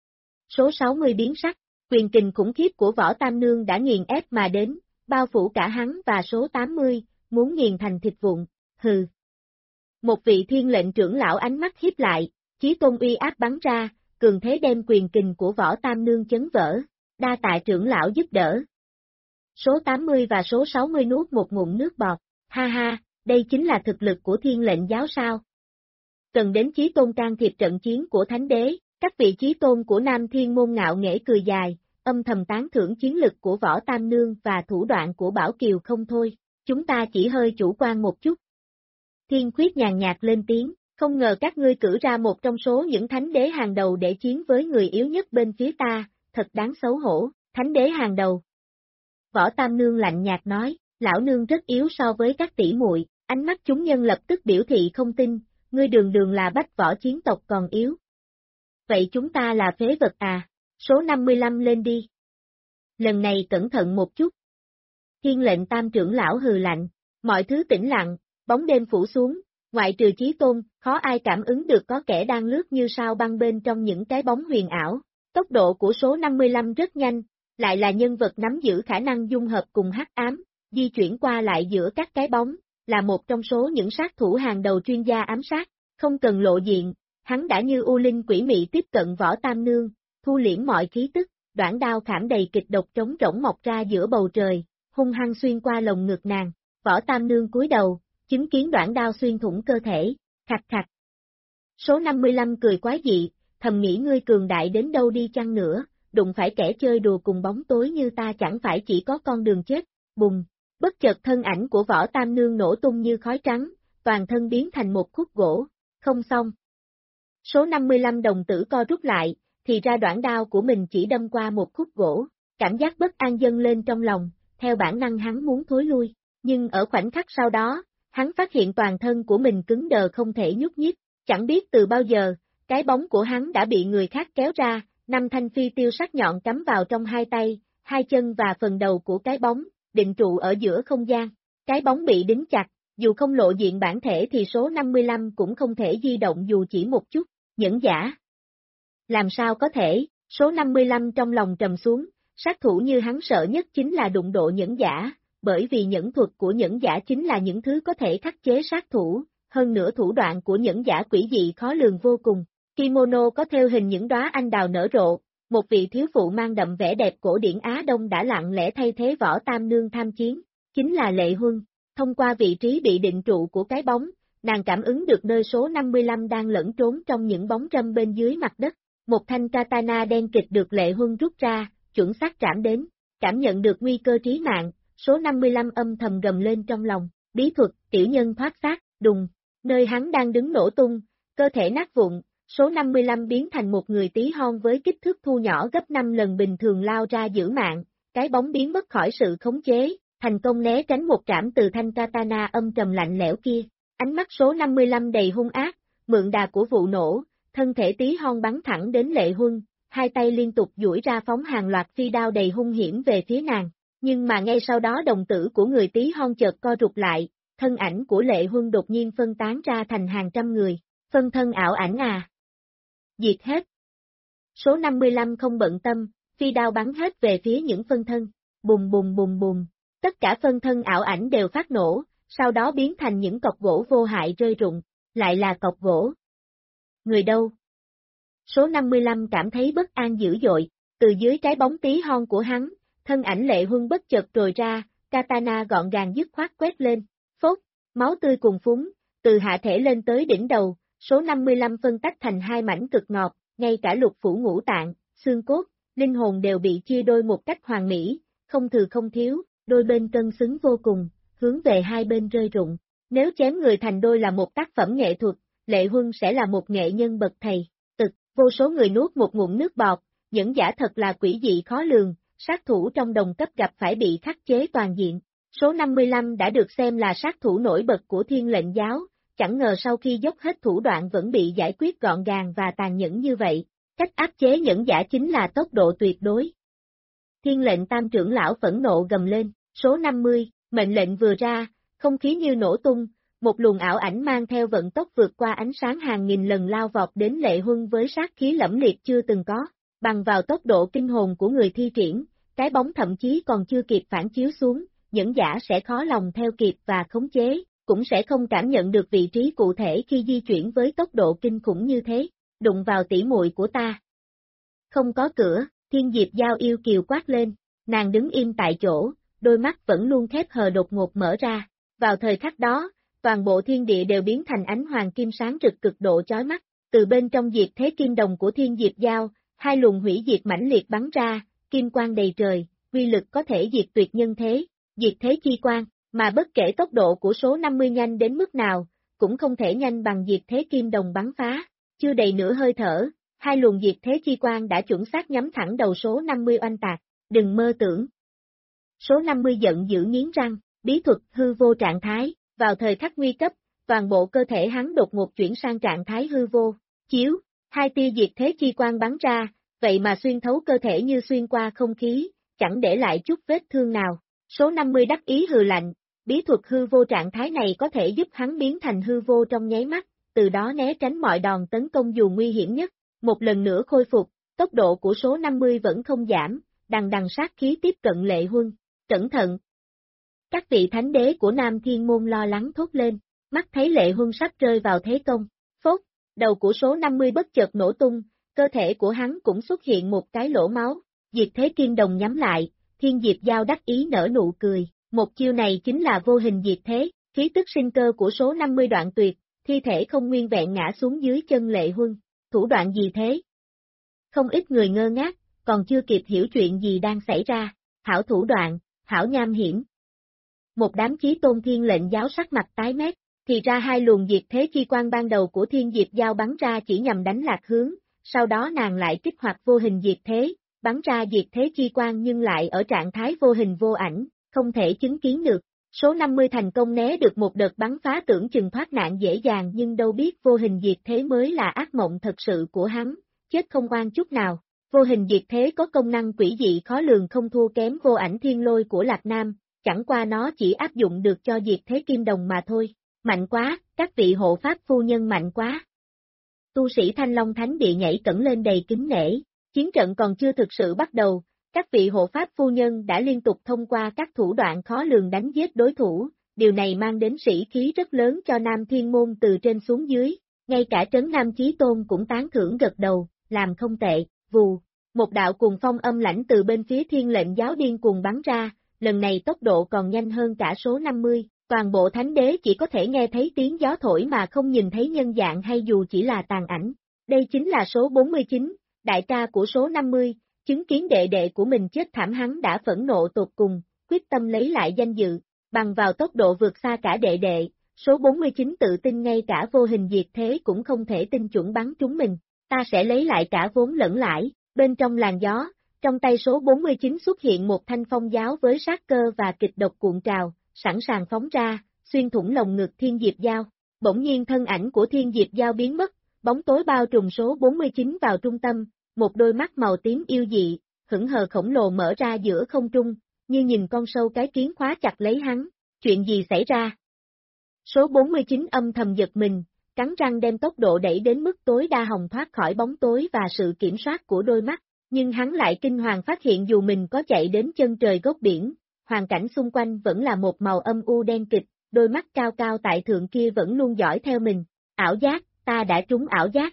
Số 60 biến sắc, quyền kình khủng khiếp của Võ Tam Nương đã nghiền ép mà đến, bao phủ cả hắn và số 80, muốn nghiền thành thịt vụn, hừ. Một vị thiên lệnh trưởng lão ánh mắt hiếp lại, chí tôn uy áp bắn ra, cường thế đem quyền kình của Võ Tam Nương chấn vỡ, đa tạ trưởng lão giúp đỡ. Số 80 và số 60 nuốt một ngụm nước bọt, ha ha, đây chính là thực lực của thiên lệnh giáo sao. Cần đến chí tôn can thiệp trận chiến của thánh đế, các vị chí tôn của Nam Thiên Môn ngạo nghễ cười dài, âm thầm tán thưởng chiến lực của Võ Tam Nương và thủ đoạn của Bảo Kiều không thôi, chúng ta chỉ hơi chủ quan một chút. Thiên Khuyết nhàn nhạt lên tiếng, không ngờ các ngươi cử ra một trong số những thánh đế hàng đầu để chiến với người yếu nhất bên phía ta, thật đáng xấu hổ, thánh đế hàng đầu. Võ Tam Nương lạnh nhạt nói, lão nương rất yếu so với các tỷ muội, ánh mắt chúng nhân lập tức biểu thị không tin, ngươi đường đường là bách võ chiến tộc còn yếu. Vậy chúng ta là phế vật à, số 55 lên đi. Lần này cẩn thận một chút. Thiên lệnh Tam trưởng lão hừ lạnh, mọi thứ tĩnh lặng, bóng đêm phủ xuống, Ngoại trừ Chí Tôn, khó ai cảm ứng được có kẻ đang lướt như sao băng bên trong những cái bóng huyền ảo. Tốc độ của số 55 rất nhanh, lại là nhân vật nắm giữ khả năng dung hợp cùng hắc ám, di chuyển qua lại giữa các cái bóng, là một trong số những sát thủ hàng đầu chuyên gia ám sát, không cần lộ diện, hắn đã như u linh quỷ mị tiếp cận Võ Tam Nương, thu liễm mọi khí tức, đoản đao khảm đầy kịch độc trống rỗng mọc ra giữa bầu trời, hung hăng xuyên qua lồng ngực nàng. Võ Tam Nương cúi đầu, chứng kiến đoản đao xuyên thủng cơ thể, khạch khạch. Số 55 cười quái dị, thầm nghĩ ngươi cường đại đến đâu đi chăng nữa, đụng phải kẻ chơi đùa cùng bóng tối như ta chẳng phải chỉ có con đường chết, bùng. Bất chợt thân ảnh của Võ Tam Nương nổ tung như khói trắng, toàn thân biến thành một khúc gỗ, không xong. Số 55 đồng tử co rút lại, thì ra đoản đao của mình chỉ đâm qua một khúc gỗ, cảm giác bất an dâng lên trong lòng, theo bản năng hắn muốn thối lui, nhưng ở khoảnh khắc sau đó, hắn phát hiện toàn thân của mình cứng đờ không thể nhúc nhích, chẳng biết từ bao giờ, cái bóng của hắn đã bị người khác kéo ra, 5 thanh phi tiêu sắc nhọn cắm vào trong hai tay, hai chân và phần đầu của cái bóng, định trụ ở giữa không gian. Cái bóng bị đính chặt, dù không lộ diện bản thể thì số 55 cũng không thể di động dù chỉ một chút, nhẫn giả. Làm sao có thể, số 55 trong lòng trầm xuống, sát thủ như hắn sợ nhất chính là đụng độ nhẫn giả, bởi vì nhẫn thuật của nhẫn giả chính là những thứ có thể khắc chế sát thủ, hơn nữa thủ đoạn của nhẫn giả quỷ dị khó lường vô cùng. Kimono có thêu hình những đóa anh đào nở rộ, một vị thiếu phụ mang đậm vẻ đẹp cổ điển Á Đông đã lặng lẽ thay thế Võ Tam Nương tham chiến, chính là Lệ Huân. Thông qua vị trí bị định trụ của cái bóng, nàng cảm ứng được nơi số 55 đang lẫn trốn trong những bóng râm bên dưới mặt đất. Một thanh katana đen kịch được Lệ Huân rút ra, chuẩn xác trảm đến, cảm nhận được nguy cơ trí mạng, số 55 âm thầm gầm lên trong lòng, bí thuật, tiểu nhân thoát xác, đùng, nơi hắn đang đứng nổ tung, cơ thể nát vụn, số 55 biến thành một người tí hon với kích thước thu nhỏ gấp 5 lần bình thường lao ra giữ mạng, cái bóng biến mất khỏi sự khống chế, thành công né tránh một trảm từ thanh katana âm trầm lạnh lẽo kia, ánh mắt số 55 đầy hung ác, mượn đà của vụ nổ, thân thể tí hon bắn thẳng đến Lệ Huân, hai tay liên tục duỗi ra phóng hàng loạt phi đao đầy hung hiểm về phía nàng, nhưng mà ngay sau đó đồng tử của người tí hon chợt co rụt lại, thân ảnh của Lệ Huân đột nhiên phân tán ra thành hàng trăm người, phân thân ảo ảnh à. Diệt hết. Số 55 không bận tâm, phi đao bắn hết về phía những phân thân, bùng bùng bùng bùng, tất cả phân thân ảo ảnh đều phát nổ, sau đó biến thành những cọc gỗ vô hại rơi rụng, lại là cọc gỗ. Người đâu? Số 55 cảm thấy bất an dữ dội, từ dưới cái bóng tí hon của hắn, thân ảnh Lệ Huân bất chợt trồi ra, katana gọn gàng dứt khoát quét lên, phốt, máu tươi cùng phúng, từ hạ thể lên tới đỉnh đầu, số 55 phân tách thành hai mảnh cực ngọt, ngay cả lục phủ ngũ tạng, xương cốt, linh hồn đều bị chia đôi một cách hoàn mỹ, không thừa không thiếu, đôi bên cân xứng vô cùng, hướng về hai bên rơi rụng. Nếu chém người thành đôi là một tác phẩm nghệ thuật, Lệ Huân sẽ là một nghệ nhân bậc thầy. Vô số người nuốt một ngụm nước bọt, nhẫn giả thật là quỷ dị khó lường, sát thủ trong đồng cấp gặp phải bị khắc chế toàn diện. Số 55 đã được xem là sát thủ nổi bật của Thiên Lệnh Giáo, chẳng ngờ sau khi dốc hết thủ đoạn vẫn bị giải quyết gọn gàng và tàn nhẫn như vậy. Cách áp chế nhẫn giả chính là tốc độ tuyệt đối. Thiên Lệnh Tam trưởng lão phẫn nộ gầm lên, số 50, mệnh lệnh vừa ra, không khí như nổ tung. Một luồng ảo ảnh mang theo vận tốc vượt qua ánh sáng hàng nghìn lần lao vọt đến Lệ Huân với sát khí lẫm liệt chưa từng có, bằng vào tốc độ kinh hồn của người thi triển, cái bóng thậm chí còn chưa kịp phản chiếu xuống, nhẫn giả sẽ khó lòng theo kịp và khống chế, cũng sẽ không cảm nhận được vị trí cụ thể khi di chuyển với tốc độ kinh khủng như thế, đụng vào tỉ muội của ta. Không có cửa, Thiên Diệp Giao yêu kiều quát lên, nàng đứng im tại chỗ, đôi mắt vẫn luôn khép hờ đột ngột mở ra, vào thời khắc đó, toàn bộ thiên địa đều biến thành ánh hoàng kim sáng rực cực độ chói mắt, từ bên trong diệt thế kim đồng của Thiên Diệp Giao, hai luồng hủy diệt mãnh liệt bắn ra, kim quang đầy trời, uy lực có thể diệt tuyệt nhân thế, diệt thế chi quang, mà bất kể tốc độ của số 50 nhanh đến mức nào, cũng không thể nhanh bằng diệt thế kim đồng bắn phá, chưa đầy nửa hơi thở, hai luồng diệt thế chi quang đã chuẩn xác nhắm thẳng đầu số 50 oanh tạc, đừng mơ tưởng. Số 50 giận dữ nghiến răng, bí thuật hư vô trạng thái. Vào thời khắc nguy cấp, toàn bộ cơ thể hắn đột ngột chuyển sang trạng thái hư vô, chiếu, hai tia diệt thế chi quang bắn ra, vậy mà xuyên thấu cơ thể như xuyên qua không khí, chẳng để lại chút vết thương nào. Số 50 đắc ý hừ lạnh, Bí thuật hư vô trạng thái này có thể giúp hắn biến thành hư vô trong nháy mắt, từ đó né tránh mọi đòn tấn công dù nguy hiểm nhất. Một lần nữa khôi phục, tốc độ của số 50 vẫn không giảm, đằng đằng sát khí tiếp cận Lệ Huân. Cẩn thận! Các vị thánh đế của Nam Thiên Môn lo lắng thốt lên, mắt thấy Lệ Huân sắp rơi vào thế công. Phốt! Đầu của số 50 bất chợt nổ tung, cơ thể của hắn cũng xuất hiện một cái lỗ máu. Diệt Thế Kim Đồng nhắm lại, Thiên Diệp Giao đắc ý nở nụ cười. Một chiêu này chính là vô hình diệt thế, khí tức sinh cơ của số 50 đoạn tuyệt, thi thể không nguyên vẹn ngã xuống dưới chân Lệ Huân. Thủ đoạn gì thế? Không ít người ngơ ngác, còn chưa kịp hiểu chuyện gì đang xảy ra. Hảo thủ đoạn, hảo nham hiểm. Một đám chí tôn thiên lệnh giáo sắc mặt tái mét, thì ra hai luồng diệt thế chi quan ban đầu của Thiên Diệp Giao bắn ra chỉ nhằm đánh lạc hướng, sau đó nàng lại kích hoạt vô hình diệt thế, bắn ra diệt thế chi quan nhưng lại ở trạng thái vô hình vô ảnh, không thể chứng kiến được. Số 50 thành công né được một đợt bắn phá tưởng chừng thoát nạn dễ dàng nhưng đâu biết vô hình diệt thế mới là ác mộng thật sự của hắn, chết không oan chút nào. Vô hình diệt thế có công năng quỷ dị khó lường không thua kém vô ảnh thiên lôi của Lạc Nam, chẳng qua nó chỉ áp dụng được cho diệt thế kim đồng mà thôi. Mạnh quá, các vị hộ pháp phu nhân mạnh quá. Tu sĩ Thanh Long Thánh Địa nhảy cẫng lên đầy kính nể, chiến trận còn chưa thực sự bắt đầu, các vị hộ pháp phu nhân đã liên tục thông qua các thủ đoạn khó lường đánh giết đối thủ, điều này mang đến sĩ khí rất lớn cho Nam Thiên Môn từ trên xuống dưới, ngay cả Trấn Nam Chí Tôn cũng tán thưởng gật đầu, làm không tệ, vù. Một đạo cuồng phong âm lãnh từ bên phía Thiên Lệnh Giáo điên cuồng bắn ra, lần này tốc độ còn nhanh hơn cả số 50, toàn bộ thánh đế chỉ có thể nghe thấy tiếng gió thổi mà không nhìn thấy nhân dạng hay dù chỉ là tàn ảnh. Đây chính là số 49, đại ca của số 50, chứng kiến đệ đệ của mình chết thảm hắn đã phẫn nộ tột cùng, quyết tâm lấy lại danh dự, bằng vào tốc độ vượt xa cả đệ đệ, số 49 tự tin ngay cả vô hình diệt thế cũng không thể tinh chuẩn bắn trúng mình, ta sẽ lấy lại cả vốn lẫn lãi. Bên trong làn gió, trong tay số 49 xuất hiện một thanh phong giáo với sát cơ và kịch độc cuộn trào, sẵn sàng phóng ra, xuyên thủng lồng ngực Thiên Diệp Giao. Bỗng nhiên thân ảnh của Thiên Diệp Giao biến mất, bóng tối bao trùm số 49 vào trung tâm, một đôi mắt màu tím yêu dị, hững hờ khổng lồ mở ra giữa không trung, như nhìn con sâu cái kiến khóa chặt lấy hắn. Chuyện gì xảy ra? Số 49 âm thầm giật mình, cắn răng đem tốc độ đẩy đến mức tối đa hòng thoát khỏi bóng tối và sự kiểm soát của đôi mắt, nhưng hắn lại kinh hoàng phát hiện dù mình có chạy đến chân trời góc biển, hoàn cảnh xung quanh vẫn là một màu âm u đen kịch, đôi mắt cao cao tại thượng kia vẫn luôn dõi theo mình. Ảo giác, ta đã trúng ảo giác.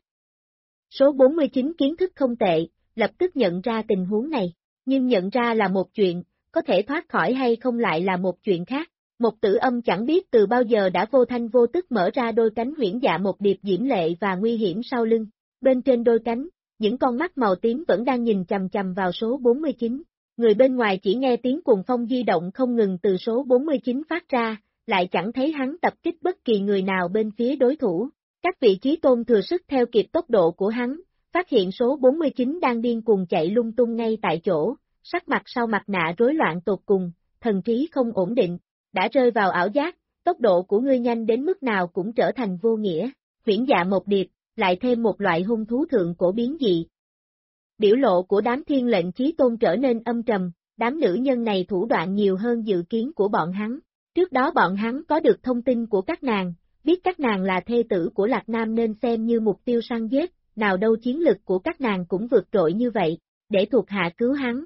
Số 49 kiến thức không tệ, lập tức nhận ra tình huống này, nhưng nhận ra là một chuyện, có thể thoát khỏi hay không lại là một chuyện khác. Một tử âm chẳng biết từ bao giờ đã vô thanh vô tức mở ra đôi cánh huyễn dạ một điệp diễm lệ và nguy hiểm sau lưng. Bên trên đôi cánh, những con mắt màu tím vẫn đang nhìn chằm chằm vào số 49. Người bên ngoài chỉ nghe tiếng cuồng phong di động không ngừng từ số 49 phát ra, lại chẳng thấy hắn tập kích bất kỳ người nào bên phía đối thủ. Các vị chí tôn thừa sức theo kịp tốc độ của hắn, phát hiện số 49 đang điên cuồng chạy lung tung ngay tại chỗ, sắc mặt sau mặt nạ rối loạn tột cùng, thần trí không ổn định. Đã rơi vào ảo giác, tốc độ của ngươi nhanh đến mức nào cũng trở thành vô nghĩa, huyễn dạ một điệp, lại thêm một loại hung thú thượng cổ biến dị. Biểu lộ của đám thiên lệnh chí tôn trở nên âm trầm, đám nữ nhân này thủ đoạn nhiều hơn dự kiến của bọn hắn. Trước đó bọn hắn có được thông tin của các nàng, biết các nàng là thê tử của Lạc Nam nên xem như mục tiêu săn giết, nào đâu chiến lực của các nàng cũng vượt trội như vậy, để thuộc hạ cứu hắn.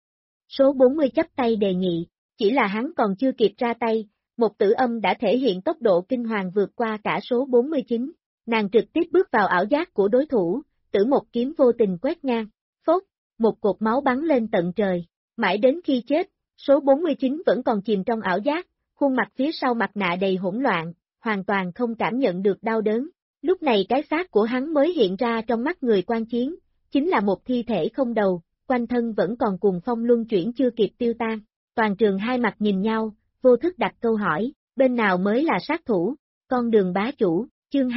Số 40 chắp tay đề nghị. Chỉ là hắn còn chưa kịp ra tay, một tử âm đã thể hiện tốc độ kinh hoàng vượt qua cả số 49, nàng trực tiếp bước vào ảo giác của đối thủ, tử một kiếm vô tình quét ngang, phốt, một cột máu bắn lên tận trời, mãi đến khi chết, số 49 vẫn còn chìm trong ảo giác, khuôn mặt phía sau mặt nạ đầy hỗn loạn, hoàn toàn không cảm nhận được đau đớn, lúc này cái xác của hắn mới hiện ra trong mắt người quan chiến, chính là một thi thể không đầu, quanh thân vẫn còn cuồng phong luân chuyển chưa kịp tiêu tan. Toàn trường hai mặt nhìn nhau, vô thức đặt câu hỏi, bên nào mới là sát thủ, con đường bá chủ, chương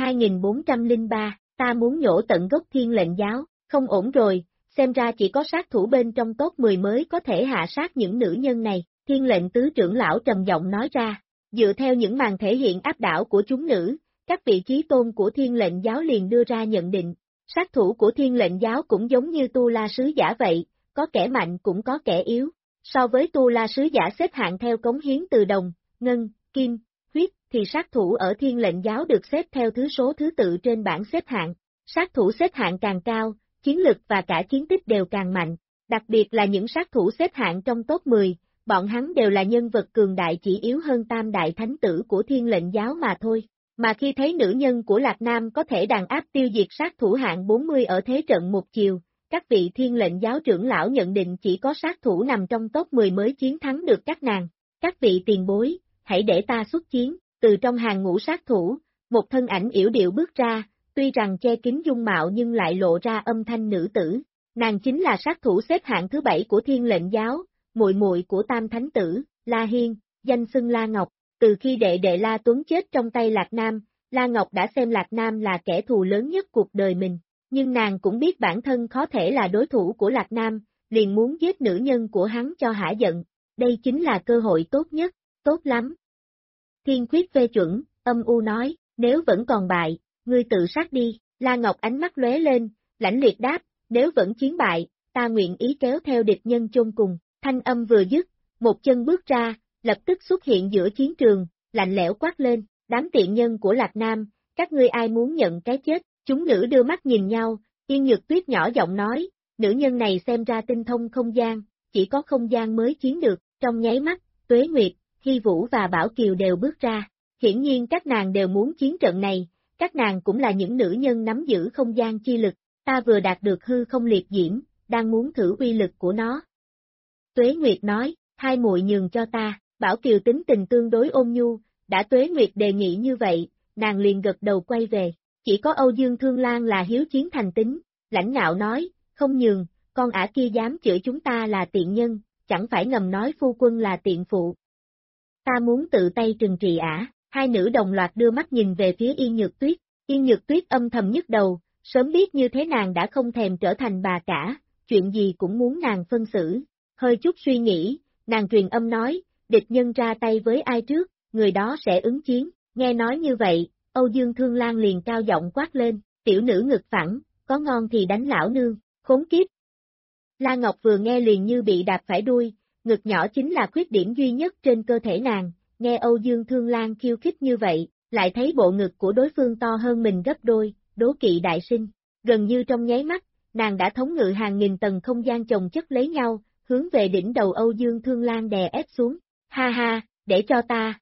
2403, ta muốn nhổ tận gốc Thiên Lệnh Giáo, không ổn rồi, xem ra chỉ có sát thủ bên trong top 10 mới có thể hạ sát những nữ nhân này, Thiên Lệnh tứ trưởng lão trầm giọng nói ra, dựa theo những màn thể hiện áp đảo của chúng nữ, các vị chí tôn của Thiên Lệnh Giáo liền đưa ra nhận định, sát thủ của Thiên Lệnh Giáo cũng giống như Tu La Sứ Giả vậy, có kẻ mạnh cũng có kẻ yếu. So với Tu La Sứ Giả xếp hạng theo cống hiến từ đồng, ngân, kim, huyết, thì sát thủ ở Thiên Lệnh Giáo được xếp theo số thứ tự trên bảng xếp hạng. Sát thủ xếp hạng càng cao, chiến lực và cả chiến tích đều càng mạnh, đặc biệt là những sát thủ xếp hạng trong top 10, bọn hắn đều là nhân vật cường đại chỉ yếu hơn tam đại thánh tử của Thiên Lệnh Giáo mà thôi. Mà khi thấy nữ nhân của Lạc Nam có thể đàn áp tiêu diệt sát thủ hạng 40 ở thế trận một chiều, các vị Thiên Lệnh Giáo trưởng lão nhận định chỉ có sát thủ nằm trong top 10 mới chiến thắng được các nàng. Các vị tiền bối, hãy để ta xuất chiến. Từ trong hàng ngũ sát thủ, một thân ảnh yểu điệu bước ra, tuy rằng che kín dung mạo nhưng lại lộ ra âm thanh nữ tử. Nàng chính là sát thủ xếp hạng thứ 7 của Thiên Lệnh Giáo, muội muội của Tam Thánh Tử, La Hiên, danh xưng La Ngọc. Từ khi đệ đệ La Tuấn chết trong tay Lạc Nam, La Ngọc đã xem Lạc Nam là kẻ thù lớn nhất cuộc đời mình, nhưng nàng cũng biết bản thân khó thể là đối thủ của Lạc Nam, liền muốn giết nữ nhân của hắn cho hả giận. Đây chính là cơ hội tốt nhất, tốt lắm. Thiên Khuyết phê chuẩn, âm u nói, nếu vẫn còn bại, ngươi tự sát đi. La Ngọc ánh mắt lóe lên, lãnh liệt đáp, nếu vẫn chiến bại, ta nguyện ý kéo theo địch nhân chôn cùng. Thanh âm vừa dứt, một chân bước ra, lập tức xuất hiện giữa chiến trường, lạnh lẽo quát lên, đám tiện nhân của Lạc Nam, các ngươi ai muốn nhận cái chết? Chúng nữ đưa mắt nhìn nhau, Yên Nhược Tuyết nhỏ giọng nói, nữ nhân này xem ra tinh thông không gian, chỉ có không gian mới chiến được. Trong nháy mắt, Tuế Nguyệt, Hy Vũ và Bảo Kiều đều bước ra, hiển nhiên các nàng đều muốn chiến trận này, các nàng cũng là những nữ nhân nắm giữ không gian chi lực, ta vừa đạt được hư không liệt diễm, đang muốn thử uy lực của nó. Tuế Nguyệt nói, hai muội nhường cho ta. Bảo Kiều tính tình tương đối ôn nhu, đã Tuế Nguyệt đề nghị như vậy, nàng liền gật đầu quay về. Chỉ có Âu Dương Thương Lan là hiếu chiến thành tính, lãnh ngạo nói, không nhường, con ả kia dám chửi chúng ta là tiện nhân, chẳng phải ngầm nói phu quân là tiện phụ. Ta muốn tự tay trừng trị ả. Hai nữ đồng loạt đưa mắt nhìn về phía Yên Nhược Tuyết. Yên Nhược Tuyết âm thầm nhức đầu, sớm biết như thế nàng đã không thèm trở thành bà cả, chuyện gì cũng muốn nàng phân xử. Hơi chút suy nghĩ, nàng truyền âm nói, địch nhân ra tay với ai trước, người đó sẽ ứng chiến. Nghe nói như vậy, Âu Dương Thương Lan liền cao giọng quát lên, tiểu nữ ngực phẳng, có ngon thì đánh lão nương, khốn kiếp. La Ngọc vừa nghe liền như bị đạp phải đuôi, ngực nhỏ chính là khuyết điểm duy nhất trên cơ thể nàng, nghe Âu Dương Thương Lan khiêu khích như vậy, lại thấy bộ ngực của đối phương to hơn mình gấp đôi, đố kỵ đại sinh. Gần như trong nháy mắt, nàng đã thống ngự hàng nghìn tầng không gian chồng chất lấy nhau, hướng về đỉnh đầu Âu Dương Thương Lan đè ép xuống. Ha ha, để cho ta.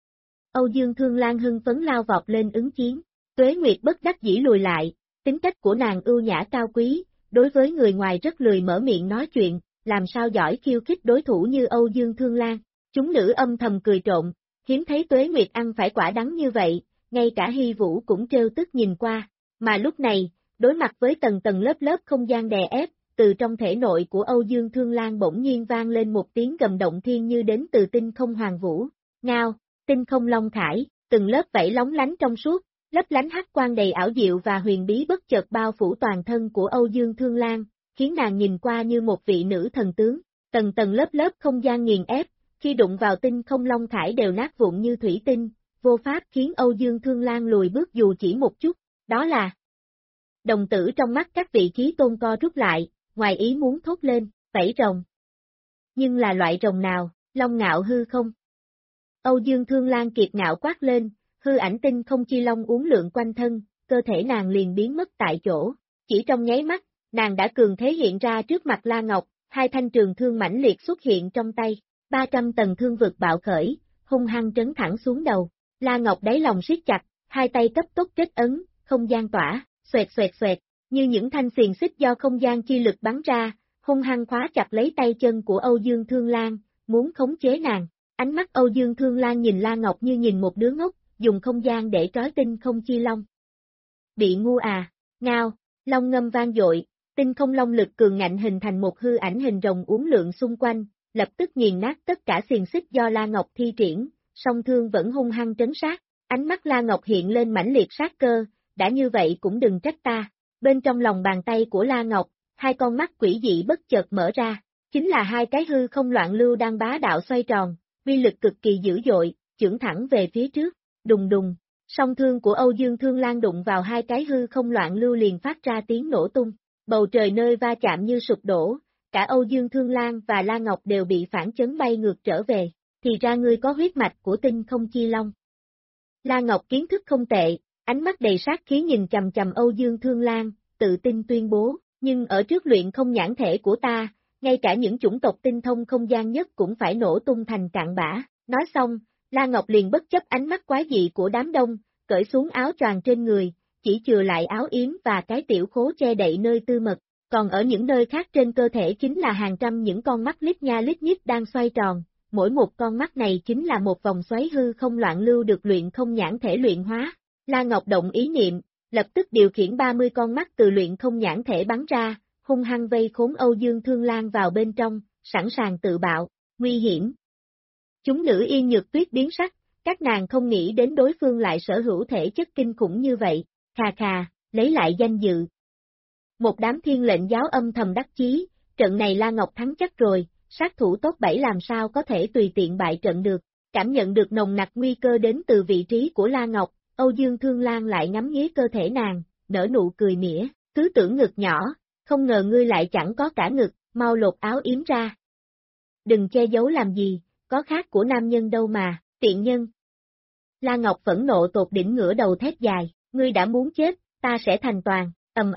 Âu Dương Thương Lan hưng phấn lao vọt lên ứng chiến. Tuế Nguyệt bất đắc dĩ lùi lại, tính cách của nàng ưu nhã cao quý, đối với người ngoài rất lười mở miệng nói chuyện, làm sao giỏi khiêu khích đối thủ như Âu Dương Thương Lan. Chúng nữ âm thầm cười trộn, hiếm thấy Tuế Nguyệt ăn phải quả đắng như vậy, ngay cả Hy Vũ cũng trêu tức nhìn qua. Mà lúc này, đối mặt với tầng tầng lớp lớp không gian đè ép, từ trong thể nội của Âu Dương Thương Lan bỗng nhiên vang lên một tiếng gầm động thiên như đến từ tinh không hoàng vũ. Ngao, tinh không long khải, từng lớp vảy lóng lánh trong suốt, lấp lánh hắc quang đầy ảo diệu và huyền bí bất chợt bao phủ toàn thân của Âu Dương Thương Lan, khiến nàng nhìn qua như một vị nữ thần tướng. Tầng tầng lớp lớp không gian nghiền ép, khi đụng vào tinh không long khải đều nát vụn như thủy tinh, vô pháp khiến Âu Dương Thương Lan lùi bước dù chỉ một chút. Đó là đồng tử trong mắt các vị trí tôn co rút lại, ngoài ý muốn thốt lên, vảy rồng. Nhưng là loại rồng nào, long ngạo hư không? Âu Dương Thương Lan kiệt ngạo quát lên, hư ảnh tinh không chi long uốn lượn quanh thân, cơ thể nàng liền biến mất tại chỗ. Chỉ trong nháy mắt, nàng đã cường thế hiện ra trước mặt La Ngọc, hai thanh trường thương mãnh liệt xuất hiện trong tay, 300 tầng thương vực bạo khởi, hung hăng trấn thẳng xuống đầu. La Ngọc đáy lòng siết chặt, hai tay cấp tốc kết ấn, không gian tỏa, xoẹt xoẹt xoẹt, như những thanh xiềng xích do không gian chi lực bắn ra, hung hăng khóa chặt lấy tay chân của Âu Dương Thương Lan, muốn khống chế nàng. Ánh mắt Âu Dương Thương Lan nhìn La Ngọc như nhìn một đứa ngốc, dùng không gian để trói tinh không chi long. Bị ngu à, ngao, long ngâm vang dội, tinh không long lực cường ngạnh hình thành một hư ảnh hình rồng uốn lượn xung quanh, lập tức nghiền nát tất cả xiềng xích do La Ngọc thi triển, song thương vẫn hung hăng trấn sát. Ánh mắt La Ngọc hiện lên mãnh liệt sát cơ, đã như vậy cũng đừng trách ta. Bên trong lòng bàn tay của La Ngọc, hai con mắt quỷ dị bất chợt mở ra, chính là hai cái hư không loạn lưu đang bá đạo xoay tròn, uy lực cực kỳ dữ dội, chưởng thẳng về phía trước, đùng đùng. Song thương của Âu Dương Thương Lan đụng vào hai cái hư không loạn lưu liền phát ra tiếng nổ tung, bầu trời nơi va chạm như sụp đổ, cả Âu Dương Thương Lan và La Ngọc đều bị phản chấn bay ngược trở về. thì ra ngươi có huyết mạch của Tinh Không Chi Long. La Ngọc kiến thức không tệ, ánh mắt đầy sát khí nhìn chầm chầm Âu Dương Thương Lan, tự tin tuyên bố, nhưng ở trước luyện không nhãn thể của ta, ngay cả những chủng tộc tinh thông không gian nhất cũng phải nổ tung thành cạn bã. Nói xong, La Ngọc liền bất chấp ánh mắt quái dị của đám đông, cởi xuống áo choàng trên người, chỉ chừa lại áo yếm và cái tiểu khố che đậy nơi tư mật, còn ở những nơi khác trên cơ thể chính là hàng trăm những con mắt lít nha lít nhít đang xoay tròn, mỗi một con mắt này chính là một vòng xoáy hư không loạn lưu được luyện không nhãn thể luyện hóa. La Ngọc động ý niệm, lập tức điều khiển 30 con mắt từ luyện không nhãn thể bắn ra, hung hăng vây khốn Âu Dương Thương Lan vào bên trong, sẵn sàng tự bạo, nguy hiểm. Chúng nữ Yên Nhược Tuyết biến sắc, các nàng không nghĩ đến đối phương lại sở hữu thể chất kinh khủng như vậy, khà khà, lấy lại danh dự. Một đám thiên lệnh giáo âm thầm đắc chí, trận này La Ngọc thắng chắc rồi, sát thủ top 7 làm sao có thể tùy tiện bại trận được, cảm nhận được nồng nặc nguy cơ đến từ vị trí của La Ngọc, Âu Dương Thương Lan lại ngắm nghía cơ thể nàng, nở nụ cười mỉa, cứ tưởng ngực nhỏ, không ngờ ngươi lại chẳng có cả ngực, mau lột áo yếm ra. Đừng che giấu làm gì, có khác của nam nhân đâu mà, tiện nhân. La Ngọc phẫn nộ tột đỉnh ngửa đầu thét dài, ngươi đã muốn chết, ta sẽ thành toàn,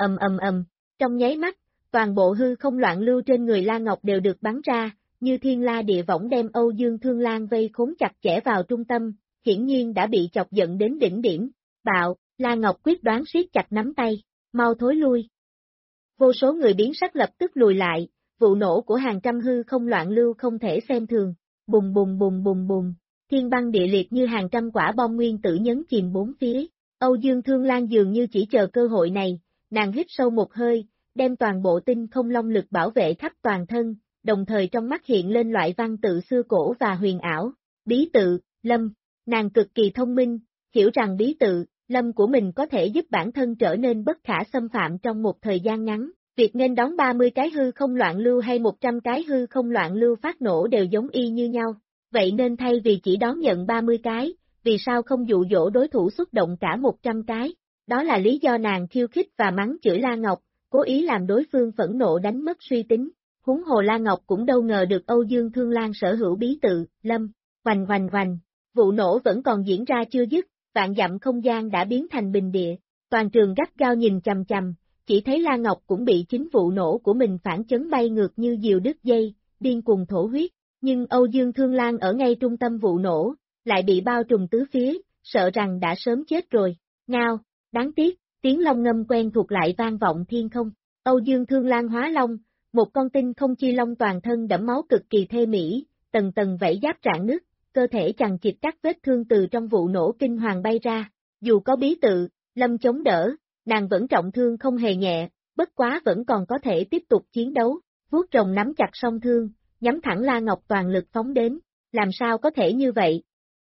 trong nháy mắt, toàn bộ hư không loạn lưu trên người La Ngọc đều được bắn ra, như thiên la địa võng đem Âu Dương Thương Lan vây khốn chặt chẽ vào trung tâm, hiển nhiên đã bị chọc giận đến đỉnh điểm, bạo, La Ngọc quyết đoán siết chặt nắm tay, mau thối lui. Vô số người biến sắc lập tức lùi lại, vụ nổ của hàng trăm hư không loạn lưu không thể xem thường, bùng bùng bùng bùng bùng, thiên băng địa liệt như hàng trăm quả bom nguyên tử nhấn chìm bốn phía. Âu Dương Thương Lan dường như chỉ chờ cơ hội này, nàng hít sâu một hơi, đem toàn bộ tinh không long lực bảo vệ khắp toàn thân, đồng thời trong mắt hiện lên loại văn tự xưa cổ và huyền ảo, bí tự, lâm, nàng cực kỳ thông minh, hiểu rằng bí tự, lâm của mình có thể giúp bản thân trở nên bất khả xâm phạm trong một thời gian ngắn. Việc nên đón 30 cái hư không loạn lưu hay 100 cái hư không loạn lưu phát nổ đều giống y như nhau, vậy nên thay vì chỉ đón nhận 30 cái, vì sao không dụ dỗ đối thủ xuất động cả 100 cái, đó là lý do nàng khiêu khích và mắng chửi La Ngọc, cố ý làm đối phương phẫn nộ đánh mất suy tính, huống hồ La Ngọc cũng đâu ngờ được Âu Dương Thương Lan sở hữu bí tự, lâm, hoành hoành hoành, vụ nổ vẫn còn diễn ra chưa dứt, vạn dặm không gian đã biến thành bình địa, toàn trường gắt gao nhìn chằm chằm. Chỉ thấy La Ngọc cũng bị chính vụ nổ của mình phản chấn bay ngược như diều đứt dây, điên cuồng thổ huyết, nhưng Âu Dương Thương Lan ở ngay trung tâm vụ nổ, lại bị bao trùm tứ phía, sợ rằng đã sớm chết rồi, ngao, đáng tiếc, tiếng long ngâm quen thuộc lại vang vọng thiên không, Âu Dương Thương Lan hóa long, một con tinh không chi long toàn thân đẫm máu cực kỳ thê mỹ, tầng tầng vảy giáp rạn nứt, cơ thể chằng chịt các vết thương từ trong vụ nổ kinh hoàng bay ra, dù có bí tự, lâm chống đỡ. Nàng vẫn trọng thương không hề nhẹ, bất quá vẫn còn có thể tiếp tục chiến đấu, vuốt rồng nắm chặt song thương, nhắm thẳng La Ngọc toàn lực phóng đến, làm sao có thể như vậy?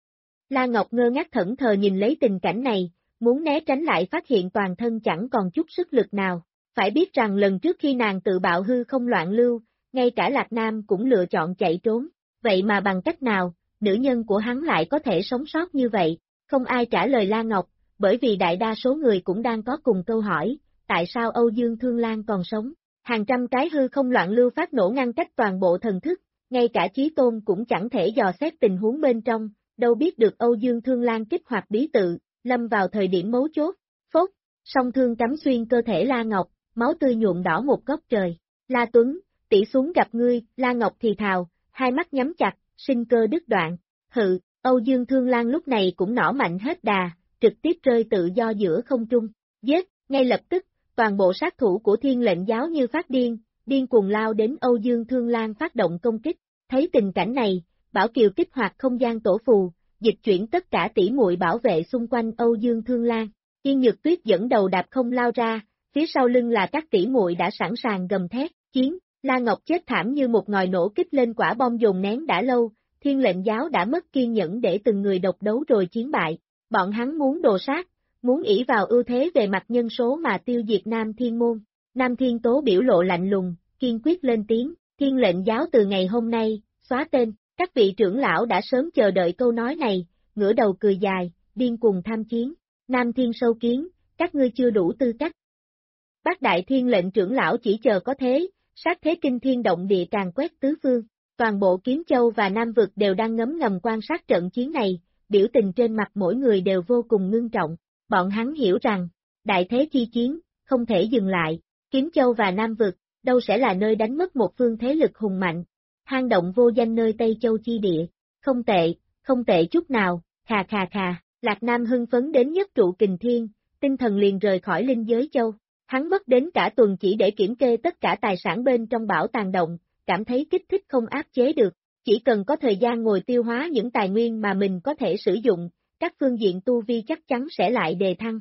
La Ngọc ngơ ngác thẫn thờ nhìn lấy tình cảnh này, muốn né tránh lại phát hiện toàn thân chẳng còn chút sức lực nào, phải biết rằng lần trước khi nàng tự bạo hư không loạn lưu, ngay cả Lạc Nam cũng lựa chọn chạy trốn, vậy mà bằng cách nào, nữ nhân của hắn lại có thể sống sót như vậy, không ai trả lời La Ngọc. Bởi vì đại đa số người cũng đang có cùng câu hỏi, tại sao Âu Dương Thương Lan còn sống? Hàng trăm cái hư không loạn lưu phát nổ ngăn cách toàn bộ thần thức, ngay cả Chí Tôn cũng chẳng thể dò xét tình huống bên trong, đâu biết được Âu Dương Thương Lan kích hoạt bí tự, lâm vào thời điểm mấu chốt, phốt, song thương cắm xuyên cơ thể La Ngọc, máu tươi nhuộm đỏ một góc trời. La Tuấn, tỷ xuống gặp ngươi, La Ngọc thì thào, hai mắt nhắm chặt, sinh cơ đứt đoạn, hự, Âu Dương Thương Lan lúc này cũng nỏ mạnh hết đà. Trực tiếp rơi tự do giữa không trung, giết, ngay lập tức, toàn bộ sát thủ của thiên lệnh giáo như phát điên cuồng lao đến Âu Dương Thương Lan phát động công kích, thấy tình cảnh này, Bảo Kiều kích hoạt không gian tổ phù, dịch chuyển tất cả tỷ muội bảo vệ xung quanh Âu Dương Thương Lan, Yên Nhược Tuyết dẫn đầu đạp không lao ra, phía sau lưng là các tỷ muội đã sẵn sàng gầm thét, chiến, La Ngọc chết thảm như một ngòi nổ kích lên quả bom dồn nén đã lâu, thiên lệnh giáo đã mất kiên nhẫn để từng người độc đấu rồi chiến bại. Bọn hắn muốn đồ sát, muốn ỷ vào ưu thế về mặt nhân số mà tiêu diệt Nam Thiên Môn. Nam Thiên Tố biểu lộ lạnh lùng, kiên quyết lên tiếng, thiên lệnh giáo từ ngày hôm nay, xóa tên, các vị trưởng lão đã sớm chờ đợi câu nói này, ngửa đầu cười dài, điên cuồng tham chiến. Nam Thiên sâu kiến, các ngươi chưa đủ tư cách. Bác đại thiên lệnh trưởng lão chỉ chờ có thế, sát thế kinh thiên động địa càng quét tứ phương. Toàn bộ Kiếm Châu và Nam Vực đều đang ngấm ngầm quan sát trận chiến này, biểu tình trên mặt mỗi người đều vô cùng ngưng trọng. Bọn hắn hiểu rằng, đại thế chi chiến, không thể dừng lại, Kiếm Châu và Nam Vực, đâu sẽ là nơi đánh mất một phương thế lực hùng mạnh. Hang động vô danh nơi Tây Châu chi địa, không tệ chút nào, khà khà khà, Lạc Nam hưng phấn đến nhất trụ kình thiên, tinh thần liền rời khỏi linh giới châu. Hắn mất đến cả tuần chỉ để kiểm kê tất cả tài sản bên trong bảo tàng động, cảm thấy kích thích không áp chế được. Chỉ cần có thời gian ngồi tiêu hóa những tài nguyên mà mình có thể sử dụng, các phương diện tu vi chắc chắn sẽ lại đề thăng.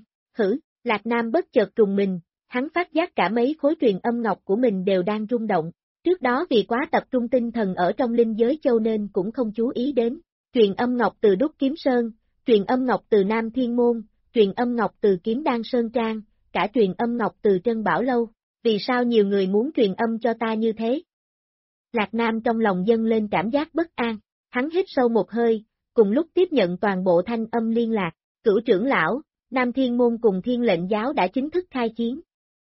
Lạc Nam bất chợt trùng mình, hắn phát giác cả mấy khối truyền âm ngọc của mình đều đang rung động. Trước đó vì quá tập trung tinh thần ở trong linh giới châu nên cũng không chú ý đến. Truyền âm ngọc từ Đúc Kiếm Sơn, truyền âm ngọc từ Nam Thiên Môn, truyền âm ngọc từ Kiếm Đan Sơn Trang, cả truyền âm ngọc từ Trân Bảo Lâu. Vì sao nhiều người muốn truyền âm cho ta như thế? Lạc Nam trong lòng dâng lên cảm giác bất an, hắn hít sâu một hơi, cùng lúc tiếp nhận toàn bộ thanh âm liên lạc. Cửu trưởng lão, Nam Thiên Môn cùng Thiên Lệnh Giáo đã chính thức khai chiến.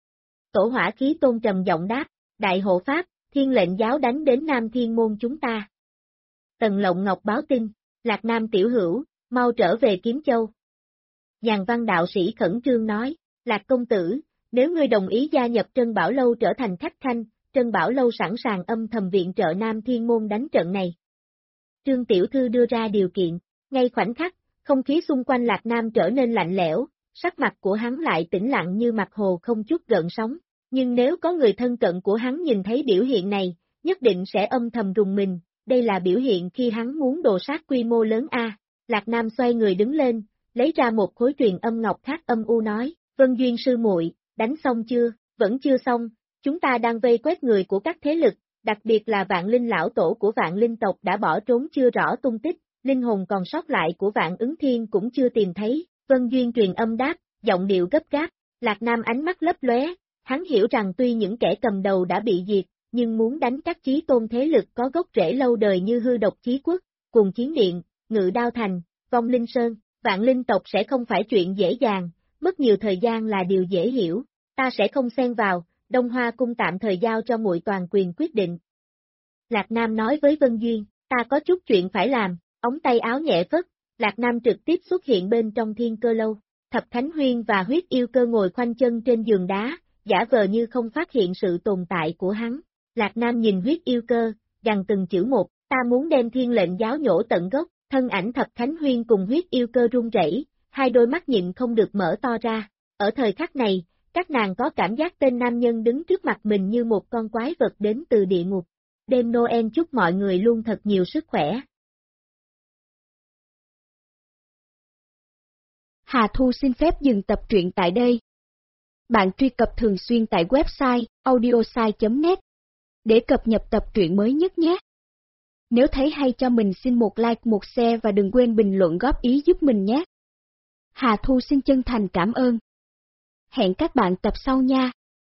Tổ Hỏa Khí Tôn trầm giọng đáp, Đại hộ pháp, Thiên Lệnh Giáo đánh đến Nam Thiên Môn chúng ta. Tần Lộng Ngọc báo tin, Lạc Nam tiểu hữu, mau trở về Kiếm Châu. Giàn Văn đạo sĩ khẩn trương nói, Lạc công tử, nếu ngươi đồng ý gia nhập Trân Bảo Lâu trở thành khách khanh, Trân Bảo Lâu sẵn sàng âm thầm viện trợ Nam Thiên Môn đánh trận này. Trương Tiểu Thư đưa ra điều kiện, ngay khoảnh khắc, không khí xung quanh Lạc Nam trở nên lạnh lẽo, sắc mặt của hắn lại tĩnh lặng như mặt hồ không chút gợn sóng, nhưng nếu có người thân cận của hắn nhìn thấy biểu hiện này, nhất định sẽ âm thầm rùng mình, đây là biểu hiện khi hắn muốn đồ sát quy mô lớn a. Lạc Nam xoay người đứng lên, lấy ra một khối truyền âm ngọc khác âm u nói, Vân Duyên sư muội, đánh xong chưa? Vẫn chưa xong, chúng ta đang vây quét người của các thế lực, đặc biệt là Vạn Linh lão tổ của Vạn Linh tộc đã bỏ trốn chưa rõ tung tích, linh hồn còn sót lại của Vạn Ứng Thiên cũng chưa tìm thấy. Vân Duyên truyền âm đáp, giọng điệu gấp gáp. Lạc Nam ánh mắt lấp lóe, hắn hiểu rằng tuy những kẻ cầm đầu đã bị diệt, nhưng muốn đánh các chí tôn thế lực có gốc rễ lâu đời như Hư Độc Chí Quốc, Cùng Chiến Điện, Ngự Đao Thành, Vong Linh Sơn, Vạn Linh tộc sẽ không phải chuyện dễ dàng, mất nhiều thời gian là điều dễ hiểu, ta sẽ không xen vào, Đông Hoa cung tạm thời giao cho muội toàn quyền quyết định. Lạc Nam nói với Vân Duyên, ta có chút chuyện phải làm, ống tay áo nhẹ phất, Lạc Nam trực tiếp xuất hiện bên trong Thiên Cơ Lâu. Thập Thánh Huyên và Huyết Yêu Cơ ngồi khoanh chân trên giường đá, giả vờ như không phát hiện sự tồn tại của hắn. Lạc Nam nhìn Huyết Yêu Cơ, gằn từng chữ một, ta muốn đem Thiên Lệnh Giáo nhổ tận gốc, thân ảnh Thập Thánh Huyên cùng Huyết Yêu Cơ run rẩy, hai đôi mắt nhịn không được mở to ra. Ở thời khắc này, các nàng có cảm giác tên nam nhân đứng trước mặt mình như một con quái vật đến từ địa ngục. Đêm Noel chúc mọi người luôn thật nhiều sức khỏe. Hà Thu xin phép dừng tập truyện tại đây. Bạn truy cập thường xuyên tại website audiosai.net để cập nhật tập truyện mới nhất nhé. Nếu thấy hay cho mình xin một like, một share và đừng quên bình luận góp ý giúp mình nhé. Hà Thu xin chân thành cảm ơn. Hẹn các bạn tập sau nha.